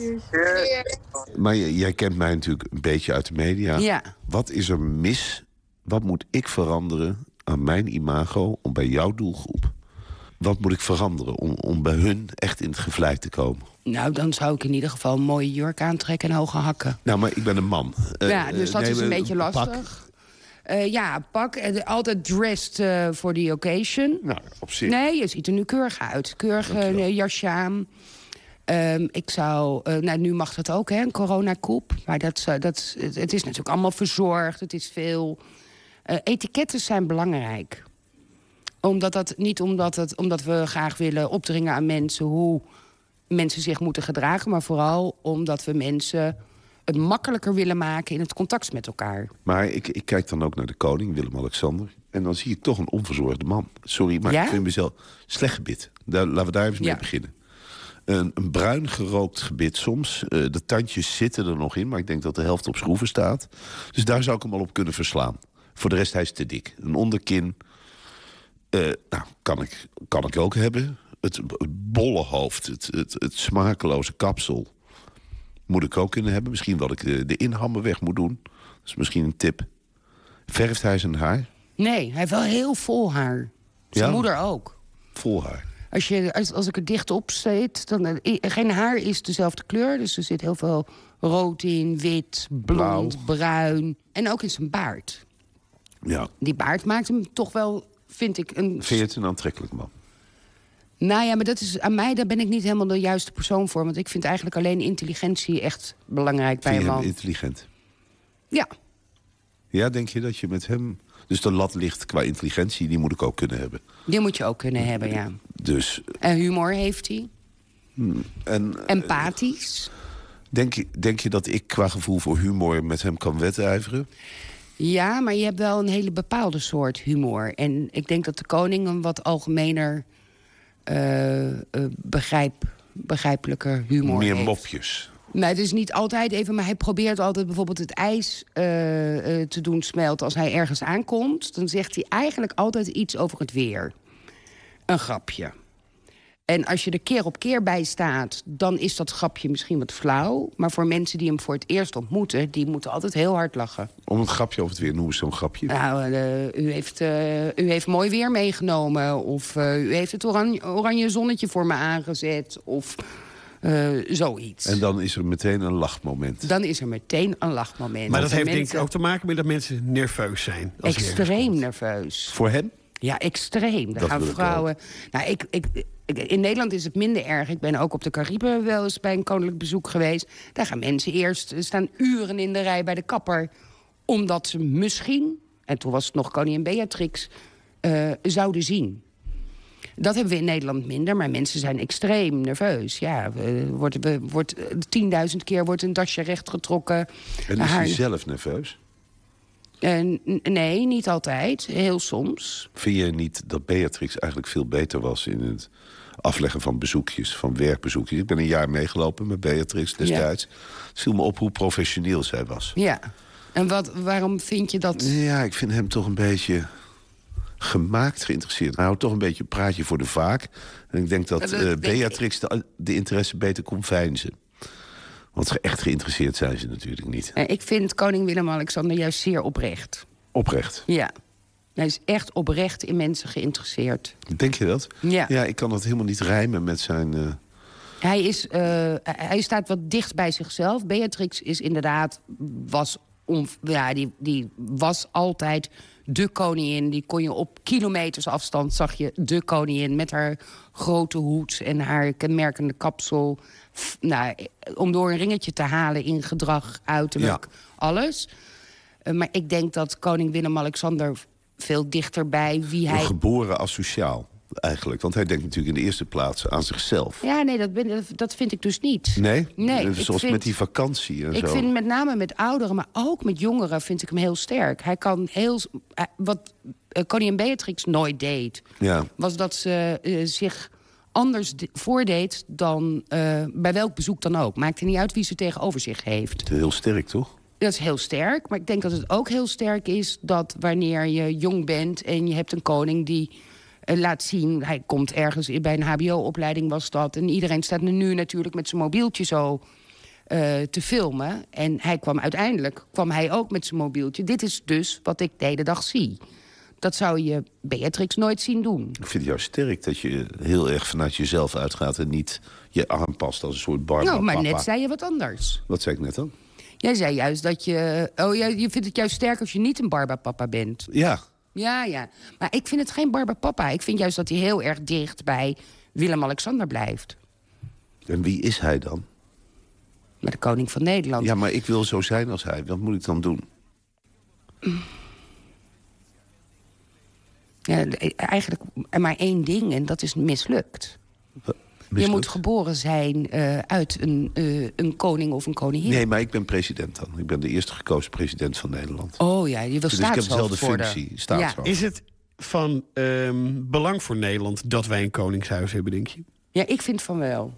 Maar j- jij kent mij natuurlijk een beetje uit de media. Ja. Wat is er mis? Wat moet ik veranderen aan mijn imago om bij jouw doelgroep? Wat moet ik veranderen om, om bij hun echt in het gevlei te komen? Nou, dan zou ik in ieder geval een mooie jurk aantrekken en hoge hakken. Nou, maar ik ben een man. Eh, ja, dus dat neem is een beetje pak. lastig. Uh, ja, pak. Uh, altijd dressed uh, for the occasion. Nou, op zich. Nee, je ziet er nu keurig uit. Keurig uh, jasje aan. Um, ik zou... Uh, nou, nu mag dat ook, hè, een coronakoep. Maar dat, uh, dat, het, het is natuurlijk allemaal verzorgd. Het is veel... Uh, etiketten zijn belangrijk. Omdat dat, niet omdat, het, omdat we graag willen opdringen aan mensen hoe mensen zich moeten gedragen, maar vooral omdat we mensen het makkelijker willen maken in het contact met elkaar. Maar ik, ik kijk dan ook naar de koning, Willem-Alexander. En dan zie ik toch een onverzorgde man. Sorry, maar ja? ik vind mezelf slecht gebit. Daar, laten we daar even ja. mee beginnen. Een, een bruin gerookt gebit soms. Uh, de tandjes zitten er nog in, maar ik denk dat de helft op schroeven staat. Dus daar zou ik hem al op kunnen verslaan. Voor de rest, hij is te dik. Een onderkin, uh, nou, kan ik, kan ik ook hebben. Het, het bolle hoofd, het, het, het smakeloze kapsel moet ik ook kunnen hebben. Misschien dat ik de, de inhammen weg moet doen. Dat is misschien een tip. Verft hij zijn haar? Nee, hij heeft wel heel vol haar. Zijn Ja? moeder ook. Vol haar. Als, je, als, als ik er dicht op zit, dan... Uh, geen haar is dezelfde kleur, dus er zit heel veel rood in, wit, blond, Blauw. bruin. En ook in zijn baard. Ja. Die baard maakt hem toch wel, vind ik... een. Vind je het een aantrekkelijk man? Nou ja, maar dat is aan mij, daar ben ik niet helemaal de juiste persoon voor. Want ik vind eigenlijk alleen intelligentie echt belangrijk bij Vind een je man. hem intelligent? Ja. Ja, denk je dat je met hem... Dus de lat ligt qua intelligentie, die moet ik ook kunnen hebben. Die moet je ook kunnen hebben, ja. Dus... En humor heeft hij. Hmm, en, Empathisch. Denk je, denk je dat ik qua gevoel voor humor met hem kan wedijveren? Ja, maar je hebt wel een hele bepaalde soort humor. En ik denk dat de koning een wat algemener... Uh, uh, begrijp, begrijpelijker humor Meer heeft. mopjes. Nou, het is niet altijd even, maar hij probeert altijd bijvoorbeeld het ijs uh, uh, te doen smelten als hij ergens aankomt. Dan zegt hij eigenlijk altijd iets over het weer. Een grapje. En als je er keer op keer bij staat, dan is dat grapje misschien wat flauw. Maar voor mensen die hem voor het eerst ontmoeten, die moeten altijd heel hard lachen. Om een grapje over het weer, noem eens zo'n grapje. Nou, uh, u, heeft, uh, u heeft mooi weer meegenomen. Of uh, u heeft het oranje, oranje zonnetje voor me aangezet. Of uh, zoiets. En dan is er meteen een lachmoment. Dan is er meteen een lachmoment. Maar dat heeft mensen... denk ik ook te maken met dat mensen nerveus zijn. Als Extreem nerveus. Voor hem? Ja, extreem. Daar Dat gaan wil ik vrouwen... Nou, ik, ik, ik, in Nederland is het minder erg. Ik ben ook op de Cariben wel eens bij een koninklijk bezoek geweest. Daar gaan mensen eerst staan uren in de rij bij de kapper. Omdat ze misschien, en toen was het nog koningin Beatrix, uh, zouden zien. Dat hebben we in Nederland minder, maar mensen zijn extreem nerveus. Ja, uh, wordt, uh, wordt, uh, tienduizend keer wordt een dasje rechtgetrokken. En is haar... hij zelf nerveus? Uh, nee, niet altijd. Heel soms. Vind je niet dat Beatrix eigenlijk veel beter was in het afleggen van bezoekjes, van werkbezoekjes? Ik ben een jaar meegelopen met Beatrix destijds. Ja. Het viel me op hoe professioneel zij was. Ja. En wat, waarom vind je dat? Ja, ik vind hem toch een beetje gemaakt geïnteresseerd. Hij houdt toch een beetje een praatje voor de vaak. En ik denk dat uh, Beatrix de, de interesse beter kon veinzen. Want echt geïnteresseerd zijn ze natuurlijk niet. Ik vind koning Willem-Alexander juist zeer oprecht. Oprecht? Ja. Hij is echt oprecht in mensen geïnteresseerd. Denk je dat? Ja. Ja, ik kan dat helemaal niet rijmen met zijn... Uh... Hij, is, uh, hij staat wat dicht bij zichzelf. Beatrix is inderdaad... was, on, ja, die, die was altijd de koningin. Die kon je op kilometers afstand... zag je de koningin met haar grote hoed... en haar kenmerkende kapsel... Nou, om door een ringetje te halen in gedrag, uiterlijk, ja. alles. Uh, maar ik denk dat koning Willem-Alexander veel dichterbij wie hij... Een geboren asociaal. eigenlijk. Want hij denkt natuurlijk in de eerste plaats aan zichzelf. Ja, nee, dat, ben, dat vind ik dus niet. Nee? Nee. Zoals vind, met die vakantie en ik zo. vind met name met ouderen, maar ook met jongeren... vind ik hem heel sterk. Hij kan heel... Wat uh, koningin Beatrix nooit deed... Ja. was dat ze uh, zich anders de, voordeed dan uh, bij welk bezoek dan ook. Maakte niet uit wie ze tegenover zich heeft. Heel sterk, toch? Dat is heel sterk, maar ik denk dat het ook heel sterk is... dat wanneer je jong bent en je hebt een koning die uh, laat zien... hij komt ergens bij een H B O-opleiding was dat... en iedereen staat nu natuurlijk met zijn mobieltje zo uh, te filmen. En hij kwam uiteindelijk kwam hij ook met zijn mobieltje. Dit is dus wat ik de hele dag zie. Dat zou je Beatrix nooit zien doen. Ik vind het juist sterk dat je heel erg vanuit jezelf uitgaat... en niet je aanpast als een soort Barbara Nou, maar papa. net zei je wat anders. Wat zei ik net dan? Jij zei juist dat je... Oh, je, je vindt het juist sterk als je niet een Barbapapa bent. Ja. Ja, ja. Maar ik vind het geen Barbapapa. Ik vind juist dat hij heel erg dicht bij Willem-Alexander blijft. En wie is hij dan? Maar de koning van Nederland. Ja, maar ik wil zo zijn als hij. Wat moet ik dan doen? Ja, eigenlijk maar één ding en dat is mislukt. Je moet geboren zijn uh, uit een, uh, een koning of een koningin. Nee, maar ik ben president dan. Ik ben de eerste gekozen president van Nederland. Oh ja, je wil dus staatshoofd ik heb dezelfde worden. functie, staatshoofd. Is het van um, belang voor Nederland dat wij een koningshuis hebben, denk je? Ja, ik vind van wel.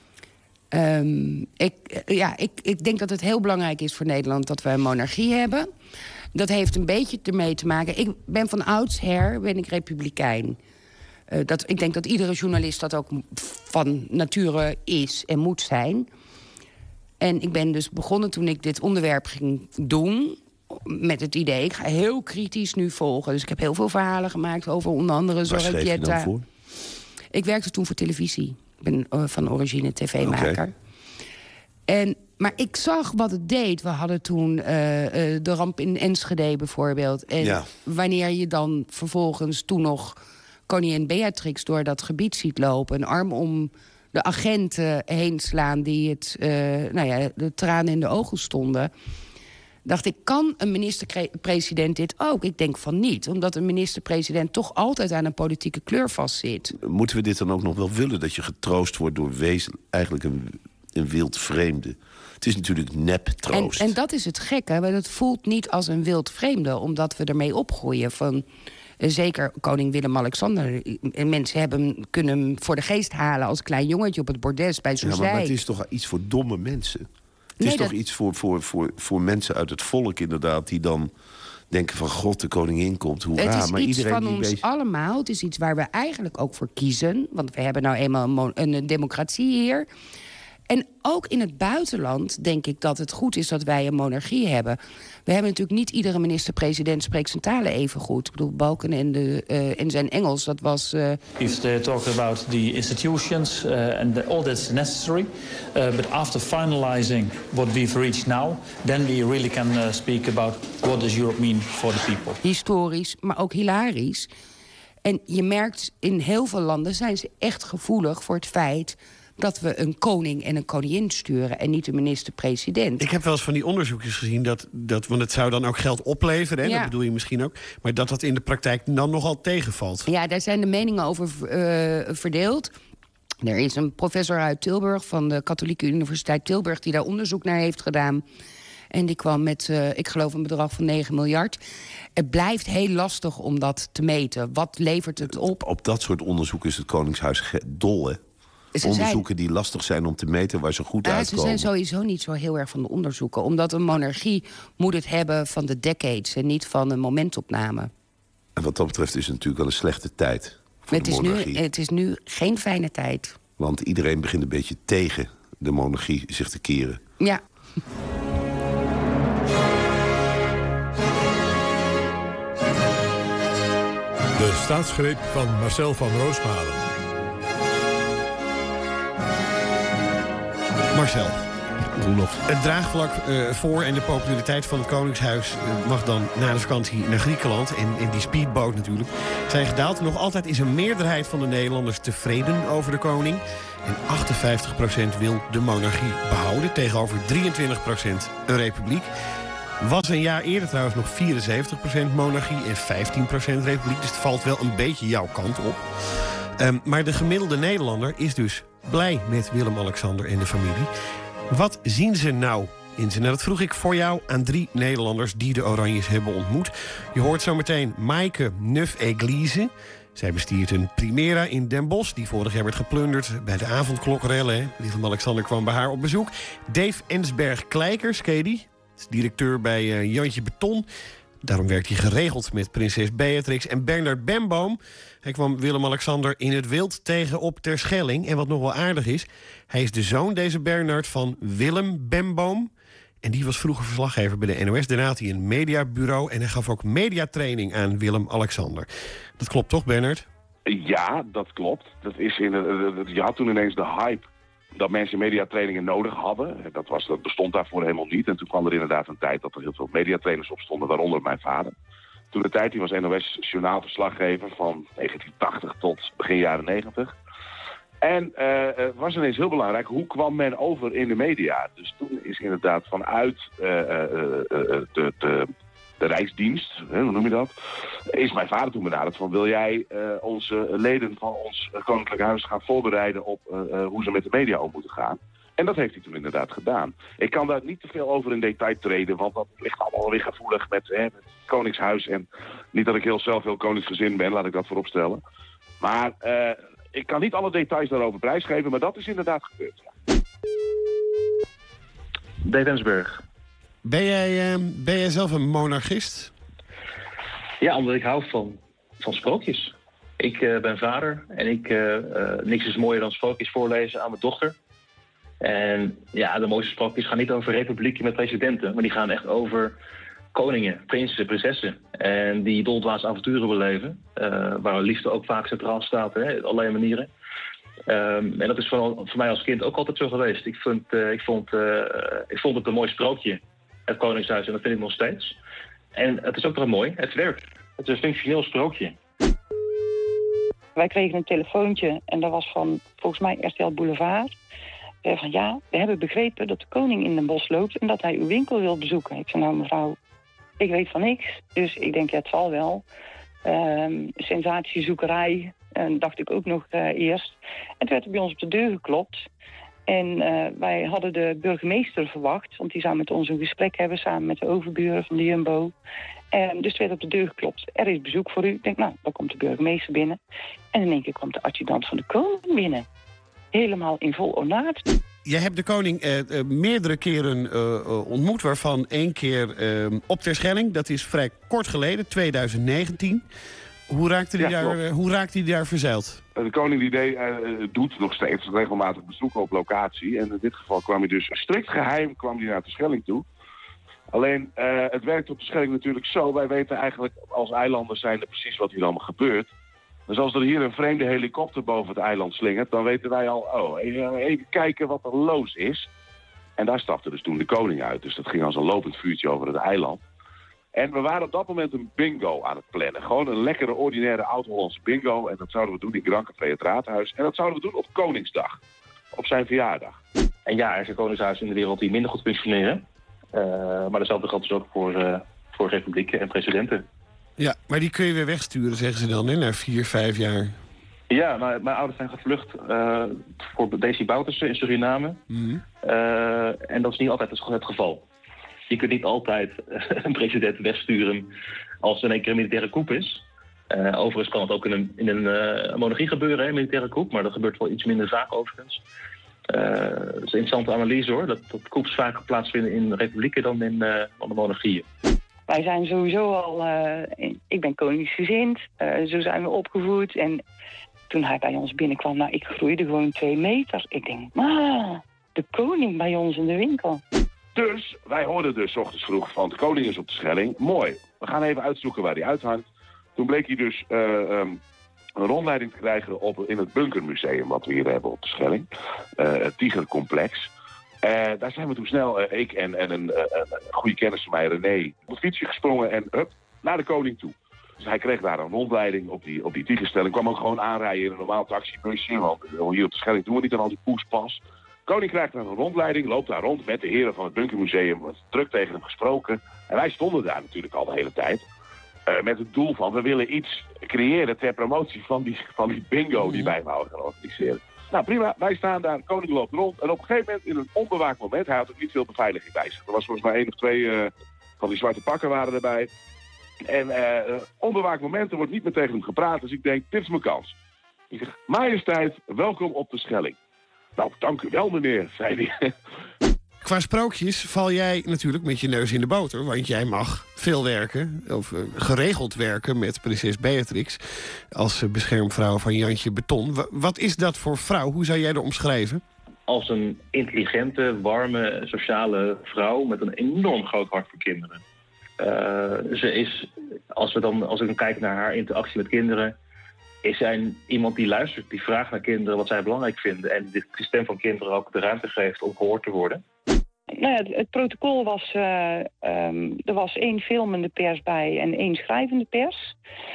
Um, ik, ja, ik, ik denk dat het heel belangrijk is voor Nederland dat we een monarchie hebben. Dat heeft een beetje ermee te maken. Ik ben van oudsher ben ik republikein. Uh, dat, ik denk dat iedere journalist dat ook van nature is en moet zijn. En ik ben dus begonnen toen ik dit onderwerp ging doen... met het idee, ik ga heel kritisch nu volgen. Dus ik heb heel veel verhalen gemaakt over onder andere Zorreguieta. Waar schreef je dan voor? Ik werkte toen voor televisie. Ik ben uh, van origine tv-maker. Okay. En, maar ik zag wat het deed. We hadden toen uh, uh, de ramp in Enschede bijvoorbeeld. En ja. wanneer je dan vervolgens toen nog koningin Beatrix door dat gebied ziet lopen... een arm om de agenten heen slaan die het, uh, nou ja, de tranen in de ogen stonden... dacht ik, kan een minister-president dit ook? Ik denk van niet, omdat een minister-president toch altijd aan een politieke kleur vastzit. Moeten we dit dan ook nog wel willen, dat je getroost wordt door wezen, eigenlijk een, een wild vreemde? Het is natuurlijk nep-troost. En, en dat is het gekke, want het voelt niet als een wild vreemde, omdat we ermee opgroeien van... Zeker koning Willem-Alexander. En mensen hebben, kunnen hem voor de geest halen als klein jongetje op het bordes bij Soestdijk. Ja, maar het is toch iets voor domme mensen? Het nee, is toch dat... iets voor, voor, voor, voor mensen uit het volk inderdaad... die dan denken van god, de koningin komt, hoera. Het is maar iets iedereen van die ons weet... allemaal. Het is iets waar we eigenlijk ook voor kiezen. Want we hebben nou eenmaal een, een democratie hier... En ook in het buitenland denk ik dat het goed is dat wij een monarchie hebben. We hebben natuurlijk niet iedere minister-president spreekt zijn talen even goed. Ik bedoel, Balken en, de, uh, en zijn Engels, dat was... Uh... If they talk about the institutions uh, and the, all that's necessary. Uh, but after finalizing what we've reached now... then we really can uh, speak about what does Europe mean for the people. Historisch, maar ook hilarisch. En je merkt, in heel veel landen zijn ze echt gevoelig voor het feit... dat we een koning en een koningin sturen en niet een minister-president. Ik heb wel eens van die onderzoekjes gezien, dat, dat, want het zou dan ook geld opleveren, hè, ja. Dat bedoel je misschien ook, maar dat dat in de praktijk dan nogal tegenvalt. Ja, daar zijn de meningen over uh, verdeeld. Er is een professor uit Tilburg van de Katholieke Universiteit Tilburg... die daar onderzoek naar heeft gedaan. En die kwam met, uh, ik geloof, een bedrag van negen miljard. Het blijft heel lastig om dat te meten. Wat levert het op? Op dat soort onderzoek is het Koningshuis dol, hè? Ze onderzoeken zijn... die lastig zijn om te meten waar ze goed ja, uitkomen. Ze zijn sowieso niet zo heel erg van de onderzoeken. Omdat een monarchie moet het hebben van de decades... en niet van een momentopname. En wat dat betreft is het natuurlijk wel een slechte tijd voor het de is monarchie. Nu, het is nu geen fijne tijd. Want iedereen begint een beetje tegen de monarchie zich te keren. Ja. De staatsgreep van Marcel van Roosmalen. Marcel. Roelof. Het draagvlak uh, voor en de populariteit van het Koningshuis... Uh, mag dan na de vakantie naar Griekenland, en, en die speedboot natuurlijk... zijn gedaald. Nog altijd is een meerderheid van de Nederlanders tevreden over de koning. En achtenvijftig procent wil de monarchie behouden... tegenover drieëntwintig procent een republiek. Was een jaar eerder trouwens nog vierenzeventig procent monarchie en vijftien procent republiek. Dus het valt wel een beetje jouw kant op. Um, maar de gemiddelde Nederlander is dus blij met Willem-Alexander en de familie. Wat zien ze nou in ze? Nou, dat vroeg ik voor jou aan drie Nederlanders die de Oranjes hebben ontmoet. Je hoort zometeen Maaike Neuf-Église. Zij bestiert een Primera in Den Bosch, die vorig jaar werd geplunderd bij de avondklokrellen. Willem-Alexander kwam bij haar op bezoek. Dave Ensberg-Kleikers, ken je die? Is directeur bij uh, Jantje Beton. Daarom werkt hij geregeld met prinses Beatrix. En Bernard Bemboom, hij kwam Willem-Alexander in het wild tegen op Terschelling. En wat nog wel aardig is, hij is de zoon, deze Bernard, van Willem Bemboom. En die was vroeger verslaggever bij de N O S. Daarna had hij een mediabureau en hij gaf ook mediatraining aan Willem-Alexander. Dat klopt toch, Bernard? Ja, dat klopt. Dat is in, uh, je had toen ineens de hype dat mensen mediatrainingen nodig hadden. Dat, was, dat bestond daarvoor helemaal niet. En toen kwam er inderdaad een tijd dat er heel veel mediatrainers op stonden, waaronder mijn vader. Toen de tijd, die was N O S-journaalverslaggever van negentien tachtig tot begin jaren negentig. En uh, het was ineens heel belangrijk, hoe kwam men over in de media? Dus toen is inderdaad vanuit uh, uh, uh, de, de, de Rijksdienst, hè, hoe noem je dat, is mijn vader toen benaderd van, wil jij uh, onze leden van ons Koninklijk Huis gaan voorbereiden op uh, uh, hoe ze met de media om moeten gaan? En dat heeft hij toen inderdaad gedaan. Ik kan daar niet te veel over in detail treden, want dat ligt allemaal weer gevoelig met, hè, met het Koningshuis. En niet dat ik heel zelf heel koningsgezind ben, laat ik dat voorop stellen. Maar uh, ik kan niet alle details daarover prijsgeven, maar dat is inderdaad gebeurd. Ja. Dave Ensberg. Ben jij, uh, ben jij zelf een monarchist? Ja, omdat ik hou van, van sprookjes. Ik uh, ben vader en ik, uh, uh, niks is mooier dan sprookjes voorlezen aan mijn dochter. En ja, de mooiste sprookjes gaan niet over republieken met presidenten, maar die gaan echt over koningen, prinsen, prinsessen. En die doldwaas avonturen beleven, uh, waar liefde ook vaak centraal staat, hè, op allerlei manieren. Um, en dat is voor, voor mij als kind ook altijd zo geweest. Ik, vind, uh, ik, vond, uh, ik vond het een mooi sprookje, het Koningshuis, en dat vind ik nog steeds. En het is ook nog mooi, het werkt. Het is een functioneel sprookje. Wij kregen een telefoontje en dat was van, volgens mij, R T L Boulevard. Uh, van ja, we hebben begrepen dat de koning in Den Bosch loopt en dat hij uw winkel wil bezoeken. Ik zei, nou mevrouw, ik weet van niks, dus ik denk, ja, het zal wel. Um, sensatiezoekerij, uh, dacht ik ook nog uh, eerst. En toen werd er bij ons op de deur geklopt. En uh, wij hadden de burgemeester verwacht, want die zou met ons een gesprek hebben samen met de overburen van de Jumbo. Um, dus er werd op de deur geklopt. Er is bezoek voor u. Ik denk, nou, dan komt de burgemeester binnen. En in één keer komt de adjudant van de koning binnen. Helemaal in vol ornaat. Jij hebt de koning uh, uh, meerdere keren uh, uh, ontmoet, waarvan één keer uh, op Terschelling. Dat is vrij kort geleden, twintig negentien. Hoe raakte hij ja, daar, uh, hoe raakte hij daar verzeild? De koning die deed, uh, doet nog steeds regelmatig bezoeken op locatie. En in dit geval kwam hij dus strikt geheim kwam hij naar Terschelling toe. Alleen, uh, het werkt op Terschelling natuurlijk zo. Wij weten eigenlijk als eilanders zijn er precies wat hier allemaal gebeurt. Dus als er hier een vreemde helikopter boven het eiland slingert, dan weten wij al, oh, even, even kijken wat er los is. En daar stapte dus toen de koning uit. Dus dat ging als een lopend vuurtje over het eiland. En we waren op dat moment een bingo aan het plannen. Gewoon een lekkere, ordinaire, oud-Hollandse bingo. En dat zouden we doen in Grand Café het Raadhuis. En dat zouden we doen op Koningsdag. Op zijn verjaardag. En ja, er zijn koningshuizen in de wereld die minder goed functioneren. Uh, maar datzelfde geldt dus ook voor, uh, voor republieken en presidenten. Ja, maar die kun je weer wegsturen, zeggen ze dan, hè, na vier, vijf jaar. Ja, maar mijn ouders zijn gevlucht uh, voor Desi Bouterse in Suriname. Mm-hmm. Uh, en dat is niet altijd het geval. Je kunt niet altijd een president wegsturen als er in één keer een militaire coup is. Uh, overigens kan het ook in een, in een uh, monarchie gebeuren, hè, een militaire coup. Maar dat gebeurt wel iets minder vaak overigens. Uh, dat is een interessante analyse hoor. Dat, dat coups vaker plaatsvinden in republieken dan in uh, dan de monarchieën. Wij zijn sowieso al, uh, ik ben koningsgezind, uh, zo zijn we opgevoed. En toen hij bij ons binnenkwam, nou, ik groeide gewoon twee meter. Ik denk, ah, de koning bij ons in de winkel. Dus, wij hoorden dus 's ochtends vroeg van de koning is op de Schelling. Mooi, we gaan even uitzoeken waar hij uithangt. Toen bleek hij dus uh, um, een rondleiding te krijgen op, in het Bunkermuseum wat we hier hebben op de Schelling. Uh, het Tigercomplex. Uh, daar zijn we toen snel, uh, ik en, en een, uh, een goede kennis van mij, René, op het fietsje gesprongen en hup, naar de koning toe. Dus hij kreeg daar een rondleiding op die, op die Tigerstelling. Kwam ook gewoon aanrijden in een normaal taxibusje, want hier op de Schelling doen we niet aan al die poespas. De koning krijgt dan een rondleiding, loopt daar rond met de heren van het Bunkermuseum, wordt druk tegen hem gesproken. En wij stonden daar natuurlijk al de hele tijd. Uh, met het doel van, we willen iets creëren ter promotie van die, van die bingo die wij nou gaan organiseren. Nou prima, wij staan daar, koning loopt rond. En op een gegeven moment, in een onbewaakt moment, hij had ook niet veel beveiliging bij zich. Er was volgens mij één of twee uh, van die zwarte pakken waren erbij. En uh, onbewaakt moment, er wordt niet meer tegen hem gepraat. Dus ik denk, dit is mijn kans. Ik zeg, majesteit, welkom op de Schelling. Nou, dank u wel meneer, zei hij. Qua sprookjes val jij natuurlijk met je neus in de boter. Want jij mag veel werken, of uh, geregeld werken met prinses Beatrix als uh, beschermvrouw van Jantje Beton. W- wat is dat voor vrouw? Hoe zou jij er omschrijven? Als een intelligente, warme, sociale vrouw met een enorm groot hart voor kinderen. Uh, ze is, als we dan, als ik dan kijk naar haar interactie met kinderen, is zij iemand die luistert, die vraagt naar kinderen wat zij belangrijk vinden en de stem van kinderen ook de ruimte geeft om gehoord te worden. Nou ja, het, het protocol was, uh, um, er was één filmende pers bij en één schrijvende pers.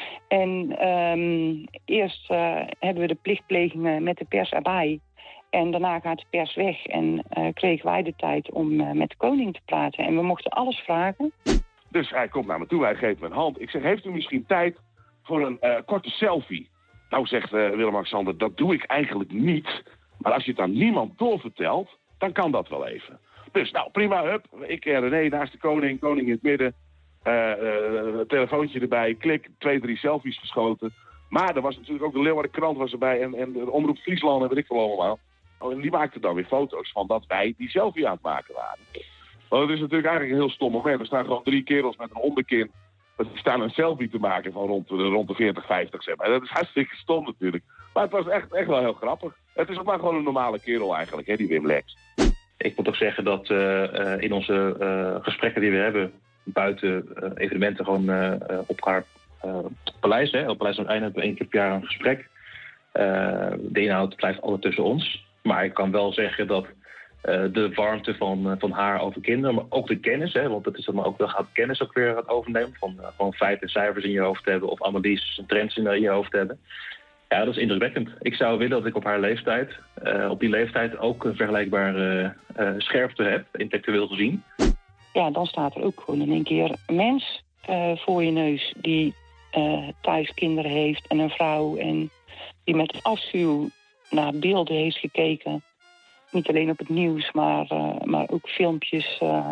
En um, eerst uh, hebben we de plichtplegingen met de pers erbij. En daarna gaat de pers weg en uh, kregen wij de tijd om uh, met de koning te praten. En we mochten alles vragen. Dus hij komt naar me toe, hij geeft me een hand. Ik zeg, heeft u misschien tijd voor een uh, korte selfie? Nou, zegt uh, Willem-Alexander, dat doe ik eigenlijk niet. Maar als je het aan niemand doorvertelt, dan kan dat wel even. Dus, nou, prima, hup. Ik en René naast de koning, koning in het midden. Uh, uh, telefoontje erbij, klik, twee, drie selfies geschoten. Maar er was natuurlijk ook de Leeuwardenkrant was erbij en, en de Omroep Friesland en weet ik veel allemaal. Oh, en die maakte dan weer foto's van dat wij die selfie aan het maken waren. Want het is natuurlijk eigenlijk een heel stom moment. Er staan gewoon drie kerels met een onderkin. Die staan een selfie te maken van rond de, rond de veertig, vijftig, zeg maar. Dat is hartstikke stom natuurlijk. Maar het was echt, echt wel heel grappig. Het is ook maar gewoon een normale kerel eigenlijk, hè, die Wim Lex. Ik moet ook zeggen dat uh, uh, in onze uh, gesprekken die we hebben buiten uh, evenementen gewoon uh, uh, op haar uh, paleis, hè, op Paleis Noordeinde hebben we één keer per jaar een gesprek. Uh, de inhoud blijft altijd tussen ons. Maar ik kan wel zeggen dat uh, de warmte van, uh, van haar over kinderen, maar ook de kennis, hè, want dat is dan ook, dan gaat kennis ook weer het overnemen. Van uh, gewoon feiten en cijfers in je hoofd hebben of analyses en trends in, uh, in je hoofd hebben. Ja, dat is indrukwekkend. Ik zou willen dat ik op haar leeftijd, uh, op die leeftijd ook een vergelijkbare uh, uh, scherpte heb, intellectueel gezien. Ja, dan staat er ook gewoon in één keer een mens uh, voor je neus die uh, thuis kinderen heeft en een vrouw en die met afschuw naar beelden heeft gekeken. Niet alleen op het nieuws, maar, uh, maar ook filmpjes. Uh,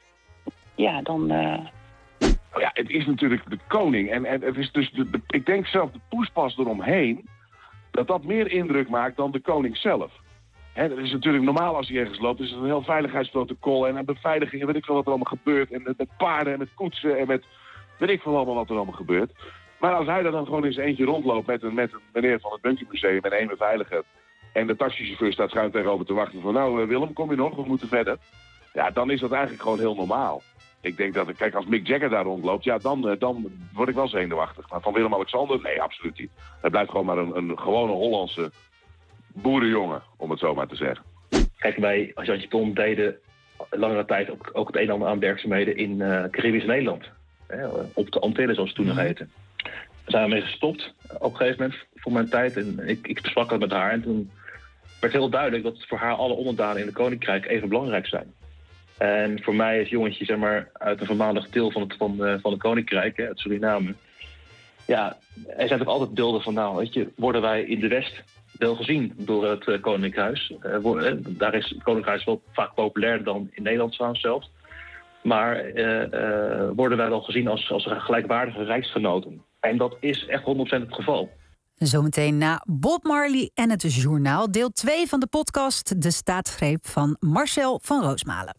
ja, dan... Uh... Oh ja, het is natuurlijk de koning. En, en het is dus de, de, ik denk zelf de poespas eromheen, dat dat meer indruk maakt dan de koning zelf. Hè, dat is natuurlijk normaal als hij ergens loopt, is het een heel veiligheidsprotocol en een beveiliging en weet ik veel wat er allemaal gebeurt. En met, met paarden en met koetsen en met weet ik veel allemaal wat er allemaal gebeurt. Maar als hij er dan gewoon in zijn eentje rondloopt met een, met een meneer van het Bunkermuseum en één beveiliger en de taxichauffeur staat schuin tegenover te wachten van nou Willem, kom je nog, we moeten verder. Ja, dan is dat eigenlijk gewoon heel normaal. Ik denk dat, kijk, als Mick Jagger daar rondloopt, ja, dan, dan word ik wel zenuwachtig. Maar van Willem-Alexander, nee, absoluut niet. Het blijft gewoon maar een, een gewone Hollandse boerenjongen, om het zo maar te zeggen. Kijk, wij als Jantje Beton deden langere tijd ook, ook het een en ander aan werkzaamheden in uh, Caribisch Nederland. Hè, op de Antillen, zoals het toen nog heette. Daar zijn we mee gestopt op een gegeven moment voor mijn tijd. En ik, ik besprak dat met haar en toen werd heel duidelijk dat voor haar alle onderdanen in het Koninkrijk even belangrijk zijn. En voor mij als jongetje, zeg maar, uit een voormalig deel van het, van, uh, van het Koninkrijk, hè, het Suriname. Ja, er zijn toch altijd beelden van, nou, weet je, worden wij in de West wel gezien door het uh, Koninkhuis. Uh, worden, daar is het Koninkhuis wel vaak populairder dan in Nederland trouwens zelfs. Maar uh, uh, worden wij wel gezien als, als gelijkwaardige rijksgenoten. En dat is echt honderd procent het geval. Zometeen na Bob Marley en het journaal, deel twee van de podcast De Staatsgreep van Marcel van Roosmalen.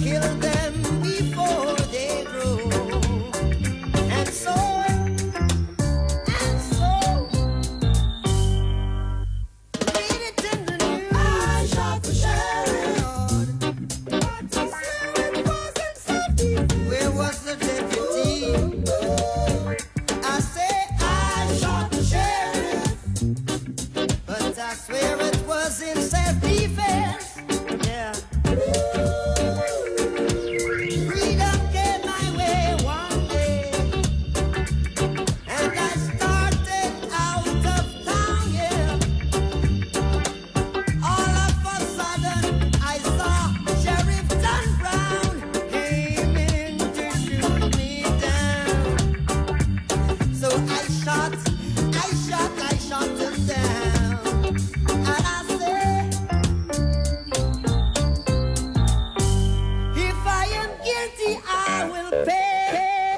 kill them before they grow. And so, and so, read it in the news. I shot the sheriff, but the sheriff wasn't so deep. Where was the deputy? I say I shot the sheriff, but I swear it was in self-defense. Yeah. Freedom came my way one day, and I started out of town, yeah. All of a sudden, I saw Sheriff John Brown came in to shoot me down. So I shot, I shot, I shot him down. And I said, if I am guilty, I will pay.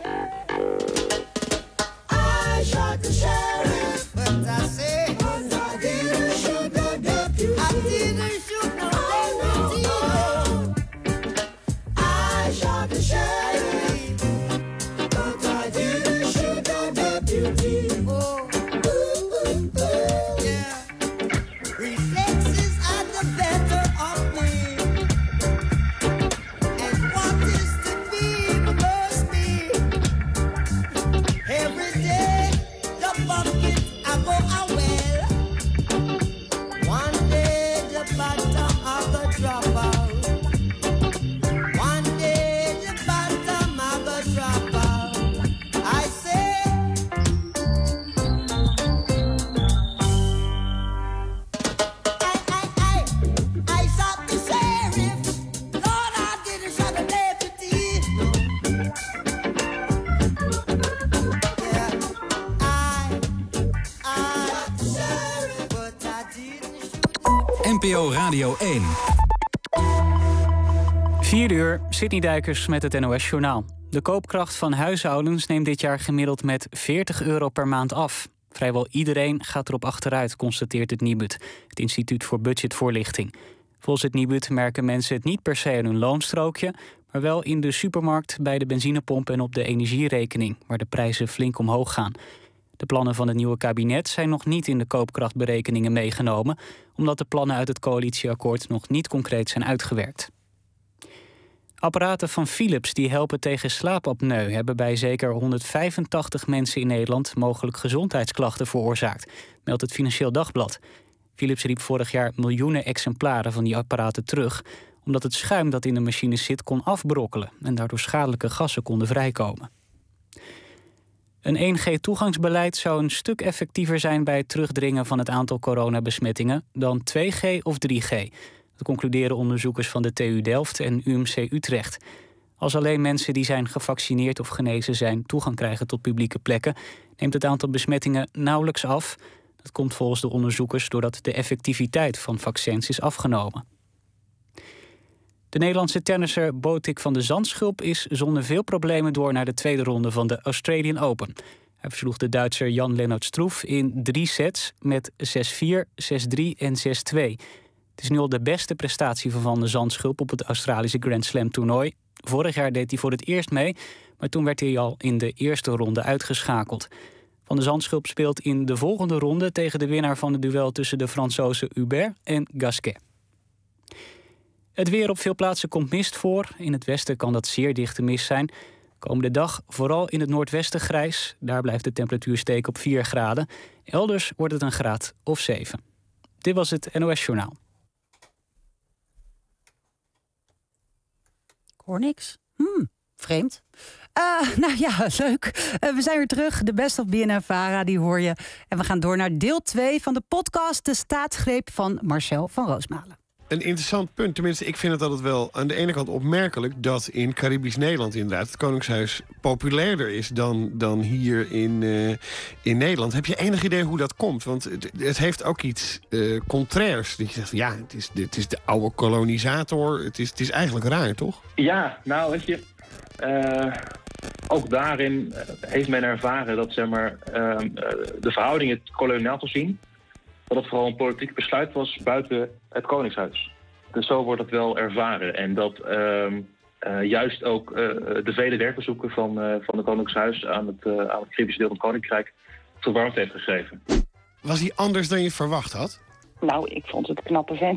I shot the sheriff, but I say, but I didn't shoot the deputy. I didn't shoot no deputy. No. I shot the sheriff, but I didn't shoot the deputy. Oh, ooh, ooh, ooh, yeah. Reflexes are the better of me, and what is to be must be. Every day the bucket I go a well. One day the bottom of the drop out. One day the bottom of the drop out. I say, I, I, I, I shot the sheriff. Lord, I didn't shot the deputy. Yeah, I, I shot the sheriff, but I didn't. N P O Radio één. Vier uur, Sidney Dijkers met het N O S-journaal. De koopkracht van huishoudens neemt dit jaar gemiddeld met veertig euro per maand af. Vrijwel iedereen gaat erop achteruit, constateert het Nibud, het Instituut voor Budgetvoorlichting. Volgens het Nibud merken mensen het niet per se aan hun loonstrookje, maar wel in de supermarkt, bij de benzinepomp en op de energierekening, waar de prijzen flink omhoog gaan. De plannen van het nieuwe kabinet zijn nog niet in de koopkrachtberekeningen meegenomen, omdat de plannen uit het coalitieakkoord nog niet concreet zijn uitgewerkt. Apparaten van Philips die helpen tegen slaapapneu hebben bij zeker honderdvijfentachtig mensen in Nederland mogelijk gezondheidsklachten veroorzaakt, meldt het Financieel Dagblad. Philips riep vorig jaar miljoenen exemplaren van die apparaten terug, omdat het schuim dat in de machines zit kon afbrokkelen en daardoor schadelijke gassen konden vrijkomen. Een één G-toegangsbeleid zou een stuk effectiever zijn bij het terugdringen van het aantal coronabesmettingen dan twee G of drie G. Dat concluderen onderzoekers van de T U Delft en U M C Utrecht. Als alleen mensen die zijn gevaccineerd of genezen zijn toegang krijgen tot publieke plekken, neemt het aantal besmettingen nauwelijks af. Dat komt volgens de onderzoekers doordat de effectiviteit van vaccins is afgenomen. De Nederlandse tennisser Botik van de Zandschulp is zonder veel problemen door naar de tweede ronde van de Australian Open. Hij versloeg de Duitser Jan-Lennart Struff in drie sets met zes vier, zes drie en zes twee. Het is nu al de beste prestatie van Van de Zandschulp op het Australische Grand Slam toernooi. Vorig jaar deed hij voor het eerst mee, maar toen werd hij al in de eerste ronde uitgeschakeld. Van de Zandschulp speelt in de volgende ronde tegen de winnaar van het duel tussen de Fransozen Hubert en Gasquet. Het weer: op veel plaatsen komt mist voor. In het westen kan dat zeer dichte mist zijn. Komende dag vooral in het noordwesten grijs. Daar blijft de temperatuur steken op vier graden. Elders wordt het een graad of zeven. Dit was het N O S-journaal. Ik hoor niks. Hmm, vreemd. Uh, nou ja, leuk. Uh, we zijn weer terug. De Best of B N N Vara, die hoor je. En we gaan door naar deel twee van de podcast De Staatsgreep van Marcel van Roosmalen. Een interessant punt. Tenminste, ik vind het altijd wel aan de ene kant opmerkelijk dat in Caribisch Nederland inderdaad het Koningshuis populairder is dan, dan hier in, uh, in Nederland. Heb je enig idee hoe dat komt? Want het, het heeft ook iets uh, contrairs. Dat je zegt, ja, het is, het is de oude kolonisator. Het is, het is eigenlijk raar, toch? Ja, nou, weet je, uh, ook daarin heeft men ervaren dat, zeg maar, uh, de verhoudingen koloniaal te zien, dat het vooral een politiek besluit was buiten het Koningshuis. Dus zo wordt het wel ervaren. En dat uh, uh, juist ook uh, de vele werkbezoeken van, uh, van het Koningshuis aan het, uh, aan het Caribische deel van het Koninkrijk tot warmte heeft gegeven. Was hij anders dan je verwacht had? Nou, ik vond het een knappe vent.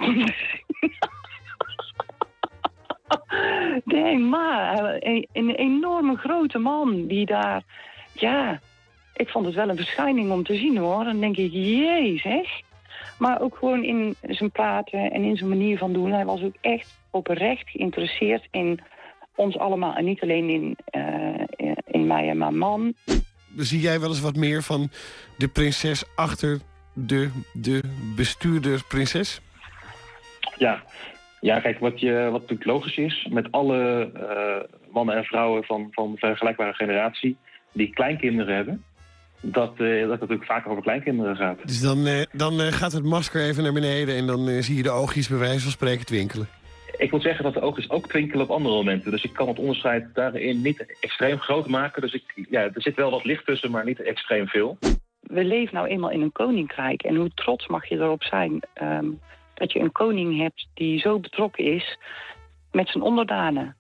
Nee, maar een, een enorme grote man die daar... Ja, ik vond het wel een verschijning om te zien, hoor. Dan denk ik, jee, zeg. Maar ook gewoon in zijn praten en in zijn manier van doen. Hij was ook echt oprecht geïnteresseerd in ons allemaal. En niet alleen in, uh, in mij en mijn man. Zie jij wel eens wat meer van de prinses achter de, de bestuurder prinses? Ja. Ja, kijk, wat, je, wat natuurlijk logisch is... met alle uh, mannen en vrouwen van, van een vergelijkbare generatie... die kleinkinderen hebben... dat, uh, dat het natuurlijk vaker over kleinkinderen gaat. Dus dan, uh, dan uh, gaat het masker even naar beneden... en dan uh, zie je de oogjes bij wijze van spreken twinkelen. Ik moet zeggen dat de oogjes ook twinkelen op andere momenten. Dus ik kan het onderscheid daarin niet extreem groot maken. Dus ik, ja, er zit wel wat licht tussen, maar niet extreem veel. We leven nou eenmaal in een koninkrijk. En hoe trots mag je erop zijn... Um, dat je een koning hebt die zo betrokken is met zijn onderdanen.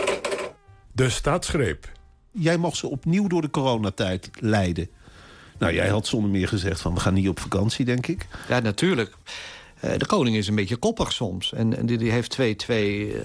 De staatsgreep. Jij mag ze opnieuw door de coronatijd leiden. Nou, jij had zonder meer gezegd van we gaan niet op vakantie, denk ik. Ja, natuurlijk. Uh, de koning is een beetje koppig soms. En, en die, die heeft twee, twee uh,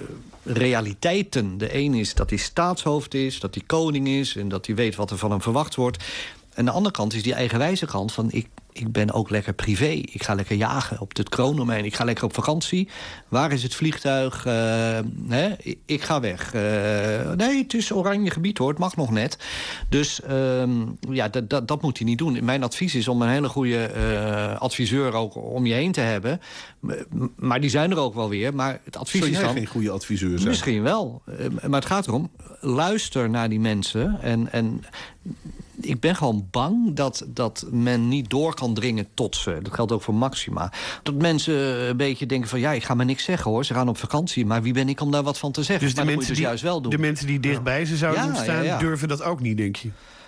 realiteiten. De een is dat hij staatshoofd is, dat hij koning is... en dat hij weet wat er van hem verwacht wordt. En de andere kant is die eigenwijze kant van... ik, ik ben ook lekker privé. Ik ga lekker jagen op het kroondomein. Ik ga lekker op vakantie. Waar is het vliegtuig? Uh, hè? Ik ga weg. Uh, nee, het is oranje gebied hoor. Het mag nog net. Dus uh, ja, dat, dat, dat moet hij niet doen. Mijn advies is om een hele goede uh, adviseur ook om je heen te hebben. Maar die zijn er ook wel weer. Maar het advies Zou is jij dan... geen goede adviseur zijn? Misschien wel. Uh, maar het gaat erom, luister naar die mensen. En... en ik ben gewoon bang dat, dat men niet door kan dringen tot ze. Dat geldt ook voor Maxima. Dat mensen een beetje denken van... ja, ik ga maar niks zeggen hoor. Ze gaan op vakantie, maar wie ben ik om daar wat van te zeggen? Dus de, maar mensen, dat moet je dus die, juist wel doen. de mensen die dichtbij ze zouden Ja, moeten staan... ja, ja. durven dat ook niet, denk je?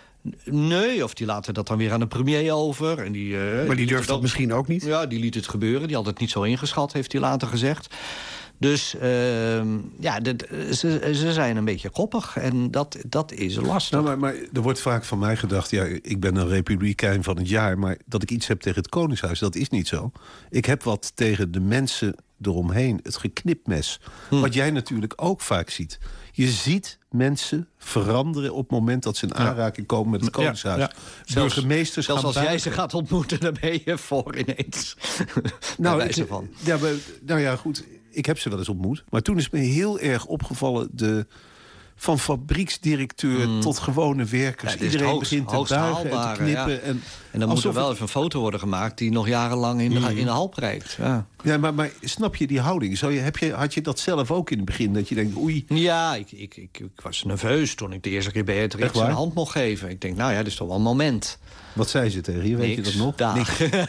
Nee, of die laten dat dan weer aan de premier over. En die, uh, maar die durft dat misschien ook niet? Ja, die liet het gebeuren. Die had het niet zo ingeschat, heeft hij later gezegd. Dus uh, ja, de, de, ze, ze zijn een beetje koppig en dat, dat is lastig. Nou, maar, maar er wordt vaak van mij gedacht... ja, ik ben een republikein van het jaar... maar dat ik iets heb tegen het Koningshuis, dat is niet zo. Ik heb wat tegen de mensen eromheen, het geknipmes. Hm. Wat jij natuurlijk ook vaak ziet. Je ziet mensen veranderen op het moment dat ze in aanraking komen met het Koningshuis. Ja, ja. Burgemeesters zelfs gaan als buiten. jij ze gaat ontmoeten, dan ben je voor ineens. Nou, wijze ik, van. Ja, maar, nou ja, goed... Ik heb ze wel eens ontmoet. Maar toen is me heel erg opgevallen... de van fabrieksdirecteur mm. tot gewone werkers. Ja, Iedereen hoogst, begint te buigen en te knippen. Ja. En, en dan moet er wel even een foto worden gemaakt... die nog jarenlang in de, mm. in de hal prijkt. Ja, ja maar, maar snap je die houding? Zou je, heb je, had je dat zelf ook in het begin? Dat je denkt, oei... Ja, ik, ik, ik, ik was nerveus toen ik de eerste keer Beatrix zijn hand mocht geven. Ik denk, nou ja, dit is toch wel een moment... Wat zei ze tegen je? Weet niks, je dat nog? Dag.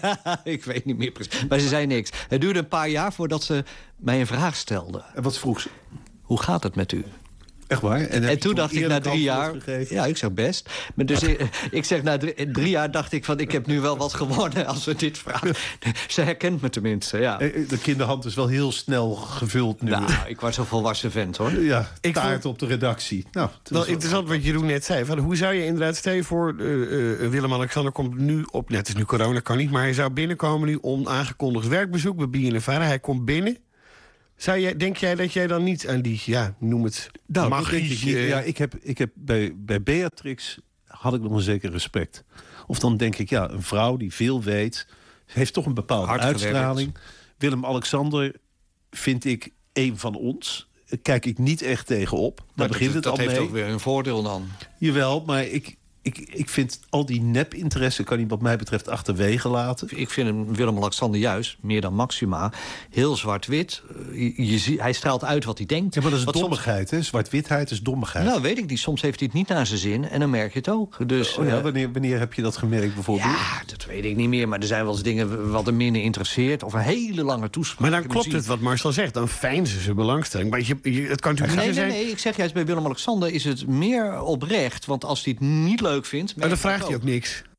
Ik weet niet meer precies. Maar ze zei niks. Het duurde een paar jaar voordat ze mij een vraag stelde. En wat vroeg ze? Hoe gaat het met u? Echt waar? En, en toen dacht ik na drie jaar... Gegeven? Ja, ik zeg best. Maar dus ik, ik zeg na drie, drie jaar dacht ik van... ik heb nu wel wat gewonnen als we dit vragen. Ze herkent me tenminste, ja. De kinderhand is wel heel snel gevuld nu. Nou, ik was een volwassen vent, hoor. Ja, ik taart vond... op de redactie. Nou, wel interessant wat Jeroen net zei. Van, hoe zou je inderdaad, stel je voor... Uh, uh, Willem-Alexander komt nu op... Net is nu corona, kan niet. Maar hij zou binnenkomen nu onaangekondigd werkbezoek... bij B N N Vara. Hij komt binnen... Zou jij, denk jij dat jij dan niet aan die, ja, noem het, nou, magie... Ik, ja, ik heb, ik heb bij, bij Beatrix had ik nog een zeker respect. Of dan denk ik, ja, een vrouw die veel weet... heeft toch een bepaalde hard uitstraling. Gewerkt. Willem-Alexander vind ik een van ons. Kijk ik niet echt tegenop. Daar maar begint dat, het dat al heeft mee. ook weer een voordeel dan. Jawel, maar ik... Ik, ik vind al die nepinteresse kan hij wat mij betreft achterwege laten. Ik vind Willem-Alexander juist, meer dan Maxima, heel zwart-wit. Je, je, hij straalt uit wat hij denkt. Ja, maar dat is wat dommigheid, soms... hè? Zwart-witheid is dommigheid. Nou, weet ik niet. Soms heeft hij het niet naar zijn zin en dan merk je het ook. Dus, oh ja, wanneer, wanneer heb je dat gemerkt bijvoorbeeld? Ja, dat weet ik niet meer. Maar er zijn wel eens dingen wat hem minder interesseert. Of een hele lange toespraak. Maar dan klopt het wat Marcel zegt. Dan veinzen ze belangstelling. Maar je, je, het kan natuurlijk nee, niet nee, zijn... nee, ik zeg juist bij Willem-Alexander is het meer oprecht. Want als hij het niet leuk vindt... Maar dan vraagt hij ook niks.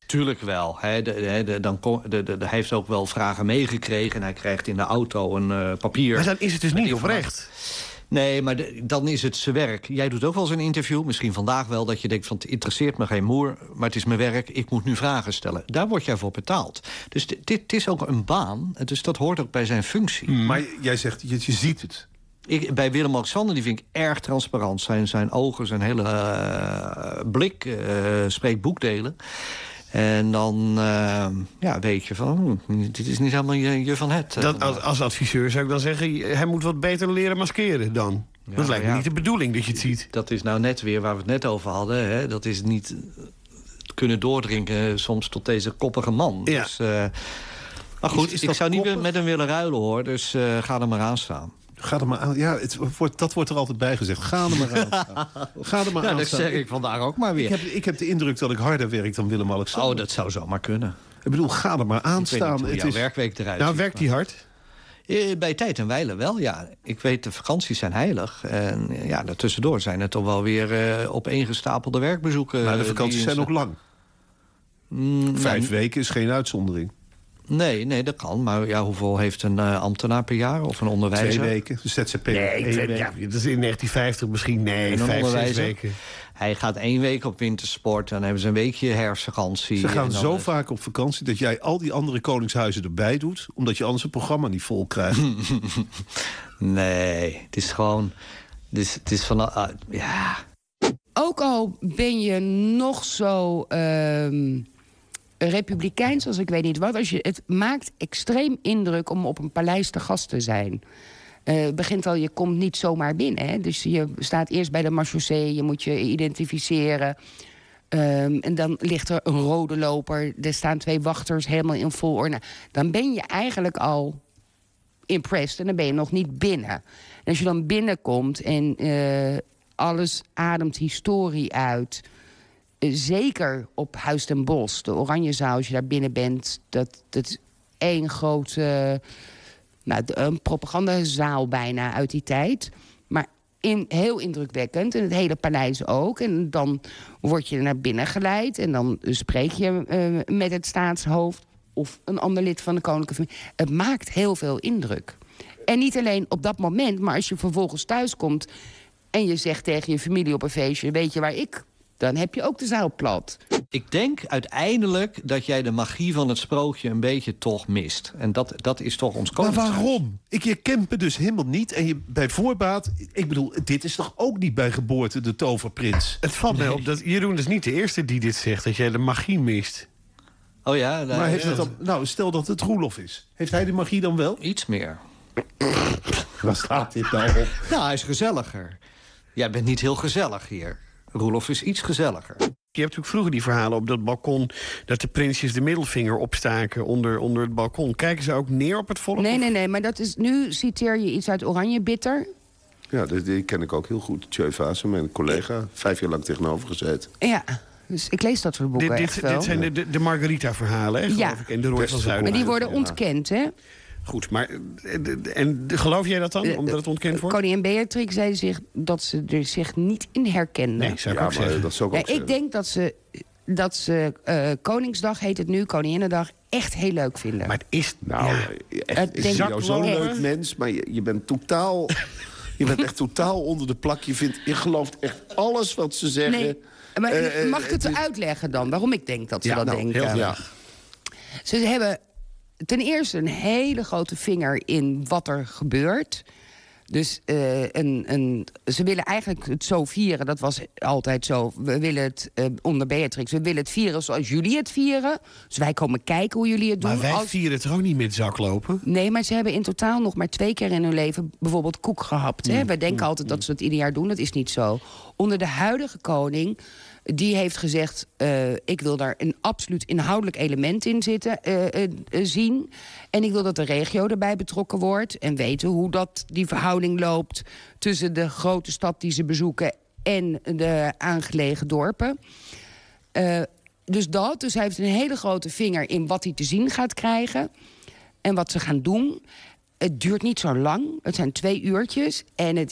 Tuurlijk wel. Hij, de, de, de, dan kon, de, de, de, hij heeft ook wel vragen meegekregen... en hij krijgt in de auto een uh, papier. Maar dan is het dus niet oprecht. Nee, maar de, dan is het zijn werk. Jij doet ook wel eens een interview, misschien vandaag wel... dat je denkt van het interesseert me geen moer... maar het is mijn werk, ik moet nu vragen stellen. Daar word jij voor betaald. Dus dit, dit is ook een baan, dus dat hoort ook bij zijn functie. Mm. Maar jij zegt, je, je ziet het. Ik, bij Willem-Alexander, die vind ik erg transparant. Zijn, zijn ogen, zijn hele uh, blik uh, spreekt boekdelen. En dan uh, ja, weet je van, hm, dit is niet helemaal je, je van het. Dat, als, als adviseur zou ik dan zeggen, hij moet wat beter leren maskeren dan. Ja, dat lijkt me ja, niet de bedoeling dat je het ziet. Dat is nou net weer waar we het net over hadden. Hè? Dat is niet kunnen doordrinken soms tot deze koppige man. Ja. Dus, uh, maar goed, is, is ik zou koppig? niet met hem willen ruilen hoor, dus uh, ga er maar aan staan. Ga er maar aan. Ja, het wordt, dat wordt er altijd bij gezegd. Ga er maar aan staan. Ga er maar ja, aan dat staan. zeg ik vandaag ook maar weer. Ik heb, ik heb de indruk dat ik harder werk dan Willem-Alexander. Oh, dat zou zomaar kunnen. Ik bedoel, ga er maar aan staan. Het is werkweek eruit. Nou, werkt hij hard? Bij tijd en wijle wel, ja. Ik weet, de vakanties zijn heilig. En ja, daartussendoor zijn het toch wel weer uh, opeengestapelde werkbezoeken. Maar de vakanties zijn ook lang. Mm, Vijf nee. weken is geen uitzondering. Nee, nee, dat kan. Maar ja, hoeveel heeft een uh, ambtenaar per jaar of een onderwijzer? Twee weken, de Z Z P. Nee, twee, ja, dat is in negentien vijftig misschien. Nee, vijf, zes weken. Hij gaat één week op wintersport. Dan hebben ze een weekje herfstvakantie. Ze gaan en dan zo het... vaak op vakantie dat jij al die andere koningshuizen erbij doet, omdat je anders het programma niet vol krijgt. Nee, het is gewoon... Het is, het is van... Uh, ja. Ook al ben je nog zo... Uh... republikeins als ik weet niet wat. Als je, het maakt extreem indruk om op een paleis te gast te zijn. Uh, begint al, je komt niet zomaar binnen. Hè? Dus je staat eerst bij de marechaussee, je moet je identificeren. Um, en dan ligt er een rode loper. Er staan twee wachters helemaal in vol orde. Dan ben je eigenlijk al impressed en dan ben je nog niet binnen. En als je dan binnenkomt en uh, alles ademt historie uit... Zeker op Huis ten Bosch, de Oranjezaal, als je daar binnen bent... dat het één grote nou, een propagandazaal bijna uit die tijd. Maar in, heel indrukwekkend, en het hele paleis ook. En dan word je naar binnen geleid en dan spreek je uh, met het staatshoofd... of een ander lid van de koninklijke familie. Het maakt heel veel indruk. En niet alleen op dat moment, maar als je vervolgens thuis komt... en je zegt tegen je familie op een feestje, weet je waar ik... dan heb je ook de zaal plat. Ik denk uiteindelijk dat jij de magie van het sprookje een beetje toch mist. En dat, dat is toch ons koningshuis. Maar waarom? Ik je ken me dus helemaal niet. En je bij voorbaat... Ik bedoel, dit is toch ook niet bij geboorte de toverprins? Het valt mij op dat Jeroen is niet de eerste die dit zegt. Dat jij de magie mist. Oh ja? Nou, maar heeft ja. het dan, nou, stel dat het Roelof is. Heeft hij de magie dan wel? Iets meer. Waar staat dit nou op? Nou, hij is gezelliger. Jij bent niet heel gezellig hier. Roelof is iets gezelliger. Je hebt natuurlijk vroeger die verhalen op dat balkon... dat de prinsjes de middelvinger opstaken onder, onder het balkon. Kijken ze ook neer op het volk? Nee, nee, nee, maar dat is, nu citeer je iets uit Oranje Bitter. Ja, die, die ken ik ook heel goed. Tjeu Vaassen, mijn collega. Vijf jaar lang tegenover gezeten. Ja, dus ik lees dat soort boeken dit, echt dit, wel. dit zijn de, de, de Margarita-verhalen, hè, ja. geloof ik. En de Roy van Zuiden. Maar die worden ontkend, hè? Goed, maar en geloof jij dat dan, omdat het ontkend wordt? Koningin Beatrix zei zich dat ze er zich niet in herkende. Nee, zou ik ja, ook zeggen. Dat zou ik, ook ja, ik denk dat ze, dat ze uh, Koningsdag, heet het nu, Koninginnedag, echt heel leuk vinden. Maar het is... Nou, ja, echt, het ik denk vind jou zo'n echt. leuk mens, maar je, je bent totaal... je bent echt totaal onder de plak. Je, vindt, je gelooft echt alles wat ze zeggen. Nee, maar uh, mag ik het uh, uitleggen dan, waarom ik denk dat ze ja, dat nou, denken? Heel ja. Ze hebben ten eerste een hele grote vinger in wat er gebeurt. Dus uh, een, een, ze willen eigenlijk het zo vieren. Dat was altijd zo. We willen het uh, onder Beatrix. We willen het vieren zoals jullie het vieren. Dus wij komen kijken hoe jullie het doen. Maar wij als... vieren het ook niet met zaklopen. Nee, maar ze hebben in totaal nog maar twee keer in hun leven bijvoorbeeld koek gehapt. Hè? Mm. We denken mm. altijd dat ze het ieder jaar doen. Dat is niet zo. Onder de huidige koning... die heeft gezegd, uh, ik wil daar een absoluut inhoudelijk element in zitten, uh, uh, uh, zien. En ik wil dat de regio erbij betrokken wordt. En weten hoe dat die verhouding loopt tussen de grote stad die ze bezoeken en de aangelegen dorpen. Uh, dus dat. Dus hij heeft een hele grote vinger in wat hij te zien gaat krijgen. En wat ze gaan doen. Het duurt niet zo lang. Het zijn twee uurtjes. En het is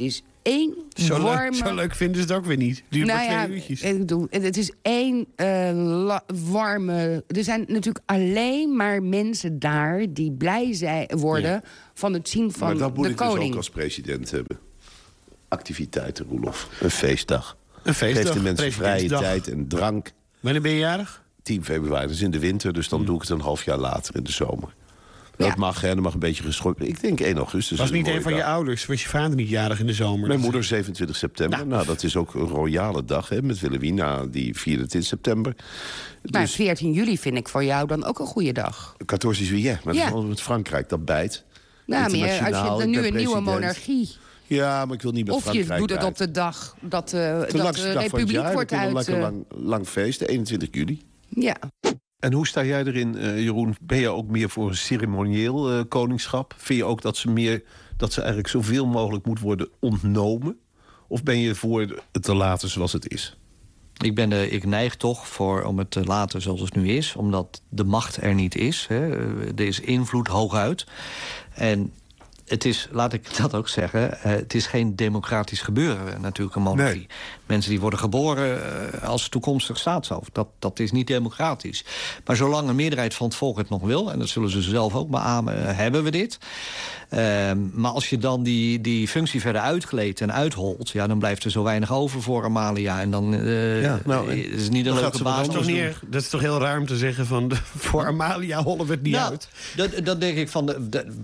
één Zo warme... leuk, zo leuk vinden ze het ook weer niet. Duurt nou maar twee ja, uurtjes. ik bedoel, het is één uh, la, warme... Er zijn natuurlijk alleen maar mensen daar die blij zijn, worden... Ja. van het zien van de koning. Maar dat moet ik dus ook als president hebben. Activiteiten, Roelof. Een feestdag. Een feestdag. Geef de mensen vrije tijd en drank. Wanneer ben je jarig? tien februari, dat is in de winter, dus dan hmm. doe ik het een half jaar later in de zomer. Dat ja. mag, hè, dat mag een beetje geschorpt. Ik denk één augustus. Was een niet een van dag. je ouders? Was je vader niet jarig in de zomer? Mijn moeder zevenentwintig september. Nou, nou dat is ook een royale dag, hè, met Wilhelmina, die vierde het in september. Maar dus, veertien juli vind ik voor jou dan ook een goede dag. veertien juillet, maar ja. dat is met Frankrijk, dat bijt. Nou, maar als je nu een nieuwe monarchie... Ja, maar ik wil niet met of Frankrijk je doet het uit. op de dag dat uh, de, dat de Republiek jaar, wordt uit... een lekker uh... lang, lang feest, eenentwintig juli. Ja. En hoe sta jij erin, uh, Jeroen? Ben je ook meer voor een ceremonieel uh, koningschap? Vind je ook dat ze, meer, dat ze eigenlijk zoveel mogelijk moet worden ontnomen? Of ben je voor het te laten zoals het is? Ik, ben de, ik neig toch voor om het te laten zoals het nu is. Omdat de macht er niet is. Hè. Er is invloed hooguit. En het is, laat ik dat ook zeggen... Uh, het is geen democratisch gebeuren, natuurlijk, een monarchie. Nee. Mensen die worden geboren uh, als toekomstig staatshoofd. Dat, dat is niet democratisch. Maar zolang een meerderheid van het volk het nog wil... en dat zullen ze zelf ook beamen, uh, hebben we dit. Uh, maar als je dan die, die functie verder uitkleedt en uitholt... Ja, dan blijft er zo weinig over voor Amalia. En dan uh, ja, nou, is het niet een leuke baas. Dat is, niet, dat is toch heel raar om te zeggen van... De, voor Amalia hollen we het niet nou, uit. Dat, dat denk ik van... De, de,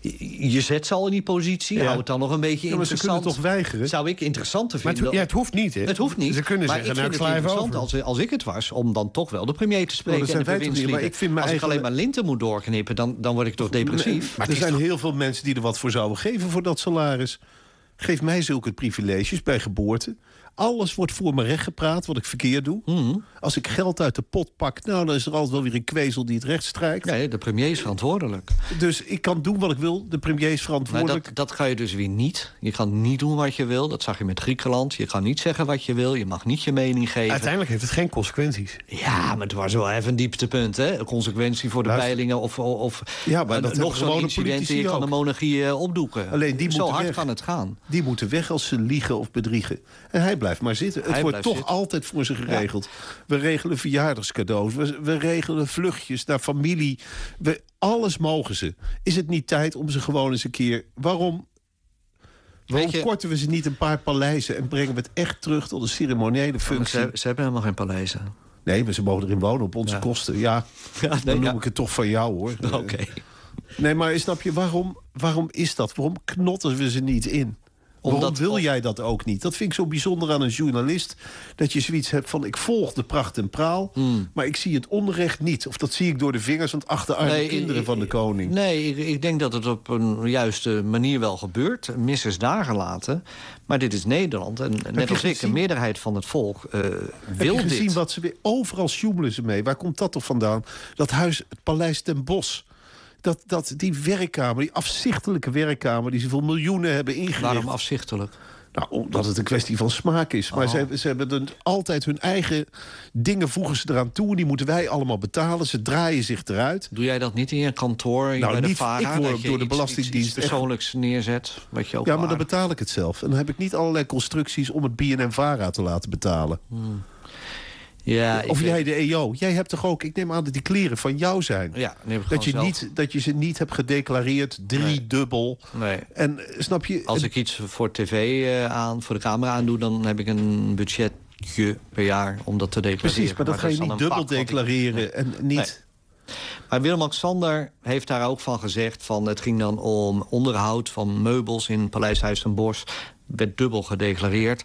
je zet ze al in die positie. Ja. Hou het dan nog een beetje ja, maar interessant. Ze kunnen toch weigeren? Zou ik interessanter vinden. Maar het, ja, het hoeft niet, hè? Het hoeft niet. Ze kunnen maar zeggen, ik nou, vind ik het interessant over. als, als ik het was... om dan toch wel de premier te spreken oh, en de bewindslieden. Maar ik vind als eigen... ik alleen maar linten moet doorknippen... dan, dan word ik toch depressief. Nee, maar er zijn toch... heel veel mensen die er wat voor zouden geven voor dat salaris. Geef mij zulke privileges bij geboorte. Alles wordt voor me rechtgepraat wat ik verkeerd doe. Mm-hmm. Als ik geld uit de pot pak, nou, dan is er altijd wel weer een kwezel die het recht strijkt. Nee, de premier is verantwoordelijk. Dus ik kan doen wat ik wil. De premier is verantwoordelijk. Dat, dat ga je dus weer niet. Je kan niet doen wat je wil. Dat zag je met Griekenland. Je kan niet zeggen wat je wil. Je mag niet je mening geven. Uiteindelijk heeft het geen consequenties. Ja, maar het was wel even een dieptepunt, hè? Een consequentie voor de Luister. peilingen of, of ja, maar dat uh, nog zo'n incident. Je kan de monarchie uh, opdoeken. Alleen die Zo hard weg. kan het gaan. Die moeten weg als ze liegen of bedriegen. En hij blijft maar zitten. Het hij wordt toch zitten. altijd voor ze geregeld. Ja. We regelen verjaardagscadeaus. We, we regelen vluchtjes naar familie. We, alles mogen ze. Is het niet tijd om ze gewoon eens een keer... Waarom, waarom je, korten we ze niet een paar paleizen... en brengen we het echt terug tot een ceremoniële functie? Ze, ze hebben helemaal geen paleizen. Nee, maar ze mogen erin wonen op onze ja. kosten. Ja, ja nee, dan noem ja. ik het toch van jou, hoor. Oké. Okay. Nee, maar snap je, waarom, waarom is dat? Waarom knotten we ze niet in? Waarom Omdat, wil jij dat ook niet? Dat vind ik zo bijzonder aan een journalist. Dat je zoiets hebt van, ik volg de pracht en praal... Mm. maar ik zie het onrecht niet. Of dat zie ik door de vingers van het achterarme nee, kinderen ik, van de koning. Nee, ik, ik denk dat het op een juiste manier wel gebeurt. Mis is daar gelaten. Maar dit is Nederland. En Heb net als ik, een meerderheid van het volk uh, wil dit. Heb je gezien dit? Wat ze weer... Overal sjoemelen ze mee. Waar komt dat toch vandaan? Dat huis, het Paleis ten Bosch... Dat, dat die werkkamer, die afzichtelijke werkkamer... die zoveel miljoenen hebben ingericht. Waarom afzichtelijk? Nou, omdat het een kwestie van smaak is. Maar oh. ze, ze hebben dan altijd hun eigen dingen voegen ze eraan toe... en die moeten wij allemaal betalen. Ze draaien zich eruit. Doe jij dat niet in je kantoor, nou, bij de niet, VARA? Ik word door de iets, Belastingdienst... Iets, iets persoonlijks neerzet, wat je ook Ja, maar dan betaal ik het zelf. En dan heb ik niet allerlei constructies... om het B N N-VARA te laten betalen. Hmm. Ja, of jij de E O. Jij hebt toch ook, ik neem aan dat die kleren van jou zijn. Ja, dat, je niet, dat je ze niet hebt gedeclareerd, driedubbel. Nee. nee. En snap je... Als ik iets voor tv uh, aan, voor de camera aandoe... dan heb ik een budgetje per jaar om dat te declareren. Precies, maar dat maar ga je niet dubbel declareren. Ik, en niet... Nee. Maar Willem-Alexander heeft daar ook van gezegd... Van, het ging dan om onderhoud van meubels in Paleis Huis ten Bosch. Werd dubbel gedeclareerd.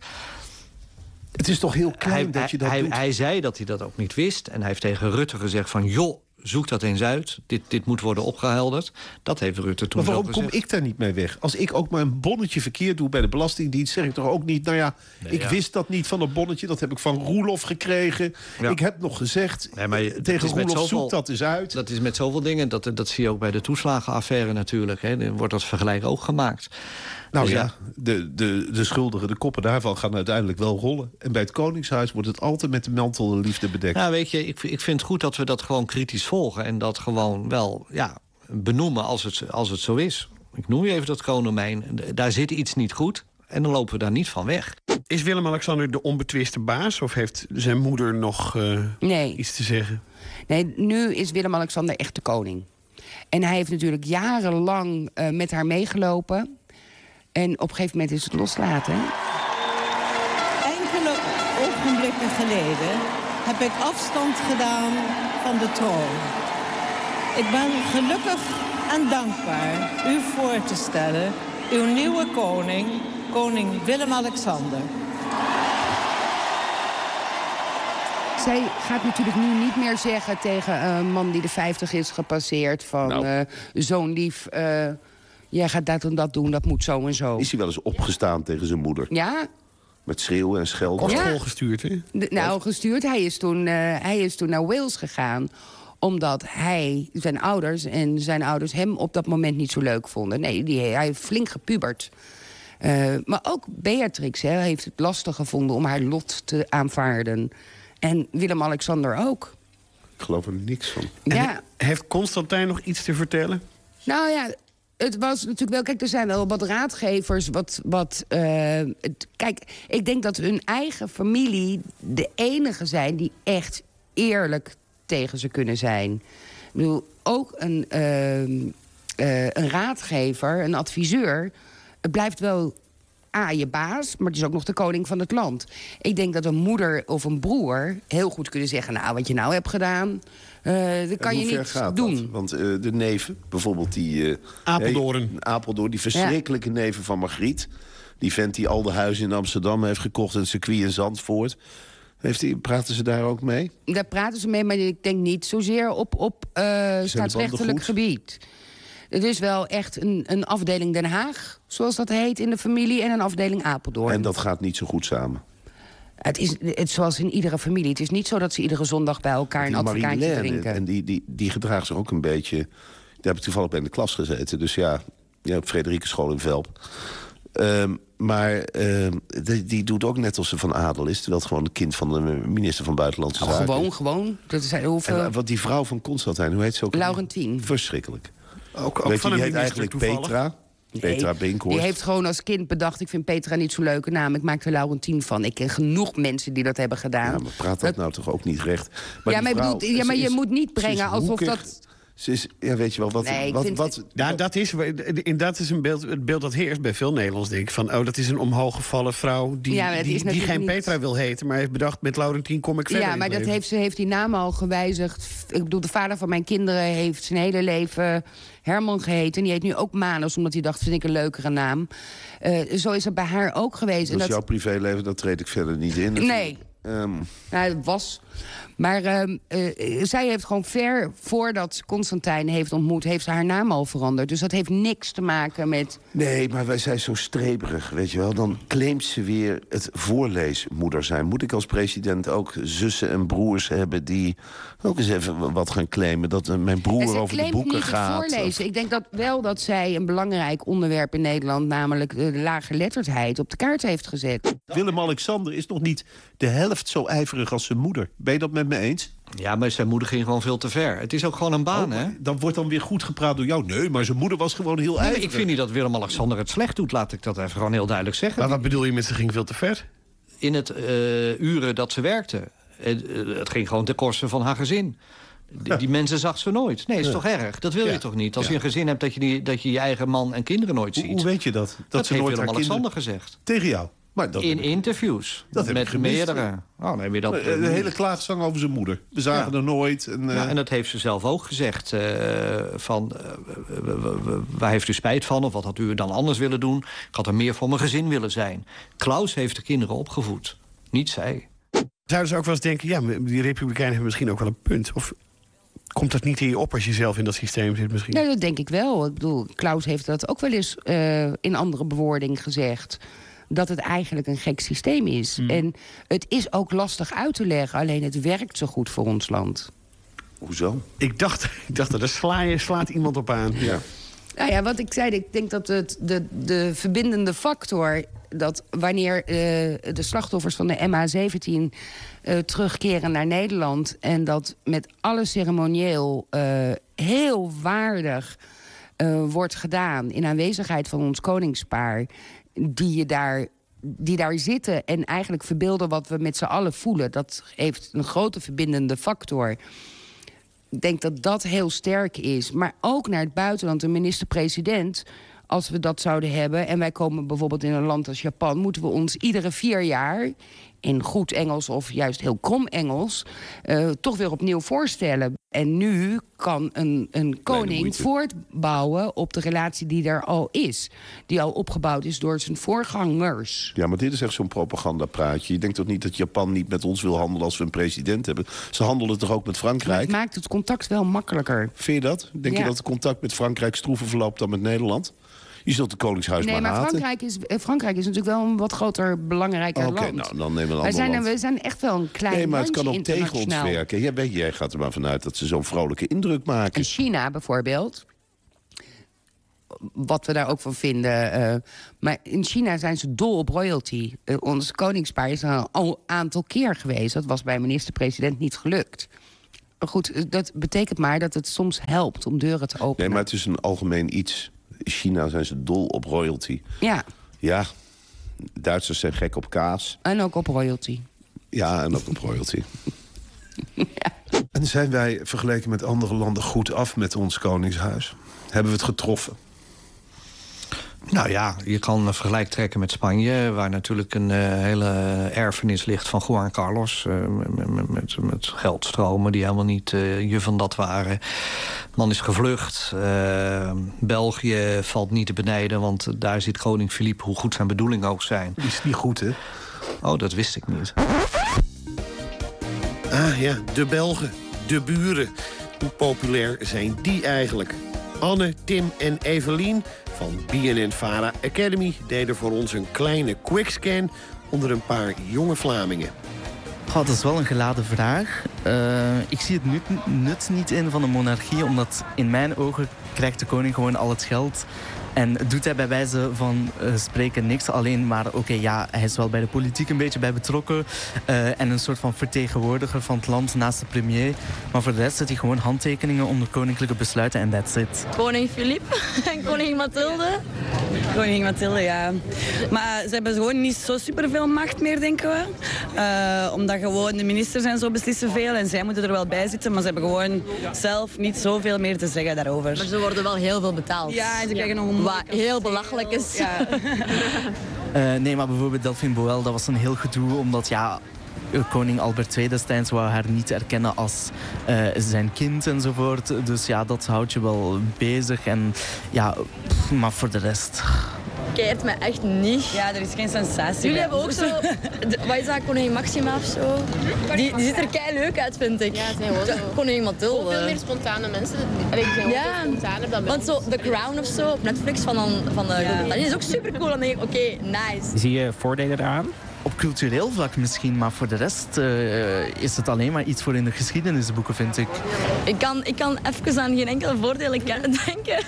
Het is toch heel klein hij, dat je dat hij, doet? Hij zei dat hij dat ook niet wist. En hij heeft tegen Rutte gezegd van... joh, zoek dat eens uit. Dit, dit moet worden opgehelderd. Dat heeft Rutte toen maar waarom zo kom ik daar niet mee weg? Als ik ook maar een bonnetje verkeerd doe bij de Belastingdienst... zeg ik toch ook niet, nou ja, nee, ik ja. wist dat niet van een bonnetje. Dat heb ik van Roelof gekregen. Ja. Ik heb nog gezegd, nee, maar je, tegen Roelof, zoveel, zoek dat eens uit. Dat is met zoveel dingen. Dat, dat zie je ook bij de toeslagenaffaire natuurlijk. Hè. Dan wordt dat vergelijk ook gemaakt. Nou dus ja, ja de, de, de schuldigen, de koppen daarvan gaan uiteindelijk wel rollen. En bij het Koningshuis wordt het altijd met de mantel de liefde bedekt. Ja, weet je, ik, ik vind het goed dat we dat gewoon kritisch volgen. En dat gewoon wel ja, benoemen als het, als het zo is. Ik noem je even dat kroondomein. Daar zit iets niet goed. En dan lopen we daar niet van weg. Is Willem-Alexander de onbetwiste baas? Of heeft zijn moeder nog uh, nee. iets te zeggen? Nee, nu is Willem-Alexander echt de koning. En hij heeft natuurlijk jarenlang uh, met haar meegelopen. En op een gegeven moment is het loslaten. Enkele ogenblikken geleden heb ik afstand gedaan van de troon. Ik ben gelukkig en dankbaar u voor te stellen, uw nieuwe koning, koning Willem-Alexander. Zij gaat natuurlijk nu niet meer zeggen tegen een man die de vijftig is gepasseerd van nou. uh, zo'n lief, uh, jij gaat dat en dat doen, dat moet zo en zo. Is hij wel eens opgestaan tegen zijn moeder? Ja. Met schreeuwen en schelden? Kostschool ja. gestuurd, hè? De, nou, gestuurd. Hij is, toen, uh, hij is toen naar Wales gegaan omdat hij, zijn ouders en zijn ouders hem op dat moment niet zo leuk vonden. Nee, die, hij heeft flink gepubert. Uh, maar ook Beatrix hè, heeft het lastig gevonden om haar lot te aanvaarden. En Willem-Alexander ook. Ik geloof er niks van. Ja. Heeft Constantijn nog iets te vertellen? Nou ja, het was natuurlijk wel... Kijk, er zijn wel wat raadgevers, wat... wat uh, het, kijk, ik denk dat hun eigen familie de enige zijn die echt eerlijk tegen ze kunnen zijn. Ik bedoel, ook een, uh, uh, een raadgever, een adviseur, het blijft wel A, je baas, maar het is ook nog de koning van het land. Ik denk dat een moeder of een broer heel goed kunnen zeggen, nou, wat je nou hebt gedaan, uh, dat kan je niet gaat doen. Dat? Want uh, de neven, bijvoorbeeld die... Uh, Apeldoorn. Hey, Apeldoorn, die verschrikkelijke ja. neven van Margriet. Die vent die al de huizen in Amsterdam heeft gekocht, een circuit in Zandvoort. Heeft die, praten ze daar ook mee? Daar praten ze mee, maar ik denk niet zozeer op, op uh, staatsrechtelijk gebied. Het is wel echt een, een afdeling Den Haag, zoals dat heet in de familie, en een afdeling Apeldoorn. En dat gaat niet zo goed samen? Het is het, zoals in iedere familie. Het is niet zo dat ze iedere zondag bij elkaar een advocaatje drinken. En die, die, die gedraagt zich ook een beetje... Daar heb ik toevallig bij in de klas gezeten. Dus ja, ja op Frederike School in Velp. Um, maar um, die, die doet ook net als ze van adel is. Terwijl het gewoon een kind van de minister van Buitenlandse oh, Zaken Gewoon, is. gewoon. Dat is hoeveel... En, want die vrouw van Constantijn, hoe heet ze ook? Laurentien. Verschrikkelijk. Ook, ook Weet van je, die een heet eigenlijk toevallig? Petra. Nee, Petra Binkhorst. Die heeft gewoon als kind bedacht, ik vind Petra niet zo'n leuke naam. Ik maak er Laurentien van. Ik ken genoeg mensen die dat hebben gedaan. Ja, maar praat dat, dat... nou toch ook niet recht? Maar ja, maar, vrouw, bedoel, ja, maar je is, moet niet brengen alsof hoekig. dat... Ze is, ja, weet je wel, wat... Nee, wat, vind... wat ja, dat is, in dat is een beeld, het beeld dat heerst bij veel Nederlands, denk ik. Van, oh, dat is een omhooggevallen vrouw die, ja, die, die geen niet... Petra wil heten, maar heeft bedacht, met Laurentien kom ik verder. Ja, maar dat heeft, ze heeft die naam al gewijzigd. Ik bedoel, de vader van mijn kinderen heeft zijn hele leven Herman geheten. Die heet nu ook Manus, omdat hij dacht, vind ik een leukere naam. Uh, zo is het bij haar ook geweest. Dat is en dat... jouw privéleven, dat treed ik verder niet in. Nee. Um... Nou, het was... Maar uh, uh, zij heeft gewoon ver voordat Constantijn heeft ontmoet, heeft ze haar naam al veranderd. Dus dat heeft niks te maken met... Nee, maar wij zijn zo streberig, weet je wel. Dan claimt ze weer het voorleesmoeder zijn. Moet ik als president ook zussen en broers hebben die ook eens even wat gaan claimen? Dat uh, mijn broer over de boeken niet gaat. Het voorlezen. Of... Ik denk dat wel dat zij een belangrijk onderwerp in Nederland, namelijk de laaggeletterdheid, op de kaart heeft gezet. Willem-Alexander is nog niet de helft zo ijverig als zijn moeder. Ben je dat met me eens? Ja, maar zijn moeder ging gewoon veel te ver. Het is ook gewoon een baan, oh, hè? Dan wordt dan weer goed gepraat door jou. Nee, maar zijn moeder was gewoon heel ijverig. Nee, ik vind niet dat Willem-Alexander het slecht doet. Laat ik dat even gewoon heel duidelijk zeggen. Maar wat bedoel je met ze ging veel te ver? In het uh, uren dat ze werkte. Het, uh, het ging gewoon ten koste van haar gezin. Die, ja. die mensen zag ze nooit. Nee, is ja. toch erg? Dat wil ja. je toch niet? Als ja. je een gezin hebt dat je, die, dat je je eigen man en kinderen nooit ziet. Hoe, hoe weet je dat? Dat, dat ze heeft nooit Willem-Alexander kinderen... gezegd. Tegen jou? Maar dat in ik... interviews. Dat met meerdere. Oh, dan heb je dat een hele klaagzang over zijn moeder. We zagen ja. er nooit. En, uh... ja, en dat heeft ze zelf ook gezegd. Uh, van, uh, waar heeft u spijt van? Of wat had u dan anders willen doen? Ik had er meer voor mijn gezin willen zijn. Klaus heeft de kinderen opgevoed. Niet zij. Zouden ze ook wel eens denken, ja, die Republikeinen hebben misschien ook wel een punt. Of komt dat niet in je op als je zelf in dat systeem zit misschien? Nee, dat denk ik wel. Ik bedoel, Klaus heeft dat ook wel eens uh, in andere bewoording gezegd. Dat het eigenlijk een gek systeem is. Mm. En het is ook lastig uit te leggen. Alleen het werkt zo goed voor ons land. Hoezo? Ik dacht, ik dacht dat er sla, slaat iemand op aan. Ja. Nou ja, wat ik zei, ik denk dat het, de, de verbindende factor... dat wanneer uh, de slachtoffers van de M H zeventien uh, terugkeren naar Nederland... en dat met alle ceremonieel uh, heel waardig uh, wordt gedaan... in aanwezigheid van ons koningspaar... die je daar... die daar zitten en eigenlijk verbeelden wat we met z'n allen voelen. Dat heeft een grote verbindende factor. Ik denk dat dat heel sterk is. Maar ook naar het buitenland, de minister-president... als we dat zouden hebben... en wij komen bijvoorbeeld in een land als Japan... moeten we ons iedere vier jaar... in goed Engels of juist heel krom Engels... Uh, toch weer opnieuw voorstellen. En nu kan een, een koning voortbouwen op de relatie die er al is. Die al opgebouwd is door zijn voorgangers. Ja, maar dit is echt zo'n propagandapraatje. Je denkt toch niet dat Japan niet met ons wil handelen als we een president hebben? Ze handelen toch ook met Frankrijk? Maar het maakt het contact wel makkelijker. Vind je dat? Denk Ja. je dat het contact met Frankrijk stroever verloopt dan met Nederland? Je zult het Koningshuis Nee, maar, maar haten. Frankrijk is, eh, Frankrijk is natuurlijk wel een wat groter, belangrijker Oké, land. nou, dan nemen we een wij ander zijn, land. we zijn echt wel een klein Nee, maar het kan landje ook tegen ons internationaal. werken. Jij, weet, jij gaat er maar vanuit dat ze zo'n vrolijke indruk maken. En China bijvoorbeeld, wat we daar ook van vinden. Uh, maar in China zijn ze dol op royalty. Uh, ons koningspaar is er al een aantal keer geweest. Dat was bij minister-president niet gelukt. Maar goed, dat betekent maar dat het soms helpt om deuren te openen. Nee, maar het is een algemeen iets. In China zijn ze dol op royalty. Ja. Ja, Duitsers zijn gek op kaas. En ook op royalty. Ja, en ook op royalty. En zijn wij vergeleken met andere landen goed af met ons Koningshuis? Hebben we het getroffen? Nou ja, je kan een vergelijk trekken met Spanje... waar natuurlijk een uh, hele erfenis ligt van Juan Carlos... Uh, met, met, met, met geldstromen die helemaal niet uh, je van dat waren. De man is gevlucht. Uh, België valt niet te benijden, want daar zit koning Philippe... hoe goed zijn bedoelingen ook zijn. Die is niet goed, hè? Oh, dat wist ik niet. Ah ja, de Belgen, de buren. Hoe populair zijn die eigenlijk? Anne, Tim en Evelien van B N N-Vara Academy deden voor ons een kleine quickscan onder een paar jonge Vlamingen. Oh, dat is wel een geladen vraag. Uh, ik zie het nut, nut niet in van de monarchie, omdat in mijn ogen krijgt de koning gewoon al het geld. En doet hij bij wijze van uh, spreken niks. Alleen maar, oké, okay, ja, hij is wel bij de politiek een beetje bij betrokken. Uh, en een soort van vertegenwoordiger van het land naast de premier. Maar voor de rest zet hij gewoon handtekeningen onder koninklijke besluiten en that's it. Koning Philippe en koningin Mathilde. Koningin Mathilde, ja. Maar ze hebben gewoon niet zo superveel macht meer, denken we. Uh, omdat gewoon de ministers en zo beslissen veel. En zij moeten er wel bij zitten. Maar ze hebben gewoon zelf niet zoveel meer te zeggen daarover. Maar ze worden wel heel veel betaald. Ja, en ze krijgen nog een wat heel belachelijk is. Ja. uh, nee, maar bijvoorbeeld Delphine Boel, dat was een heel gedoe, omdat ja, koning Albert tweede destijds wou haar niet erkennen als uh, zijn kind enzovoort. Dus ja, dat houdt je wel bezig. En ja, pff, maar voor de rest... Keert me echt niet. Ja, er is geen sensatie. Jullie hebben ook zo... De, wat is dat, koningin Maxima of zo? Die, die ziet er kei leuk uit, vind ik. Ja, het zijn gewoon zo... Koningin Mathilde. Veel meer spontane mensen. Allee, ik ben ook ja, spontaner dan want zo The Crown of zo op Netflix van, van de Groot-Brittannië is ook super cool. Dan denk ik, oké, okay, nice. Zie je voordelen eraan? Op cultureel vlak misschien, maar voor de rest uh, is het alleen maar iets voor in de geschiedenisboeken, vind ik. Ik kan, ik kan even aan geen enkele voordelen denken.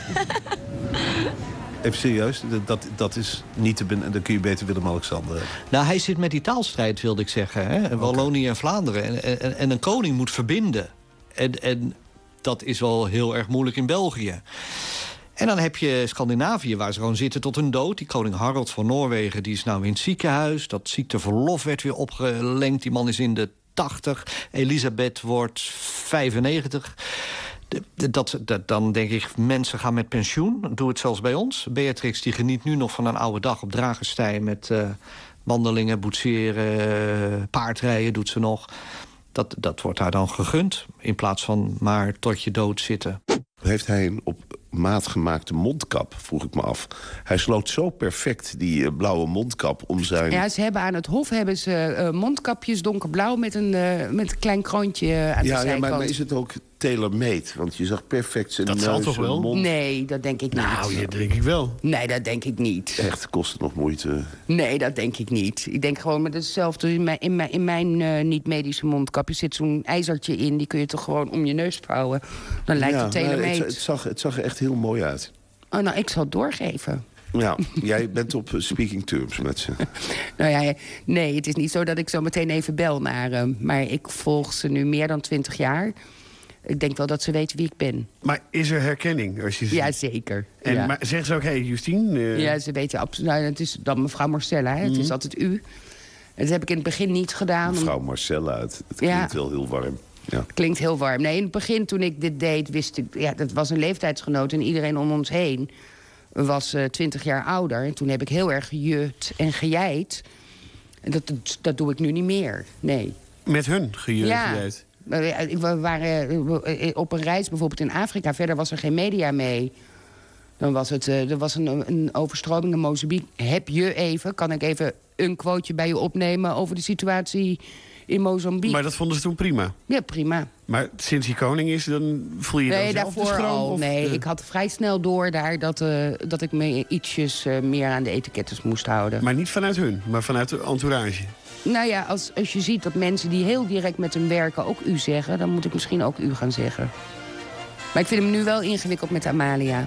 Even serieus, dat, dat is niet te ben... dan kun je beter Willem-Alexander hebben. Nou, hij zit met die taalstrijd, wilde ik zeggen. Hè? Okay. Wallonië en Vlaanderen. En, en, en een koning moet verbinden. En, en dat is wel heel erg moeilijk in België. En dan heb je Scandinavië, waar ze gewoon zitten tot hun dood. Die koning Harald van Noorwegen, die is nou in het ziekenhuis. Dat ziekteverlof werd weer opgelengd. Die man is in de tachtig. Elisabeth wordt vijfennegentig. Dat, dat, dan denk ik, mensen gaan met pensioen. Doe het zelfs bij ons. Beatrix die geniet nu nog van een oude dag op Dragenstein... met uh, wandelingen, boetseren, paardrijden doet ze nog. Dat, dat wordt haar dan gegund. In plaats van maar tot je dood zitten. Heeft hij een op maat gemaakte mondkap, vroeg ik me af. Hij sloot zo perfect die uh, blauwe mondkap om zijn... Ja, ze hebben aan het Hof hebben ze uh, mondkapjes donkerblauw... met een, uh, met een klein kroontje uh, aan ja, de zijkant. Ja, maar, maar is het ook tailor-made? Want je zag perfect zijn dat neus, zal toch wel? mond. Nee, dat denk ik niet. Nou, dat denk ik wel. Nee, dat denk ik niet. Echt, kost het nog moeite? Nee, dat denk ik niet. Ik denk gewoon met hetzelfde. In mijn, in mijn, in mijn uh, niet-medische mondkapje zit zo'n ijzertje in. Die kun je toch gewoon om je neus vouwen. Dan lijkt ja, het tailor-made. Nou, het, het, zag, het zag er echt heel mooi uit. Oh, nou, ik zal het doorgeven. Ja, jij bent op speaking terms met ze. Nou ja, nee, het is niet zo dat ik zo meteen even bel naar hem. Maar ik volg ze nu meer dan twintig jaar. ik denk wel dat ze weten wie ik ben. Maar is er herkenning als je ziet? Ja, zeker. En ja. Maar zeggen ze ook, hé, hey, Justine? Uh... Ja, ze weten absoluut. Nou, het is dan mevrouw Marcella, hè. Het Mm. is altijd u. Dat heb ik in het begin niet gedaan. Mevrouw Marcella, het, het klinkt Ja. wel heel warm. Ja. Klinkt heel warm. Nee, in het begin toen ik dit deed, wist ik... Ja, dat was een leeftijdsgenoot en iedereen om ons heen was twintig uh, jaar ouder. En toen heb ik heel erg gejut en gejijd. En dat, dat, dat doe ik nu niet meer, nee. Met hun gejut ja. en gejijd? We waren op een reis bijvoorbeeld in Afrika. Verder was er geen media mee. Dan was het, uh, er was een, een overstroming in Mozambique. Heb je even, kan ik even een quoteje bij je opnemen over de situatie in Mozambique? Maar dat vonden ze toen prima? Ja, prima. Maar sinds die koning is, dan voel je je nee, dan zelf daarvoor de schroom, al. of Nee, de... ik had vrij snel door daar dat, uh, dat ik me ietsjes uh, meer aan de etikettes moest houden. Maar niet vanuit hun, maar vanuit de entourage? Nou ja, als, als je ziet dat mensen die heel direct met hun werken ook u zeggen... dan moet ik misschien ook u gaan zeggen. Maar ik vind hem nu wel ingewikkeld met Amalia.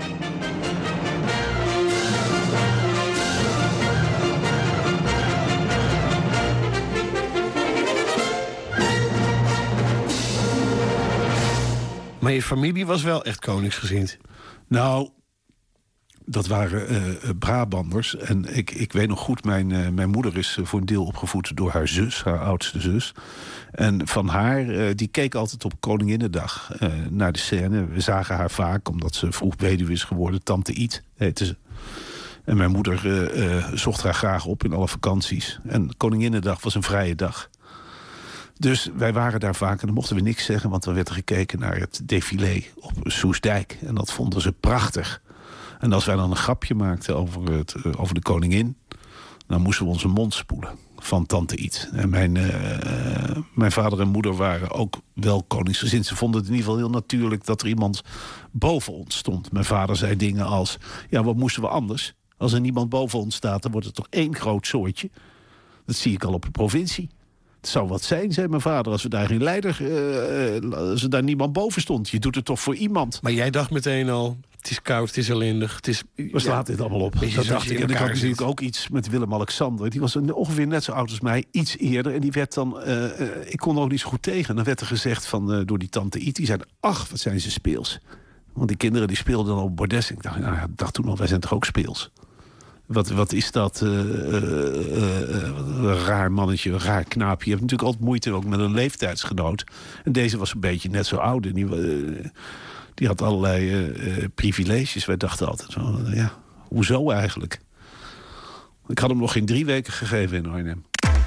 Maar je familie was wel echt koningsgezind? Nou, dat waren uh, Brabanders. En ik, ik weet nog goed, mijn, uh, mijn moeder is uh, voor een deel opgevoed door haar zus, haar oudste zus. En van haar, uh, die keek altijd op Koninginnedag uh, naar de scène. We zagen haar vaak, omdat ze vroeg weduwe is geworden. Tante Iet heette ze. En mijn moeder uh, uh, zocht haar graag op in alle vakanties. En Koninginnedag was een vrije dag. Dus wij waren daar vaak en dan mochten we niks zeggen... want dan werd er gekeken naar het défilé op Soestdijk. En dat vonden ze prachtig. En als wij dan een grapje maakten over, het, uh, over de koningin... dan moesten we onze mond spoelen van tante Iet. En mijn, uh, mijn vader en moeder waren ook wel koningsgezind. Ze vonden het in ieder geval heel natuurlijk dat er iemand boven ons stond. Mijn vader zei dingen als... ja, wat moesten we anders? Als er niemand boven ons staat, dan wordt het toch één groot soortje. Dat zie ik al op de provincie. Het zou wat zijn, zei mijn vader, als we daar geen leider... Uh, als er daar niemand boven stond. Je doet het toch voor iemand. Maar jij dacht meteen al, het is koud, het is ellendig. Het is, Waar slaat ja, dit allemaal op? Dat dacht ik. En ik had natuurlijk ook iets met Willem-Alexander. Die was ongeveer net zo oud als mij, iets eerder. En die werd dan... Uh, uh, ik kon er ook niet zo goed tegen. Dan werd er gezegd van, uh, door die tante Iet. Die zei, ach, wat zijn ze speels. Want die kinderen die speelden dan op bordes. Ik dacht, nou, ik dacht toen al, wij zijn toch ook speels. Wat, wat is dat? Uh, uh, uh, een raar mannetje, een raar knaapje. Je hebt natuurlijk altijd moeite ook met een leeftijdsgenoot. En deze was een beetje net zo oud. En die, uh, die had allerlei uh, uh, privileges. Wij dachten altijd, zo, uh, ja, hoezo eigenlijk? Ik had hem nog geen drie weken gegeven in Arnhem.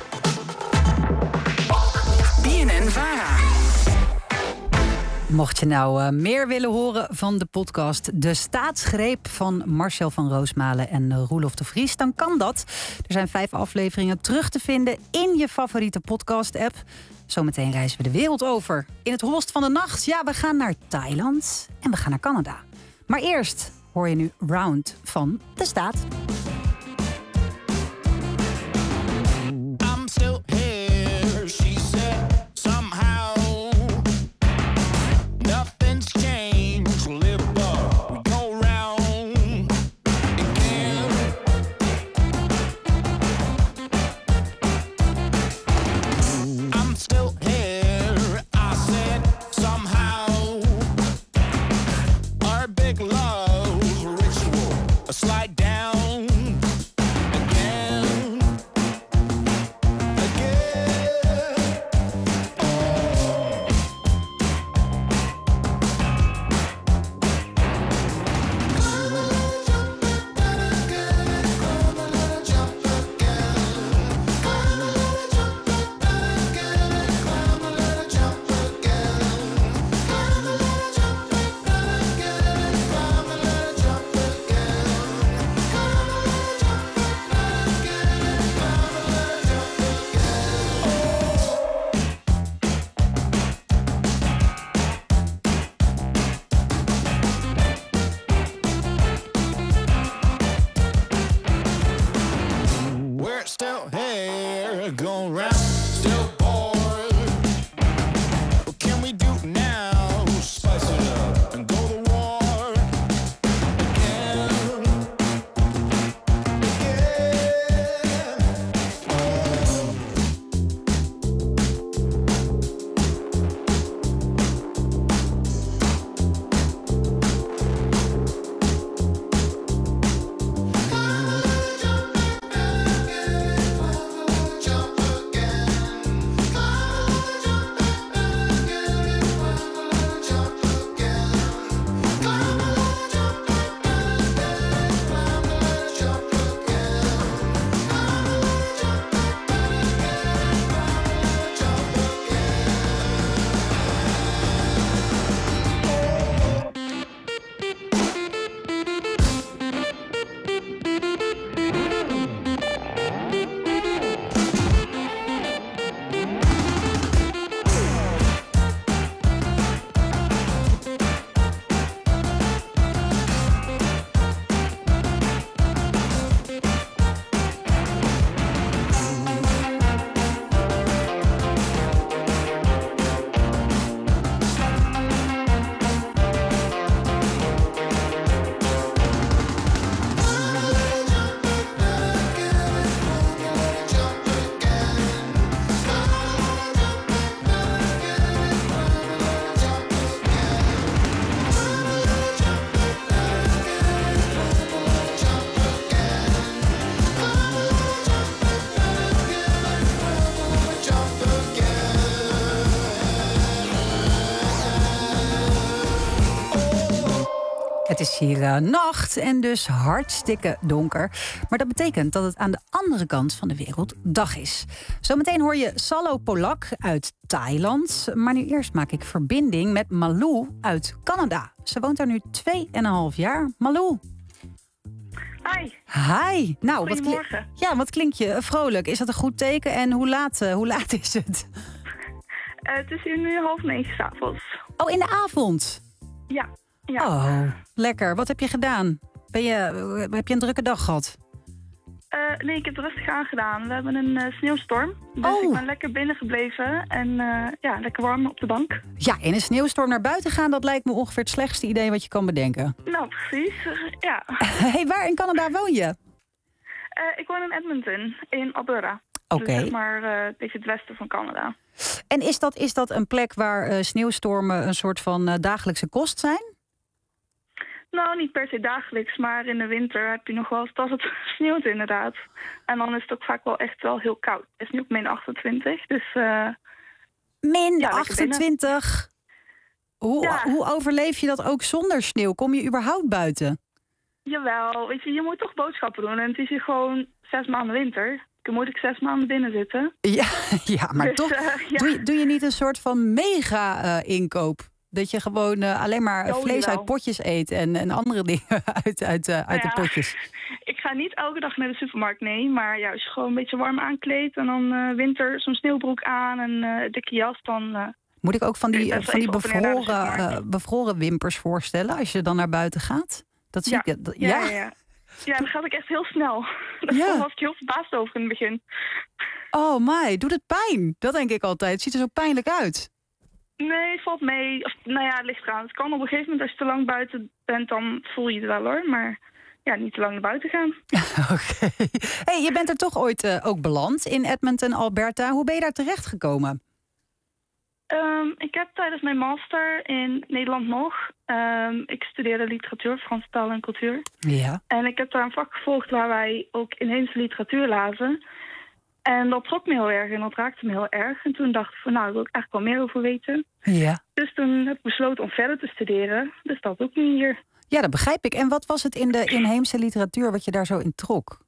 B N N-Vara. Mocht je nou uh, meer willen horen van de podcast De Staatsgreep van Marcel van Roosmalen en uh, Roelof de Vries, dan kan dat. Er zijn vijf afleveringen terug te vinden in je favoriete podcast-app. Zometeen reizen we de wereld over. In het holst van de nacht, ja, we gaan naar Thailand en we gaan naar Canada. Maar eerst hoor je nu Round van De Staat. I'm still here, she said, somehow. Nothing's changed, live up, we go round again. I'm still here, I said, somehow. Our big love ritual, a slide down again, again. We're still here, going round, still bored. What can we do now? Spice it up and go to war again, again. Het is hier uh, nacht en dus hartstikke donker. Maar dat betekent dat het aan de andere kant van de wereld dag is. Zometeen hoor je Sallo Polak uit Thailand. Maar nu eerst maak ik verbinding met Malou uit Canada. Ze woont daar nu twee en een half jaar. Malou. Hi. Hi. Nou, wat Goedemorgen. klink, ja, wat klink je vrolijk? Is dat een goed teken? En hoe laat, uh, hoe laat is het? Uh, het is hier nu half negen 's avonds. Oh, in de avond? Ja. ja. Oh, lekker. Wat heb je gedaan? Ben je, heb je een drukke dag gehad? Uh, nee, ik heb het rustig aangedaan. We hebben een uh, sneeuwstorm. Dus oh. ik ben lekker binnen gebleven. En uh, ja, lekker warm op de bank. Ja, in een sneeuwstorm naar buiten gaan, dat lijkt me ongeveer het slechtste idee wat je kan bedenken. Nou, precies. Uh, ja. Hey, waar in Canada woon je? Uh, ik woon in Edmonton, in Alberta. Oké. Dus zeg maar uh, een beetje het westen van Canada. En is dat, is dat een plek waar uh, sneeuwstormen een soort van uh, dagelijkse kost zijn? Nou, niet per se dagelijks, maar in de winter heb je nog wel eens dat het sneeuwt inderdaad. En dan is het ook vaak wel echt wel heel koud. Het is nu ook min achtentwintig, dus... Uh, min ja, achtentwintig? Hoe, ja. hoe overleef je dat ook zonder sneeuw? Kom je überhaupt buiten? Jawel, weet je, je moet toch boodschappen doen. En het is hier gewoon zes maanden winter. Dan moet ik zes maanden binnen zitten. Ja, ja maar dus, toch uh, ja. Doe, je, doe je niet een soort van mega-inkoop? Uh, Dat je gewoon uh, alleen maar oh, vlees jawel. uit potjes eet en, en andere dingen uit, uit, uh, uit nou ja, de potjes. Ik ga niet elke dag naar de supermarkt, nee. Maar ja, als je gewoon een beetje warm aankleedt en dan uh, winter zo'n sneeuwbroek aan en uh, dikke jas, dan... Uh, Moet ik ook van die, uh, van die bevroren, uh, bevroren wimpers voorstellen als je dan naar buiten gaat? Dat zie ja. ik. Dat, ja, ja? ja, ja. Ja, dan gaat ik echt heel snel. Daar ja. was ik heel verbaasd over in het begin. Oh my, doet het pijn? Dat denk ik altijd. Het ziet er zo pijnlijk uit. Nee, valt mee. Of, nou ja, het ligt eraan. Het kan op een gegeven moment, als je te lang buiten bent, dan voel je het wel hoor. Maar ja, niet te lang naar buiten gaan. Oké. Okay. Hey, je bent er toch ooit uh, ook beland in Edmonton, Alberta. Hoe ben je daar terechtgekomen? Um, ik heb tijdens mijn master in Nederland nog... Um, ik studeerde literatuur, Franse taal en cultuur. Ja. En ik heb daar een vak gevolgd waar wij ook inheemse literatuur lazen. En dat trok me heel erg en dat raakte me heel erg. En toen dacht ik van, nou, daar wil ik eigenlijk wel meer over weten. Ja. Dus toen heb ik besloten om verder te studeren. Dus dat ook nu hier. Ja, dat begrijp ik. En wat was het in de inheemse literatuur wat je daar zo in trok?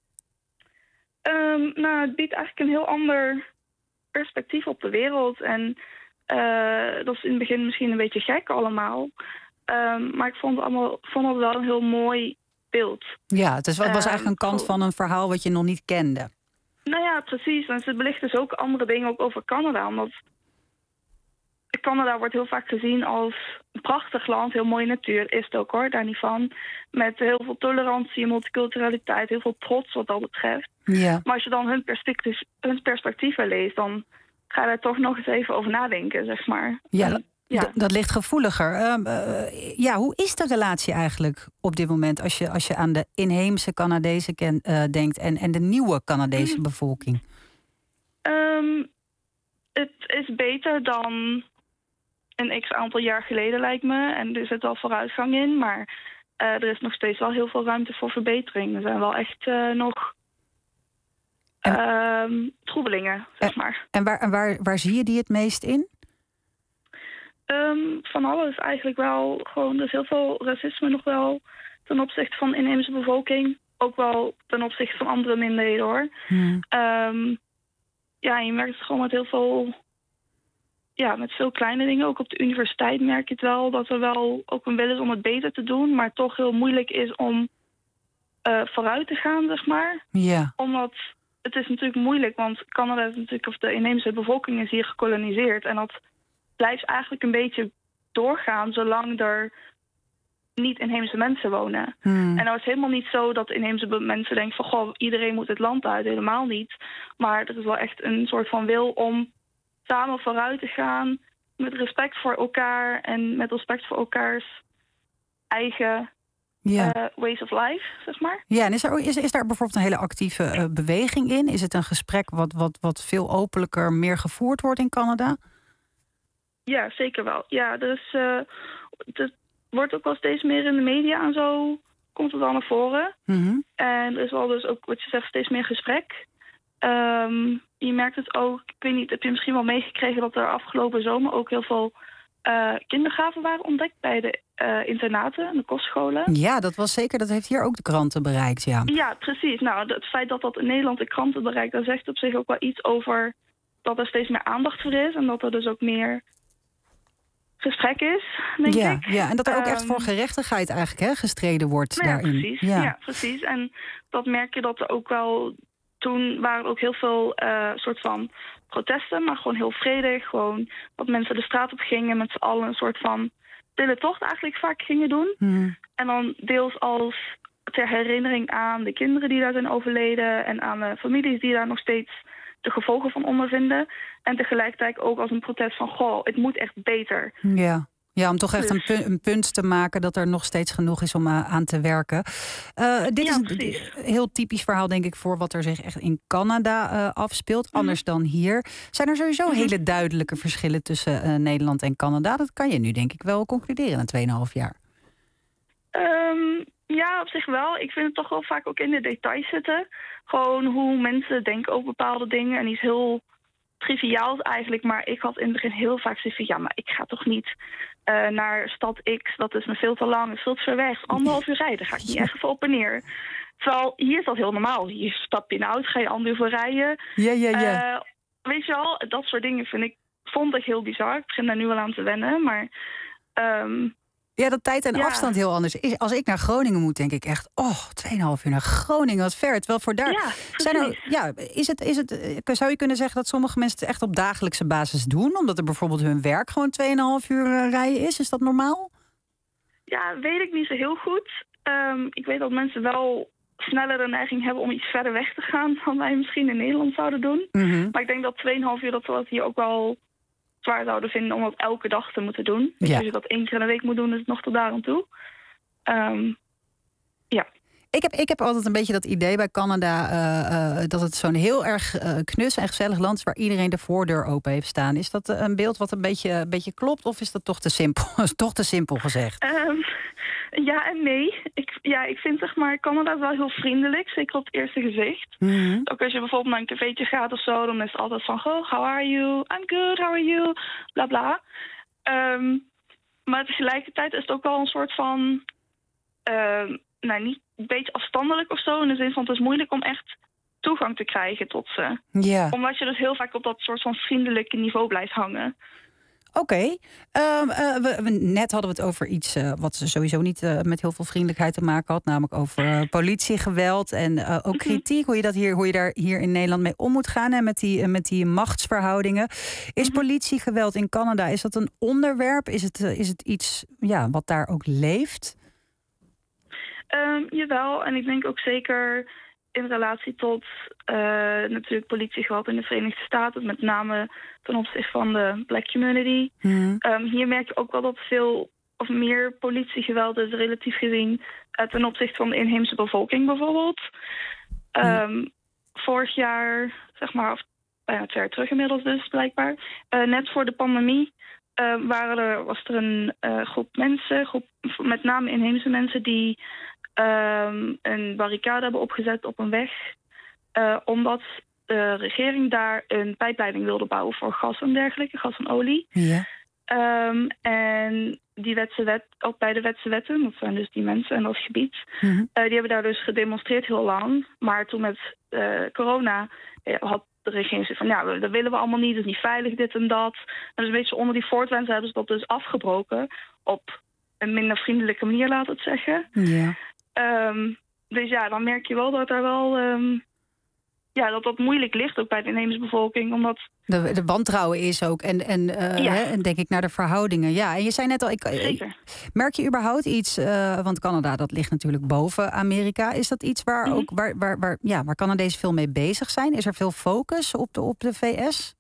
Um, nou, het biedt eigenlijk een heel ander perspectief op de wereld. En uh, dat is in het begin misschien een beetje gek allemaal. Um, maar ik vond het, allemaal, vond het wel een heel mooi beeld. Ja, het is, was eigenlijk een kant van een verhaal wat je nog niet kende. Nou ja, precies. En ze belicht dus ook andere dingen ook over Canada. Omdat Canada wordt heel vaak gezien als een prachtig land. Heel mooie natuur is het ook hoor, daar niet van. Met heel veel tolerantie, multiculturaliteit, heel veel trots wat dat betreft. Ja. Maar als je dan hun, perspectief, hun perspectieven leest, dan ga je daar toch nog eens even over nadenken, zeg maar. Ja, en, ja. D- dat ligt gevoeliger. Uh, uh, ja, hoe is de relatie eigenlijk op dit moment als je, als je aan de inheemse Canadezen ken, uh, denkt en, en de nieuwe Canadese mm. bevolking? Um, het is beter dan een x-aantal jaar geleden, lijkt me. En er zit wel vooruitgang in, maar uh, er is nog steeds wel heel veel ruimte voor verbetering. Er zijn wel echt uh, nog uh, troebelingen, zeg maar. En, waar, en waar, waar zie je die het meest in? Um, van alles eigenlijk wel. Gewoon, er is heel veel racisme nog wel ten opzichte van de inheemse bevolking. Ook wel ten opzichte van andere minderheden, hoor. Hmm. Um, ja, je merkt het gewoon met heel veel... Ja, met veel kleine dingen. Ook op de universiteit merk je het wel dat er wel ook een wil is om het beter te doen, maar toch heel moeilijk is om uh, vooruit te gaan, zeg maar. Ja. Omdat het is natuurlijk moeilijk, want Canada is natuurlijk, of de inheemse bevolking is hier gekoloniseerd. En dat blijft eigenlijk een beetje doorgaan zolang er niet inheemse mensen wonen. Hmm. En nou is het helemaal niet zo dat inheemse mensen denken van goh, iedereen moet het land uit. Helemaal niet. Maar er is wel echt een soort van wil om samen vooruit te gaan met respect voor elkaar en met respect voor elkaars eigen ja. uh, ways of life, zeg maar. Ja, en is er, is, is daar bijvoorbeeld een hele actieve uh, beweging in? Is het een gesprek wat, wat, wat veel openlijker meer gevoerd wordt in Canada? Ja, zeker wel. Ja, dus uh, het wordt ook wel steeds meer in de media en zo komt het dan naar voren. Mm-hmm. En er is wel dus ook, wat je zegt, steeds meer gesprek. Um, je merkt het ook, ik weet niet, heb je misschien wel meegekregen dat er afgelopen zomer ook heel veel uh, kindergraven waren ontdekt bij de uh, internaten en de kostscholen. Ja, dat was zeker. Dat heeft hier ook de kranten bereikt, ja. Ja, precies. Nou, het feit dat dat in Nederland de kranten bereikt, dat zegt op zich ook wel iets over dat er steeds meer aandacht voor is en dat er dus ook meer gesprek is, denk ja, ik. Ja, en dat er ook um, echt voor gerechtigheid eigenlijk hè, gestreden wordt nou ja, daarin. Precies, ja. ja, precies. En dat merk je dat er ook wel. Toen waren er ook heel veel uh, soort van protesten, maar gewoon heel vredig. Gewoon dat mensen de straat op gingen met z'n allen een soort van stille tocht eigenlijk vaak gingen doen. Hmm. En dan deels als ter herinnering aan de kinderen die daar zijn overleden en aan de families die daar nog steeds de gevolgen van ondervinden. En tegelijkertijd ook als een protest van, goh, het moet echt beter. Ja. Ja, om toch echt dus. een, pu- een punt te maken dat er nog steeds genoeg is om uh, aan te werken. Uh, dit ja, is een precies. heel typisch verhaal, denk ik, voor wat er zich echt in Canada uh, afspeelt. Mm-hmm. Anders dan hier. Zijn er sowieso mm-hmm. hele duidelijke verschillen tussen uh, Nederland en Canada? Dat kan je nu, denk ik, wel concluderen na tweeënhalf jaar. Um, ja, op zich wel. Ik vind het toch wel vaak ook in de details zitten. Gewoon hoe mensen denken over bepaalde dingen. En iets heel triviaals eigenlijk. Maar ik had in het begin heel vaak zoiets van, ja, maar ik ga toch niet uh, naar stad X. Dat is me veel te lang, is veel te ver weg. Anderhalf uur rijden, ga ik niet echt even op en neer. Terwijl hier is dat heel normaal. Hier stap je in de auto, ga je anderhalf uur rijden. Ja, ja, ja. Uh, weet je wel, dat soort dingen vind ik, vond ik heel bizar. Ik begin daar nu wel aan te wennen, maar Um, ja, dat tijd en ja. afstand heel anders is. Als ik naar Groningen moet, denk ik echt, oh, tweeënhalf uur naar Groningen, wat ver. Terwijl voor daar ja, zijn er, ja, is het, is het, zou je kunnen zeggen dat sommige mensen het echt op dagelijkse basis doen, omdat er bijvoorbeeld hun werk gewoon tweeënhalf uur uh, rijden is? Is dat normaal? Ja, weet ik niet zo heel goed. Um, ik weet dat mensen wel sneller een neiging hebben om iets verder weg te gaan dan wij misschien in Nederland zouden doen. Mm-hmm. Maar ik denk dat tweeënhalf uur dat we dat hier ook wel zwaar zouden vinden om dat elke dag te moeten doen. Dus ja. als je dat één keer in de week moet doen, is het nog tot daar aan toe. Um, ja. Ik heb, ik heb altijd een beetje dat idee bij Canada uh, uh, dat het zo'n heel erg uh, knus en gezellig land is waar iedereen de voordeur open heeft staan. Is dat uh, een beeld wat een beetje, een beetje klopt of is dat toch te simpel, toch te simpel gezegd? Um, ja en nee. Ik, ja, ik vind zeg maar Canada wel heel vriendelijk, zeker op het eerste gezicht. Mm-hmm. Ook als je bijvoorbeeld naar een cafeetje gaat of zo, dan is het altijd van, oh, how are you? I'm good, how are you? Bla bla. Um, maar tegelijkertijd is het ook wel een soort van, uh, nou niet een beetje afstandelijk of zo, in de zin van het is moeilijk om echt toegang te krijgen tot ze. Ja. Omdat je dus heel vaak op dat soort van vriendelijke niveau blijft hangen. Oké. Okay. Um, uh, we, we, net hadden we het over iets uh, wat sowieso niet uh, met heel veel vriendelijkheid te maken had. Namelijk over uh, politiegeweld en uh, ook mm-hmm. kritiek. Hoe je, dat hier, hoe je daar hier in Nederland mee om moet gaan. En met die, uh, met die machtsverhoudingen. Is mm-hmm. politiegeweld in Canada, is dat een onderwerp? Is het, uh, is het iets ja, wat daar ook leeft? Um, jawel. En ik denk ook zeker in relatie tot uh, natuurlijk politiegeweld in de Verenigde Staten, met name ten opzichte van de black community. Mm-hmm. Um, hier merk je ook wel dat veel of meer politiegeweld is relatief gezien uh, ten opzichte van de inheemse bevolking bijvoorbeeld. Um, mm-hmm. Vorig jaar, zeg maar, of bijna twee jaar terug inmiddels dus blijkbaar, uh, net voor de pandemie uh, waren er, was er een uh, groep mensen, groep, met name inheemse mensen, die Um, een barricade hebben opgezet op een weg. Uh, omdat de regering daar een pijpleiding wilde bouwen voor gas en dergelijke, gas en olie. Ja. Um, en die wetse wet, ook bij de wetse wetten, dat zijn dus die mensen en dat gebied, Mm-hmm. uh, die hebben daar dus gedemonstreerd heel lang. Maar toen met uh, corona uh, had de regering gezegd van ja, dat willen we allemaal niet, dat is niet veilig, dit en dat. En dus een beetje onder die voortwens hebben ze dat dus afgebroken op een minder vriendelijke manier, laat het zeggen. Ja. Um, dus ja, dan merk je wel dat er wel um, ja, dat dat moeilijk ligt ook bij de inheemse bevolking, omdat de, de wantrouwen is ook en en, uh, ja. hè, en denk ik naar de verhoudingen. Ja, en je zei net al, ik, Zeker. merk je überhaupt iets? Uh, want Canada, dat ligt natuurlijk boven Amerika. Is dat iets waar mm-hmm. ook waar, waar, waar, ja, waar Canadezen veel mee bezig zijn? Is er veel focus op de op de V S?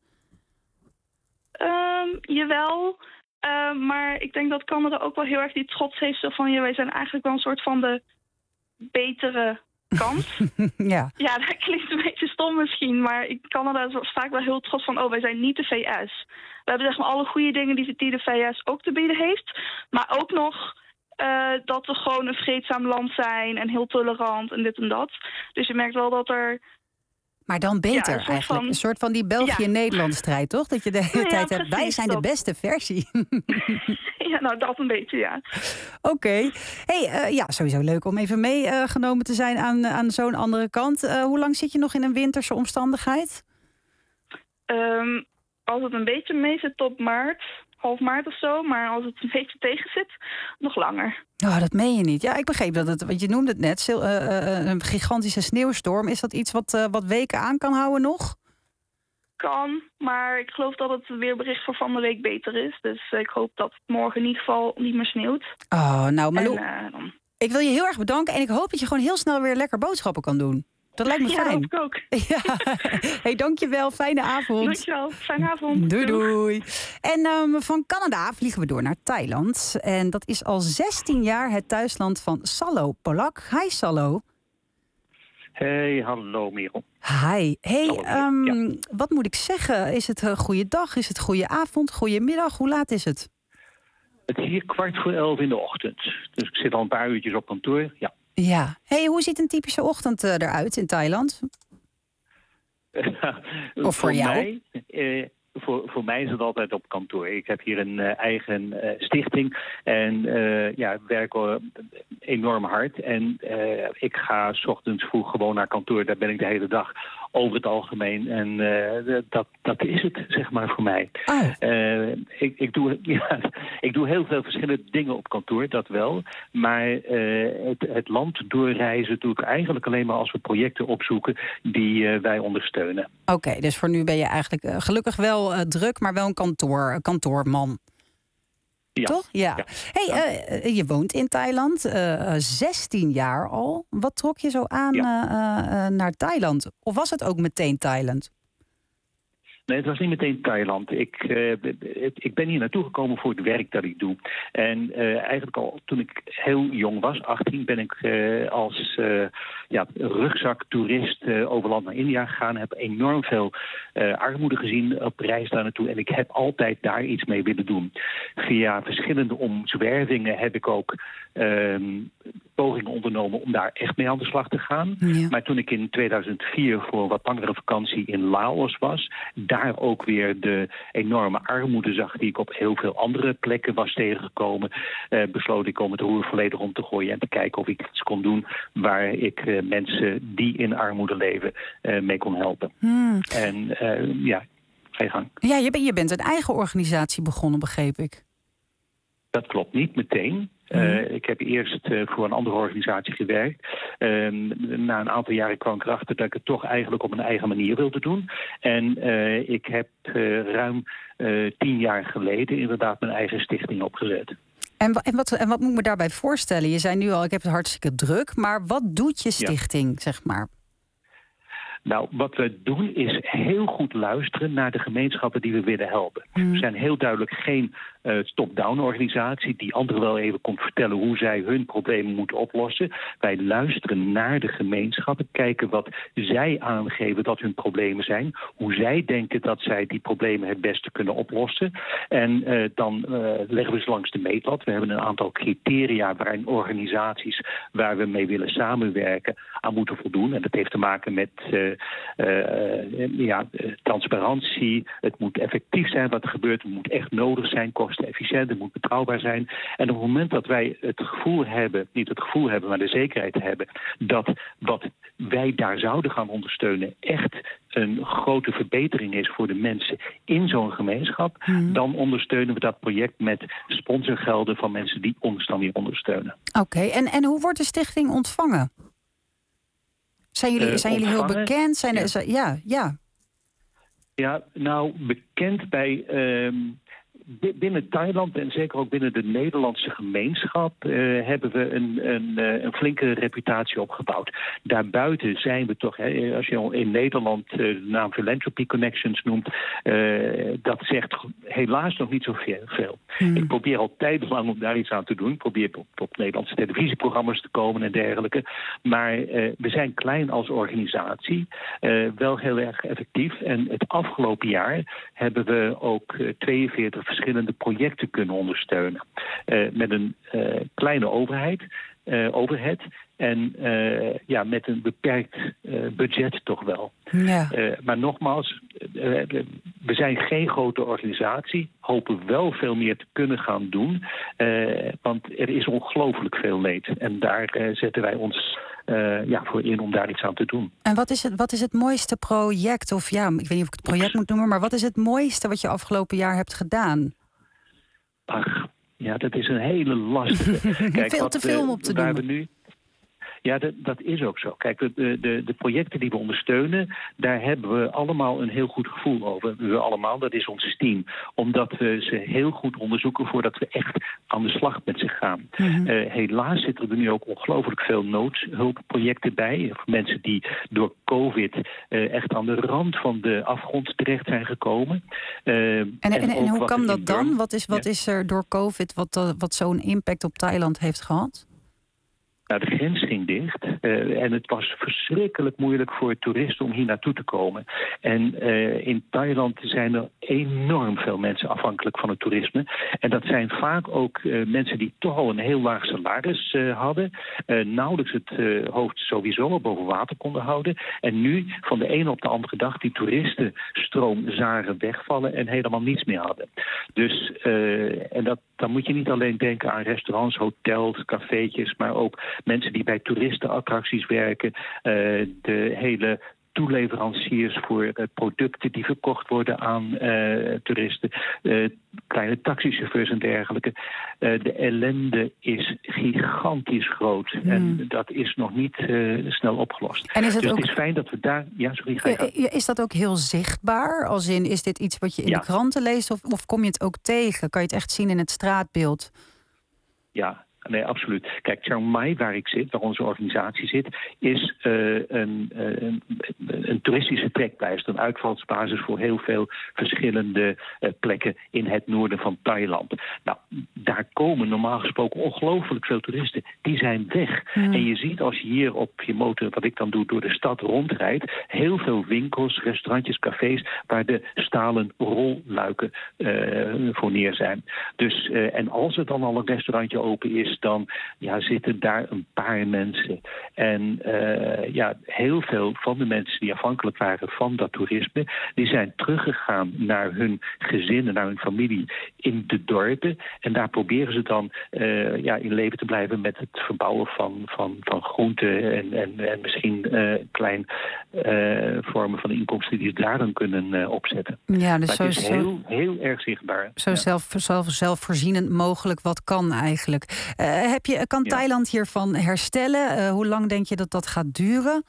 Um, jawel. Uh, maar ik denk dat Canada ook wel heel erg die trots heeft zo van ja, wij zijn eigenlijk wel een soort van de betere kant. ja. Ja, dat klinkt een beetje stom misschien, maar Canada is vaak wel heel trots van oh, wij zijn niet de V S. We hebben zeg maar alle goede dingen die, die de V S ook te bieden heeft, maar ook nog uh, dat we gewoon een vreedzaam land zijn en heel tolerant en dit en dat. Dus je merkt wel dat er Maar dan beter Ja, een soort eigenlijk. van- Een soort van die België-Nederland strijd, toch? Dat je de hele Nou ja, tijd hebt, wij precies zijn de dat. beste versie. Ja, nou dat een beetje, ja. Oké. Hey, eh, ja, sowieso leuk om even meegenomen te zijn aan, aan zo'n andere kant. Uh, hoe lang zit je nog in een winterse omstandigheid? Um, als het een beetje mee zit tot maart, half maart of zo. Maar als het een beetje tegen zit, nog langer. Oh, dat meen je niet. Ja, ik begreep dat het, want je noemde het net, uh, uh, een gigantische sneeuwstorm. Is dat iets wat, uh, wat weken aan kan houden nog? Kan, maar ik geloof dat het weerbericht voor van de week beter is. Dus uh, ik hoop dat het morgen in ieder geval niet meer sneeuwt. Oh, nou Malou, en, uh, dan... ik wil je heel erg bedanken. En ik hoop dat je gewoon heel snel weer lekker boodschappen kan doen. Dat lijkt me ja, fijn. Ja, dat hoop ik ook. Ja. Hey, dankjewel. Fijne avond. Dankjewel. Fijne avond. Doei, doei. En um, van Canada vliegen we door naar Thailand. En dat is al zestien jaar het thuisland van Sallo Polak. Hi, Sallo. Hey, hallo Merel. Hi. Hey, um, ja. wat moet ik zeggen? Is het een goede dag? Is het goede avond? Goede middag? Hoe laat is het? Het is hier kwart voor elf in de ochtend. Dus ik zit al een paar uurtjes op kantoor, ja. Ja. Hey, hoe ziet een typische ochtend uh, eruit in Thailand? Of voor, voor jou? Mij, uh, voor, voor mij is het altijd op kantoor. Ik heb hier een uh, eigen uh, stichting en uh, ja, ik werk uh, enorm hard. En uh, ik ga 's ochtends vroeg gewoon naar kantoor. Daar ben ik de hele dag over het algemeen. En uh, dat, dat is het, zeg maar, voor mij. Oh. Uh, ik, ik, doe, ja, ik doe heel veel verschillende dingen op kantoor, dat wel. Maar uh, het, het land doorreizen doe ik eigenlijk alleen maar als we projecten opzoeken die uh, wij ondersteunen. Oké, okay, dus voor nu ben je eigenlijk uh, gelukkig wel uh, druk, maar wel een kantoor, een kantoorman. Ja. Toch? Ja. ja. Hey, uh, je woont in Thailand, uh, zestien jaar al. Wat trok je zo aan ja. uh, uh, naar Thailand? Of was het ook meteen Thailand? Nee, het was niet meteen Thailand. Ik, uh, ik ben hier naartoe gekomen voor het werk dat ik doe. En uh, eigenlijk al toen ik heel jong was, achttien, ben ik uh, als uh, ja, rugzaktoerist uh, over land naar India gegaan. Heb enorm veel uh, armoede gezien op reis daar naartoe. En ik heb altijd daar iets mee willen doen. Via verschillende omzwervingen heb ik ook uh, pogingen ondernomen om daar echt mee aan de slag te gaan. Ja. Maar toen ik in tweeduizend vier voor een wat langere vakantie in Laos was, daar ook weer de enorme armoede zag die ik op heel veel andere plekken was tegengekomen, uh, besloot ik om het roer volledig om te gooien en te kijken of ik iets kon doen waar ik uh, mensen die in armoede leven uh, mee kon helpen. Hmm. En uh, ja, ga je gang. Ja, je, ben, je bent een eigen organisatie begonnen, begreep ik. Dat klopt niet meteen. Uh, ik heb eerst uh, voor een andere organisatie gewerkt. Uh, na een aantal jaren kwam ik erachter dat ik het toch eigenlijk op mijn eigen manier wilde doen. En uh, ik heb uh, ruim uh, tien jaar geleden inderdaad mijn eigen stichting opgezet. En, en, wat, en wat moet ik me daarbij voorstellen? Je zei nu al, ik heb het hartstikke druk. Maar wat doet je stichting, ja. zeg maar? Nou, wat we doen is heel goed luisteren naar de gemeenschappen die we willen helpen. Mm. We zijn heel duidelijk geen uh, top-down organisatie die anderen wel even komt vertellen hoe zij hun problemen moeten oplossen. Wij luisteren naar de gemeenschappen, kijken wat zij aangeven dat hun problemen zijn, hoe zij denken dat zij die problemen het beste kunnen oplossen. En uh, dan uh, leggen we ze langs de meetlat. We hebben een aantal criteria waarin organisaties waar we mee willen samenwerken aan moeten voldoen. En dat heeft te maken met uh, Uh, ja, transparantie, het moet effectief zijn wat er gebeurt, het moet echt nodig zijn, kostenefficiënt, het moet betrouwbaar zijn. En op het moment dat wij het gevoel hebben, niet het gevoel hebben, maar de zekerheid hebben, dat wat wij daar zouden gaan ondersteunen echt een grote verbetering is voor de mensen in zo'n gemeenschap, hmm. dan ondersteunen we dat project met sponsorgelden van mensen die ons dan weer ondersteunen. Oké, okay. en, en hoe wordt de stichting ontvangen? Zijn jullie, uh, zijn jullie heel bekend? Zijn er, ja. ja, ja. Ja, nou, bekend bij uh, binnen Thailand en zeker ook binnen de Nederlandse gemeenschap uh, hebben we een, een, een flinke reputatie opgebouwd. Daarbuiten zijn we toch, hè, als je in Nederland uh, de naam Philanthropy Connections noemt, uh, dat zegt helaas nog niet zo veel. Hmm. Ik probeer al tijdenlang om daar iets aan te doen. Ik probeer op, op Nederlandse televisieprogramma's te komen en dergelijke. Maar uh, we zijn klein als organisatie, uh, wel heel erg effectief. En het afgelopen jaar hebben we ook uh, tweeënveertig verschillende projecten kunnen ondersteunen. Uh, met een uh, kleine overheid. uh, overhead. En uh, ja, met een beperkt uh, budget toch wel. Ja. Uh, maar nogmaals, uh, we zijn geen grote organisatie. Hopen wel veel meer te kunnen gaan doen. Uh, want er is ongelooflijk veel leed. En daar uh, zetten wij ons uh, ja, voor in om daar iets aan te doen. En wat is het, wat is het mooiste project? Of ja, ik weet niet of ik het project moet noemen. Maar wat is het mooiste wat je afgelopen jaar hebt gedaan? Ach, ja, dat is een hele lastige. Kijk, veel wat, te veel om uh, op te waar doen. We nu... Ja, dat, dat is ook zo. Kijk, de, de, de projecten die we ondersteunen, daar hebben we allemaal een heel goed gevoel over. We allemaal, dat is ons team. Omdat we ze heel goed onderzoeken voordat we echt aan de slag met ze gaan. Mm-hmm. Uh, helaas zitten er nu ook ongelooflijk veel noodhulpprojecten bij. Mensen die door COVID uh, echt aan de rand van de afgrond terecht zijn gekomen. Uh, en, en, en, en hoe kan dat dan? Wat is, wat ja. is er door COVID wat, uh, wat zo'n impact op Thailand heeft gehad? Nou, de grens ging dicht uh, en het was verschrikkelijk moeilijk voor toeristen om hier naartoe te komen. En uh, in Thailand zijn er enorm veel mensen afhankelijk van het toerisme. En dat zijn vaak ook uh, mensen die toch al een heel laag salaris uh, hadden. Uh, nauwelijks het uh, hoofd sowieso boven water konden houden. En nu van de ene op de andere dag die toeristenstroom zagen wegvallen en helemaal niets meer hadden. Dus uh, en dat, dan moet je niet alleen denken aan restaurants, hotels, cafeetjes, maar ook mensen die bij toeristenattracties werken, uh, de hele toeleveranciers voor uh, producten die verkocht worden aan uh, toeristen, uh, kleine taxichauffeurs en dergelijke. Uh, de ellende is gigantisch groot hmm. en dat is nog niet uh, snel opgelost. En is het dus ook... het is fijn dat we daar... Ja, sorry, ga je ja, is dat ook heel zichtbaar? Als in, is dit iets wat je in ja. de kranten leest of, of kom je het ook tegen? Kan je het echt zien in het straatbeeld? Ja. Nee, absoluut. Kijk, Chiang Mai, waar ik zit, waar onze organisatie zit, is uh, een, uh, een, een toeristische trekpleister, een uitvalsbasis voor heel veel verschillende uh, plekken in het noorden van Thailand. Nou, daar komen normaal gesproken ongelooflijk veel toeristen. Die zijn weg. Mm. En je ziet als je hier op je motor, wat ik dan doe, door de stad rondrijdt, heel veel winkels, restaurantjes, cafés, waar de stalen rolluiken uh, voor neer zijn. Dus, uh, en als er dan al een restaurantje open is, dan ja, zitten daar een paar mensen. En uh, ja, heel veel van de mensen die afhankelijk waren van dat toerisme, die zijn teruggegaan naar hun gezinnen, naar hun familie in de dorpen. En daar proberen ze dan uh, ja, in leven te blijven met het verbouwen van, van, van groenten en, en, en misschien uh, klein uh, vormen van inkomsten die ze daar dan kunnen uh, opzetten. Ja, dus maar zo, het is zo, heel, heel erg zichtbaar. Zo ja. zelf, zelf, zelfvoorzienend mogelijk wat kan eigenlijk. Uh, heb je, kan ja. Thailand hiervan herstellen? Uh, hoe lang denk je dat dat gaat duren?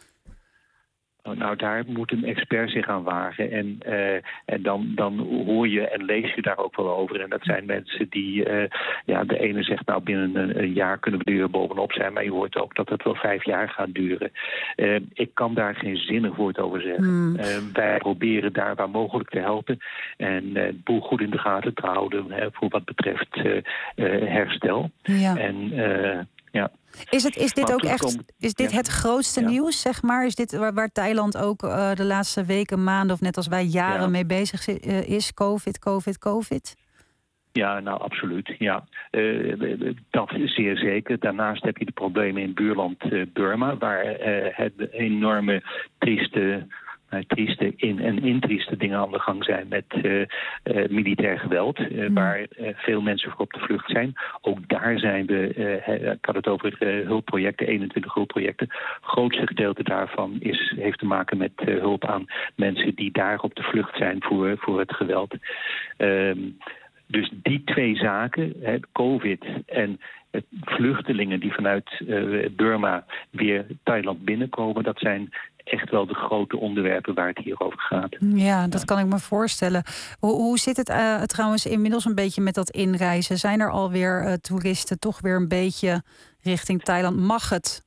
Nou, daar moet een expert zich aan wagen. En, uh, en dan, dan hoor je en lees je daar ook wel over. En dat zijn mensen die... Uh, ja, de ene zegt, nou, binnen een, een jaar kunnen we er bovenop zijn. Maar je hoort ook dat het wel vijf jaar gaat duren. Uh, ik kan daar geen zinnig woord over zeggen. Hmm. Uh, wij proberen daar waar mogelijk te helpen. En uh, de boel goed in de gaten te houden. Hè, voor wat betreft uh, uh, herstel. Ja. En... Uh, Ja. Is, het, is dit maar ook echt is dit ja. het grootste ja. nieuws, zeg maar? Is dit waar, waar Thailand ook uh, de laatste weken, maanden of net als wij jaren ja. mee bezig is? COVID, COVID, COVID? Ja, nou absoluut. Ja. Uh, dat is zeer zeker. Daarnaast heb je de problemen in buurland uh, Burma, waar uh, het enorme trieste... Uh, trieste in- en intrieste dingen aan de gang zijn met uh, uh, militair geweld, uh, mm. waar uh, veel mensen voor op de vlucht zijn. Ook daar zijn we, uh, ik had het over uh, hulpprojecten, eenentwintig hulpprojecten. Het grootste gedeelte daarvan is, heeft te maken met uh, hulp aan mensen die daar op de vlucht zijn voor, voor het geweld. Um, dus die twee zaken, hè, COVID en uh, vluchtelingen die vanuit uh, Burma weer Thailand binnenkomen, dat zijn echt wel de grote onderwerpen waar het hier over gaat. Ja, dat kan ik me voorstellen. Hoe, hoe zit het uh, trouwens inmiddels een beetje met dat inreizen? Zijn er alweer uh, toeristen toch weer een beetje richting Thailand? Mag het?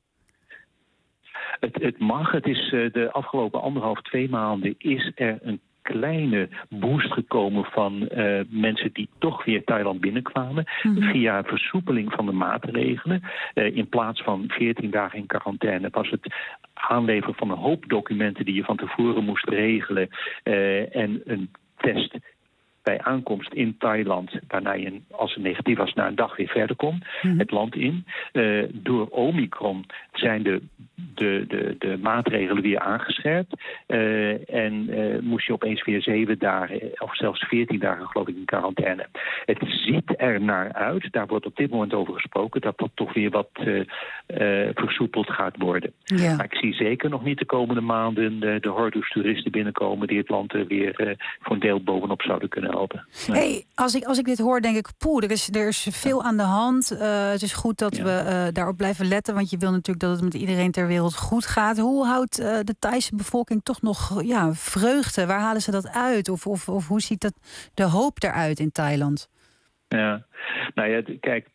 Het, het mag. Het is uh, de afgelopen anderhalf, twee maanden is er een kleine boost gekomen van uh, mensen die toch weer Thailand binnenkwamen. Mm-hmm. Via versoepeling van de maatregelen. Uh, in plaats van veertien dagen in quarantaine was het aanleveren van een hoop documenten die je van tevoren moest regelen. Uh, en een test bij aankomst in Thailand, waarna je, als het negatief was, na een dag weer verder kon, mm-hmm. het land in. Uh, door Omicron zijn de, de, de, de maatregelen weer aangescherpt. Uh, en uh, moest je opeens weer zeven dagen, of zelfs veertien dagen, geloof ik, in quarantaine. Het ziet er naar uit, daar wordt op dit moment over gesproken, dat dat toch weer wat uh, uh, versoepeld gaat worden. Ja. Maar ik zie zeker nog niet de komende maanden de, de hordes toeristen binnenkomen die het land uh, weer uh, voor een deel bovenop zouden kunnen helpen. Nee. Hey, als ik, als ik dit hoor, denk ik, poeh, er is, er is veel ja. aan de hand. Uh, het is goed dat ja. we uh, daarop blijven letten, want je wil natuurlijk dat het met iedereen ter wereld goed gaat. Hoe houdt uh, de Thaise bevolking toch nog ja, vreugde? Waar halen ze dat uit? Of, of, of hoe ziet dat, de hoop eruit in Thailand? Ja, nou ja, kijk,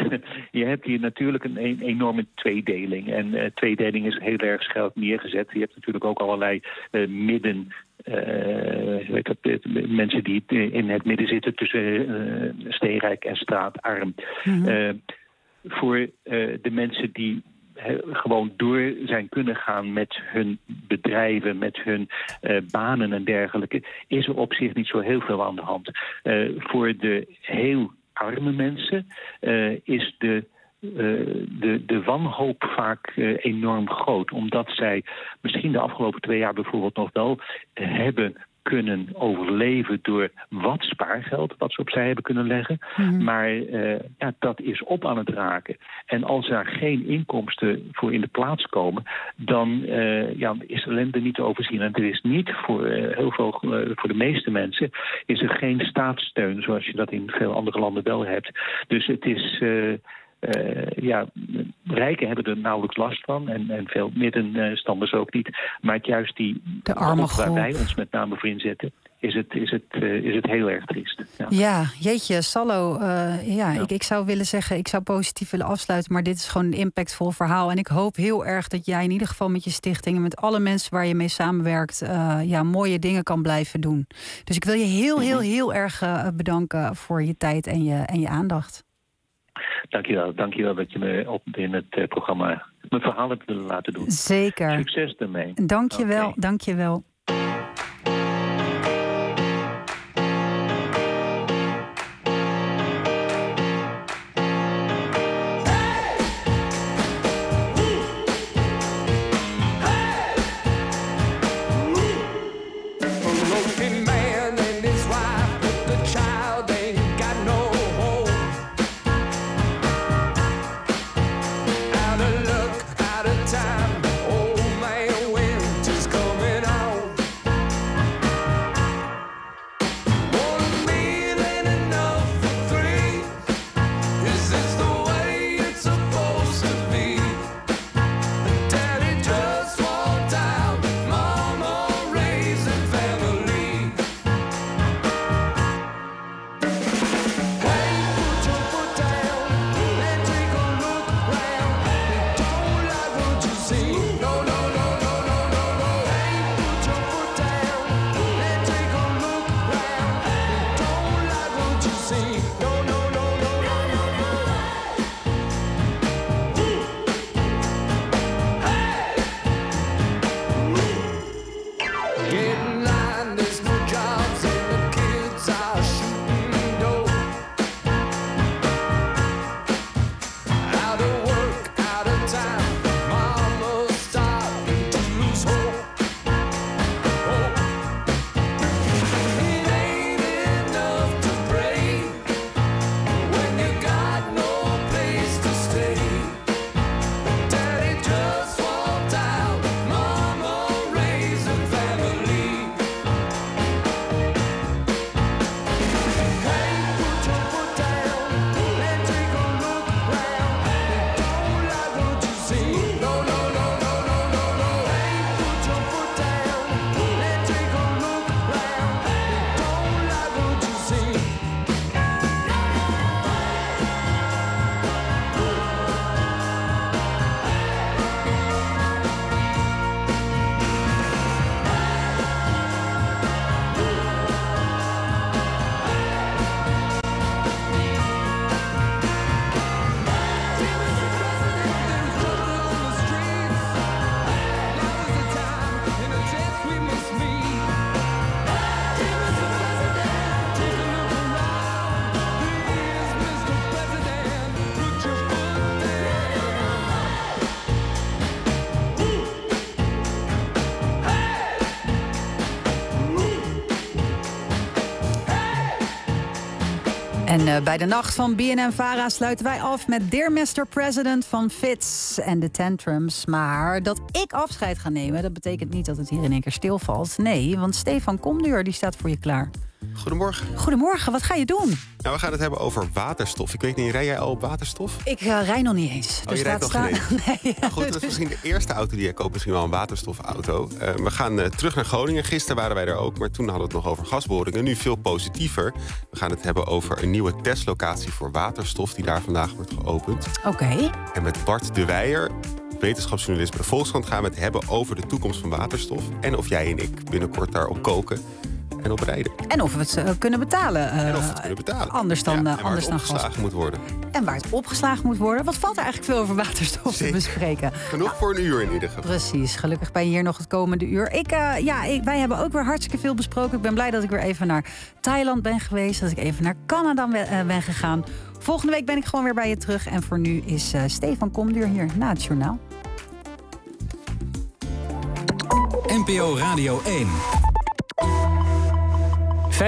je hebt hier natuurlijk een, een enorme tweedeling. En uh, tweedeling is heel erg scherp neergezet. Je hebt natuurlijk ook allerlei uh, midden... Uh, weet het, mensen die in het midden zitten tussen uh, steenrijk en straatarm. Mm-hmm. Uh, voor uh, de mensen die he, gewoon door zijn kunnen gaan met hun bedrijven, met hun uh, banen en dergelijke, is er op zich niet zo heel veel aan de hand. Uh, voor de heel arme mensen uh, is de Uh, de, de wanhoop vaak uh, enorm groot. Omdat zij misschien de afgelopen twee jaar bijvoorbeeld nog wel uh, hebben kunnen overleven door wat spaargeld wat ze opzij hebben kunnen leggen. Mm-hmm. Maar uh, ja, dat is op aan het raken. En als er geen inkomsten voor in de plaats komen, dan uh, ja, is ellende niet te overzien. En er is niet voor uh, heel veel, uh, voor de meeste mensen, is er geen staatssteun zoals je dat in veel andere landen wel hebt. Dus het is Uh, Uh, ja, rijken hebben er nauwelijks last van en, en veel middenstanders ook niet. Maar het juist die de arme groep waar wij ons met name voor inzetten, is het, is het, uh, is het heel erg triest. Ja, ja jeetje, Sallo, uh, ja, ja. Ik, ik zou willen zeggen, ik zou positief willen afsluiten, maar dit is gewoon een impactvol verhaal. En ik hoop heel erg dat jij in ieder geval met je stichting en met alle mensen waar je mee samenwerkt, uh, ja, mooie dingen kan blijven doen. Dus ik wil je heel, heel, heel erg uh, bedanken voor je tijd en je, en je aandacht. Dankjewel, dankjewel dat je me op in het uh, programma mijn verhaal hebt willen laten doen. Zeker. Succes ermee. Dankjewel, okay. dankjewel. Out of luck, out of time, old man winter's coming on. En uh, bij de nacht van B N N-Vara sluiten wij af met Dear mister President van Fitz en de Tantrums. Maar dat ik afscheid ga nemen, dat betekent niet dat het hier in één keer stilvalt. Nee, want Stefan Komduur die staat voor je klaar. Goedemorgen. Goedemorgen, wat ga je doen? Nou, we gaan het hebben over waterstof. Ik weet niet, rij jij al op waterstof? Ik uh, rij nog niet eens. Oh, dus je rijdt nog staan... geen eens? Nee. Nou goed, dat is misschien de eerste auto die jij koopt. Misschien wel een waterstofauto. Uh, we gaan uh, terug naar Groningen. Gisteren waren wij er ook, maar toen hadden we het nog over gasboringen. Nu veel positiever. We gaan het hebben over een nieuwe testlocatie voor waterstof... die daar vandaag wordt geopend. Oké. Okay. En met Bart de Weijer, wetenschapsjournalist bij de Volkskrant... gaan we het hebben over de toekomst van waterstof. En of jij en ik binnenkort daarop koken... en op rijden. En of we het uh, kunnen betalen. Uh, en of we het kunnen betalen. Anders dan, ja, uh, en anders waar dan het opgeslagen gas. moet worden. En waar het opgeslagen moet worden. Wat valt er eigenlijk veel over waterstof Zeker. te bespreken? Genoeg nou, voor een uur in ieder geval. Precies. Gelukkig ben je hier nog het komende uur. Ik, uh, ja, ik, wij hebben ook weer hartstikke veel besproken. Ik ben blij dat ik weer even naar Thailand ben geweest. Dat ik even naar Canada ben, uh, ben gegaan. Volgende week ben ik gewoon weer bij je terug. En voor nu is uh, Stefan Komduur hier na het journaal. N P O Radio één.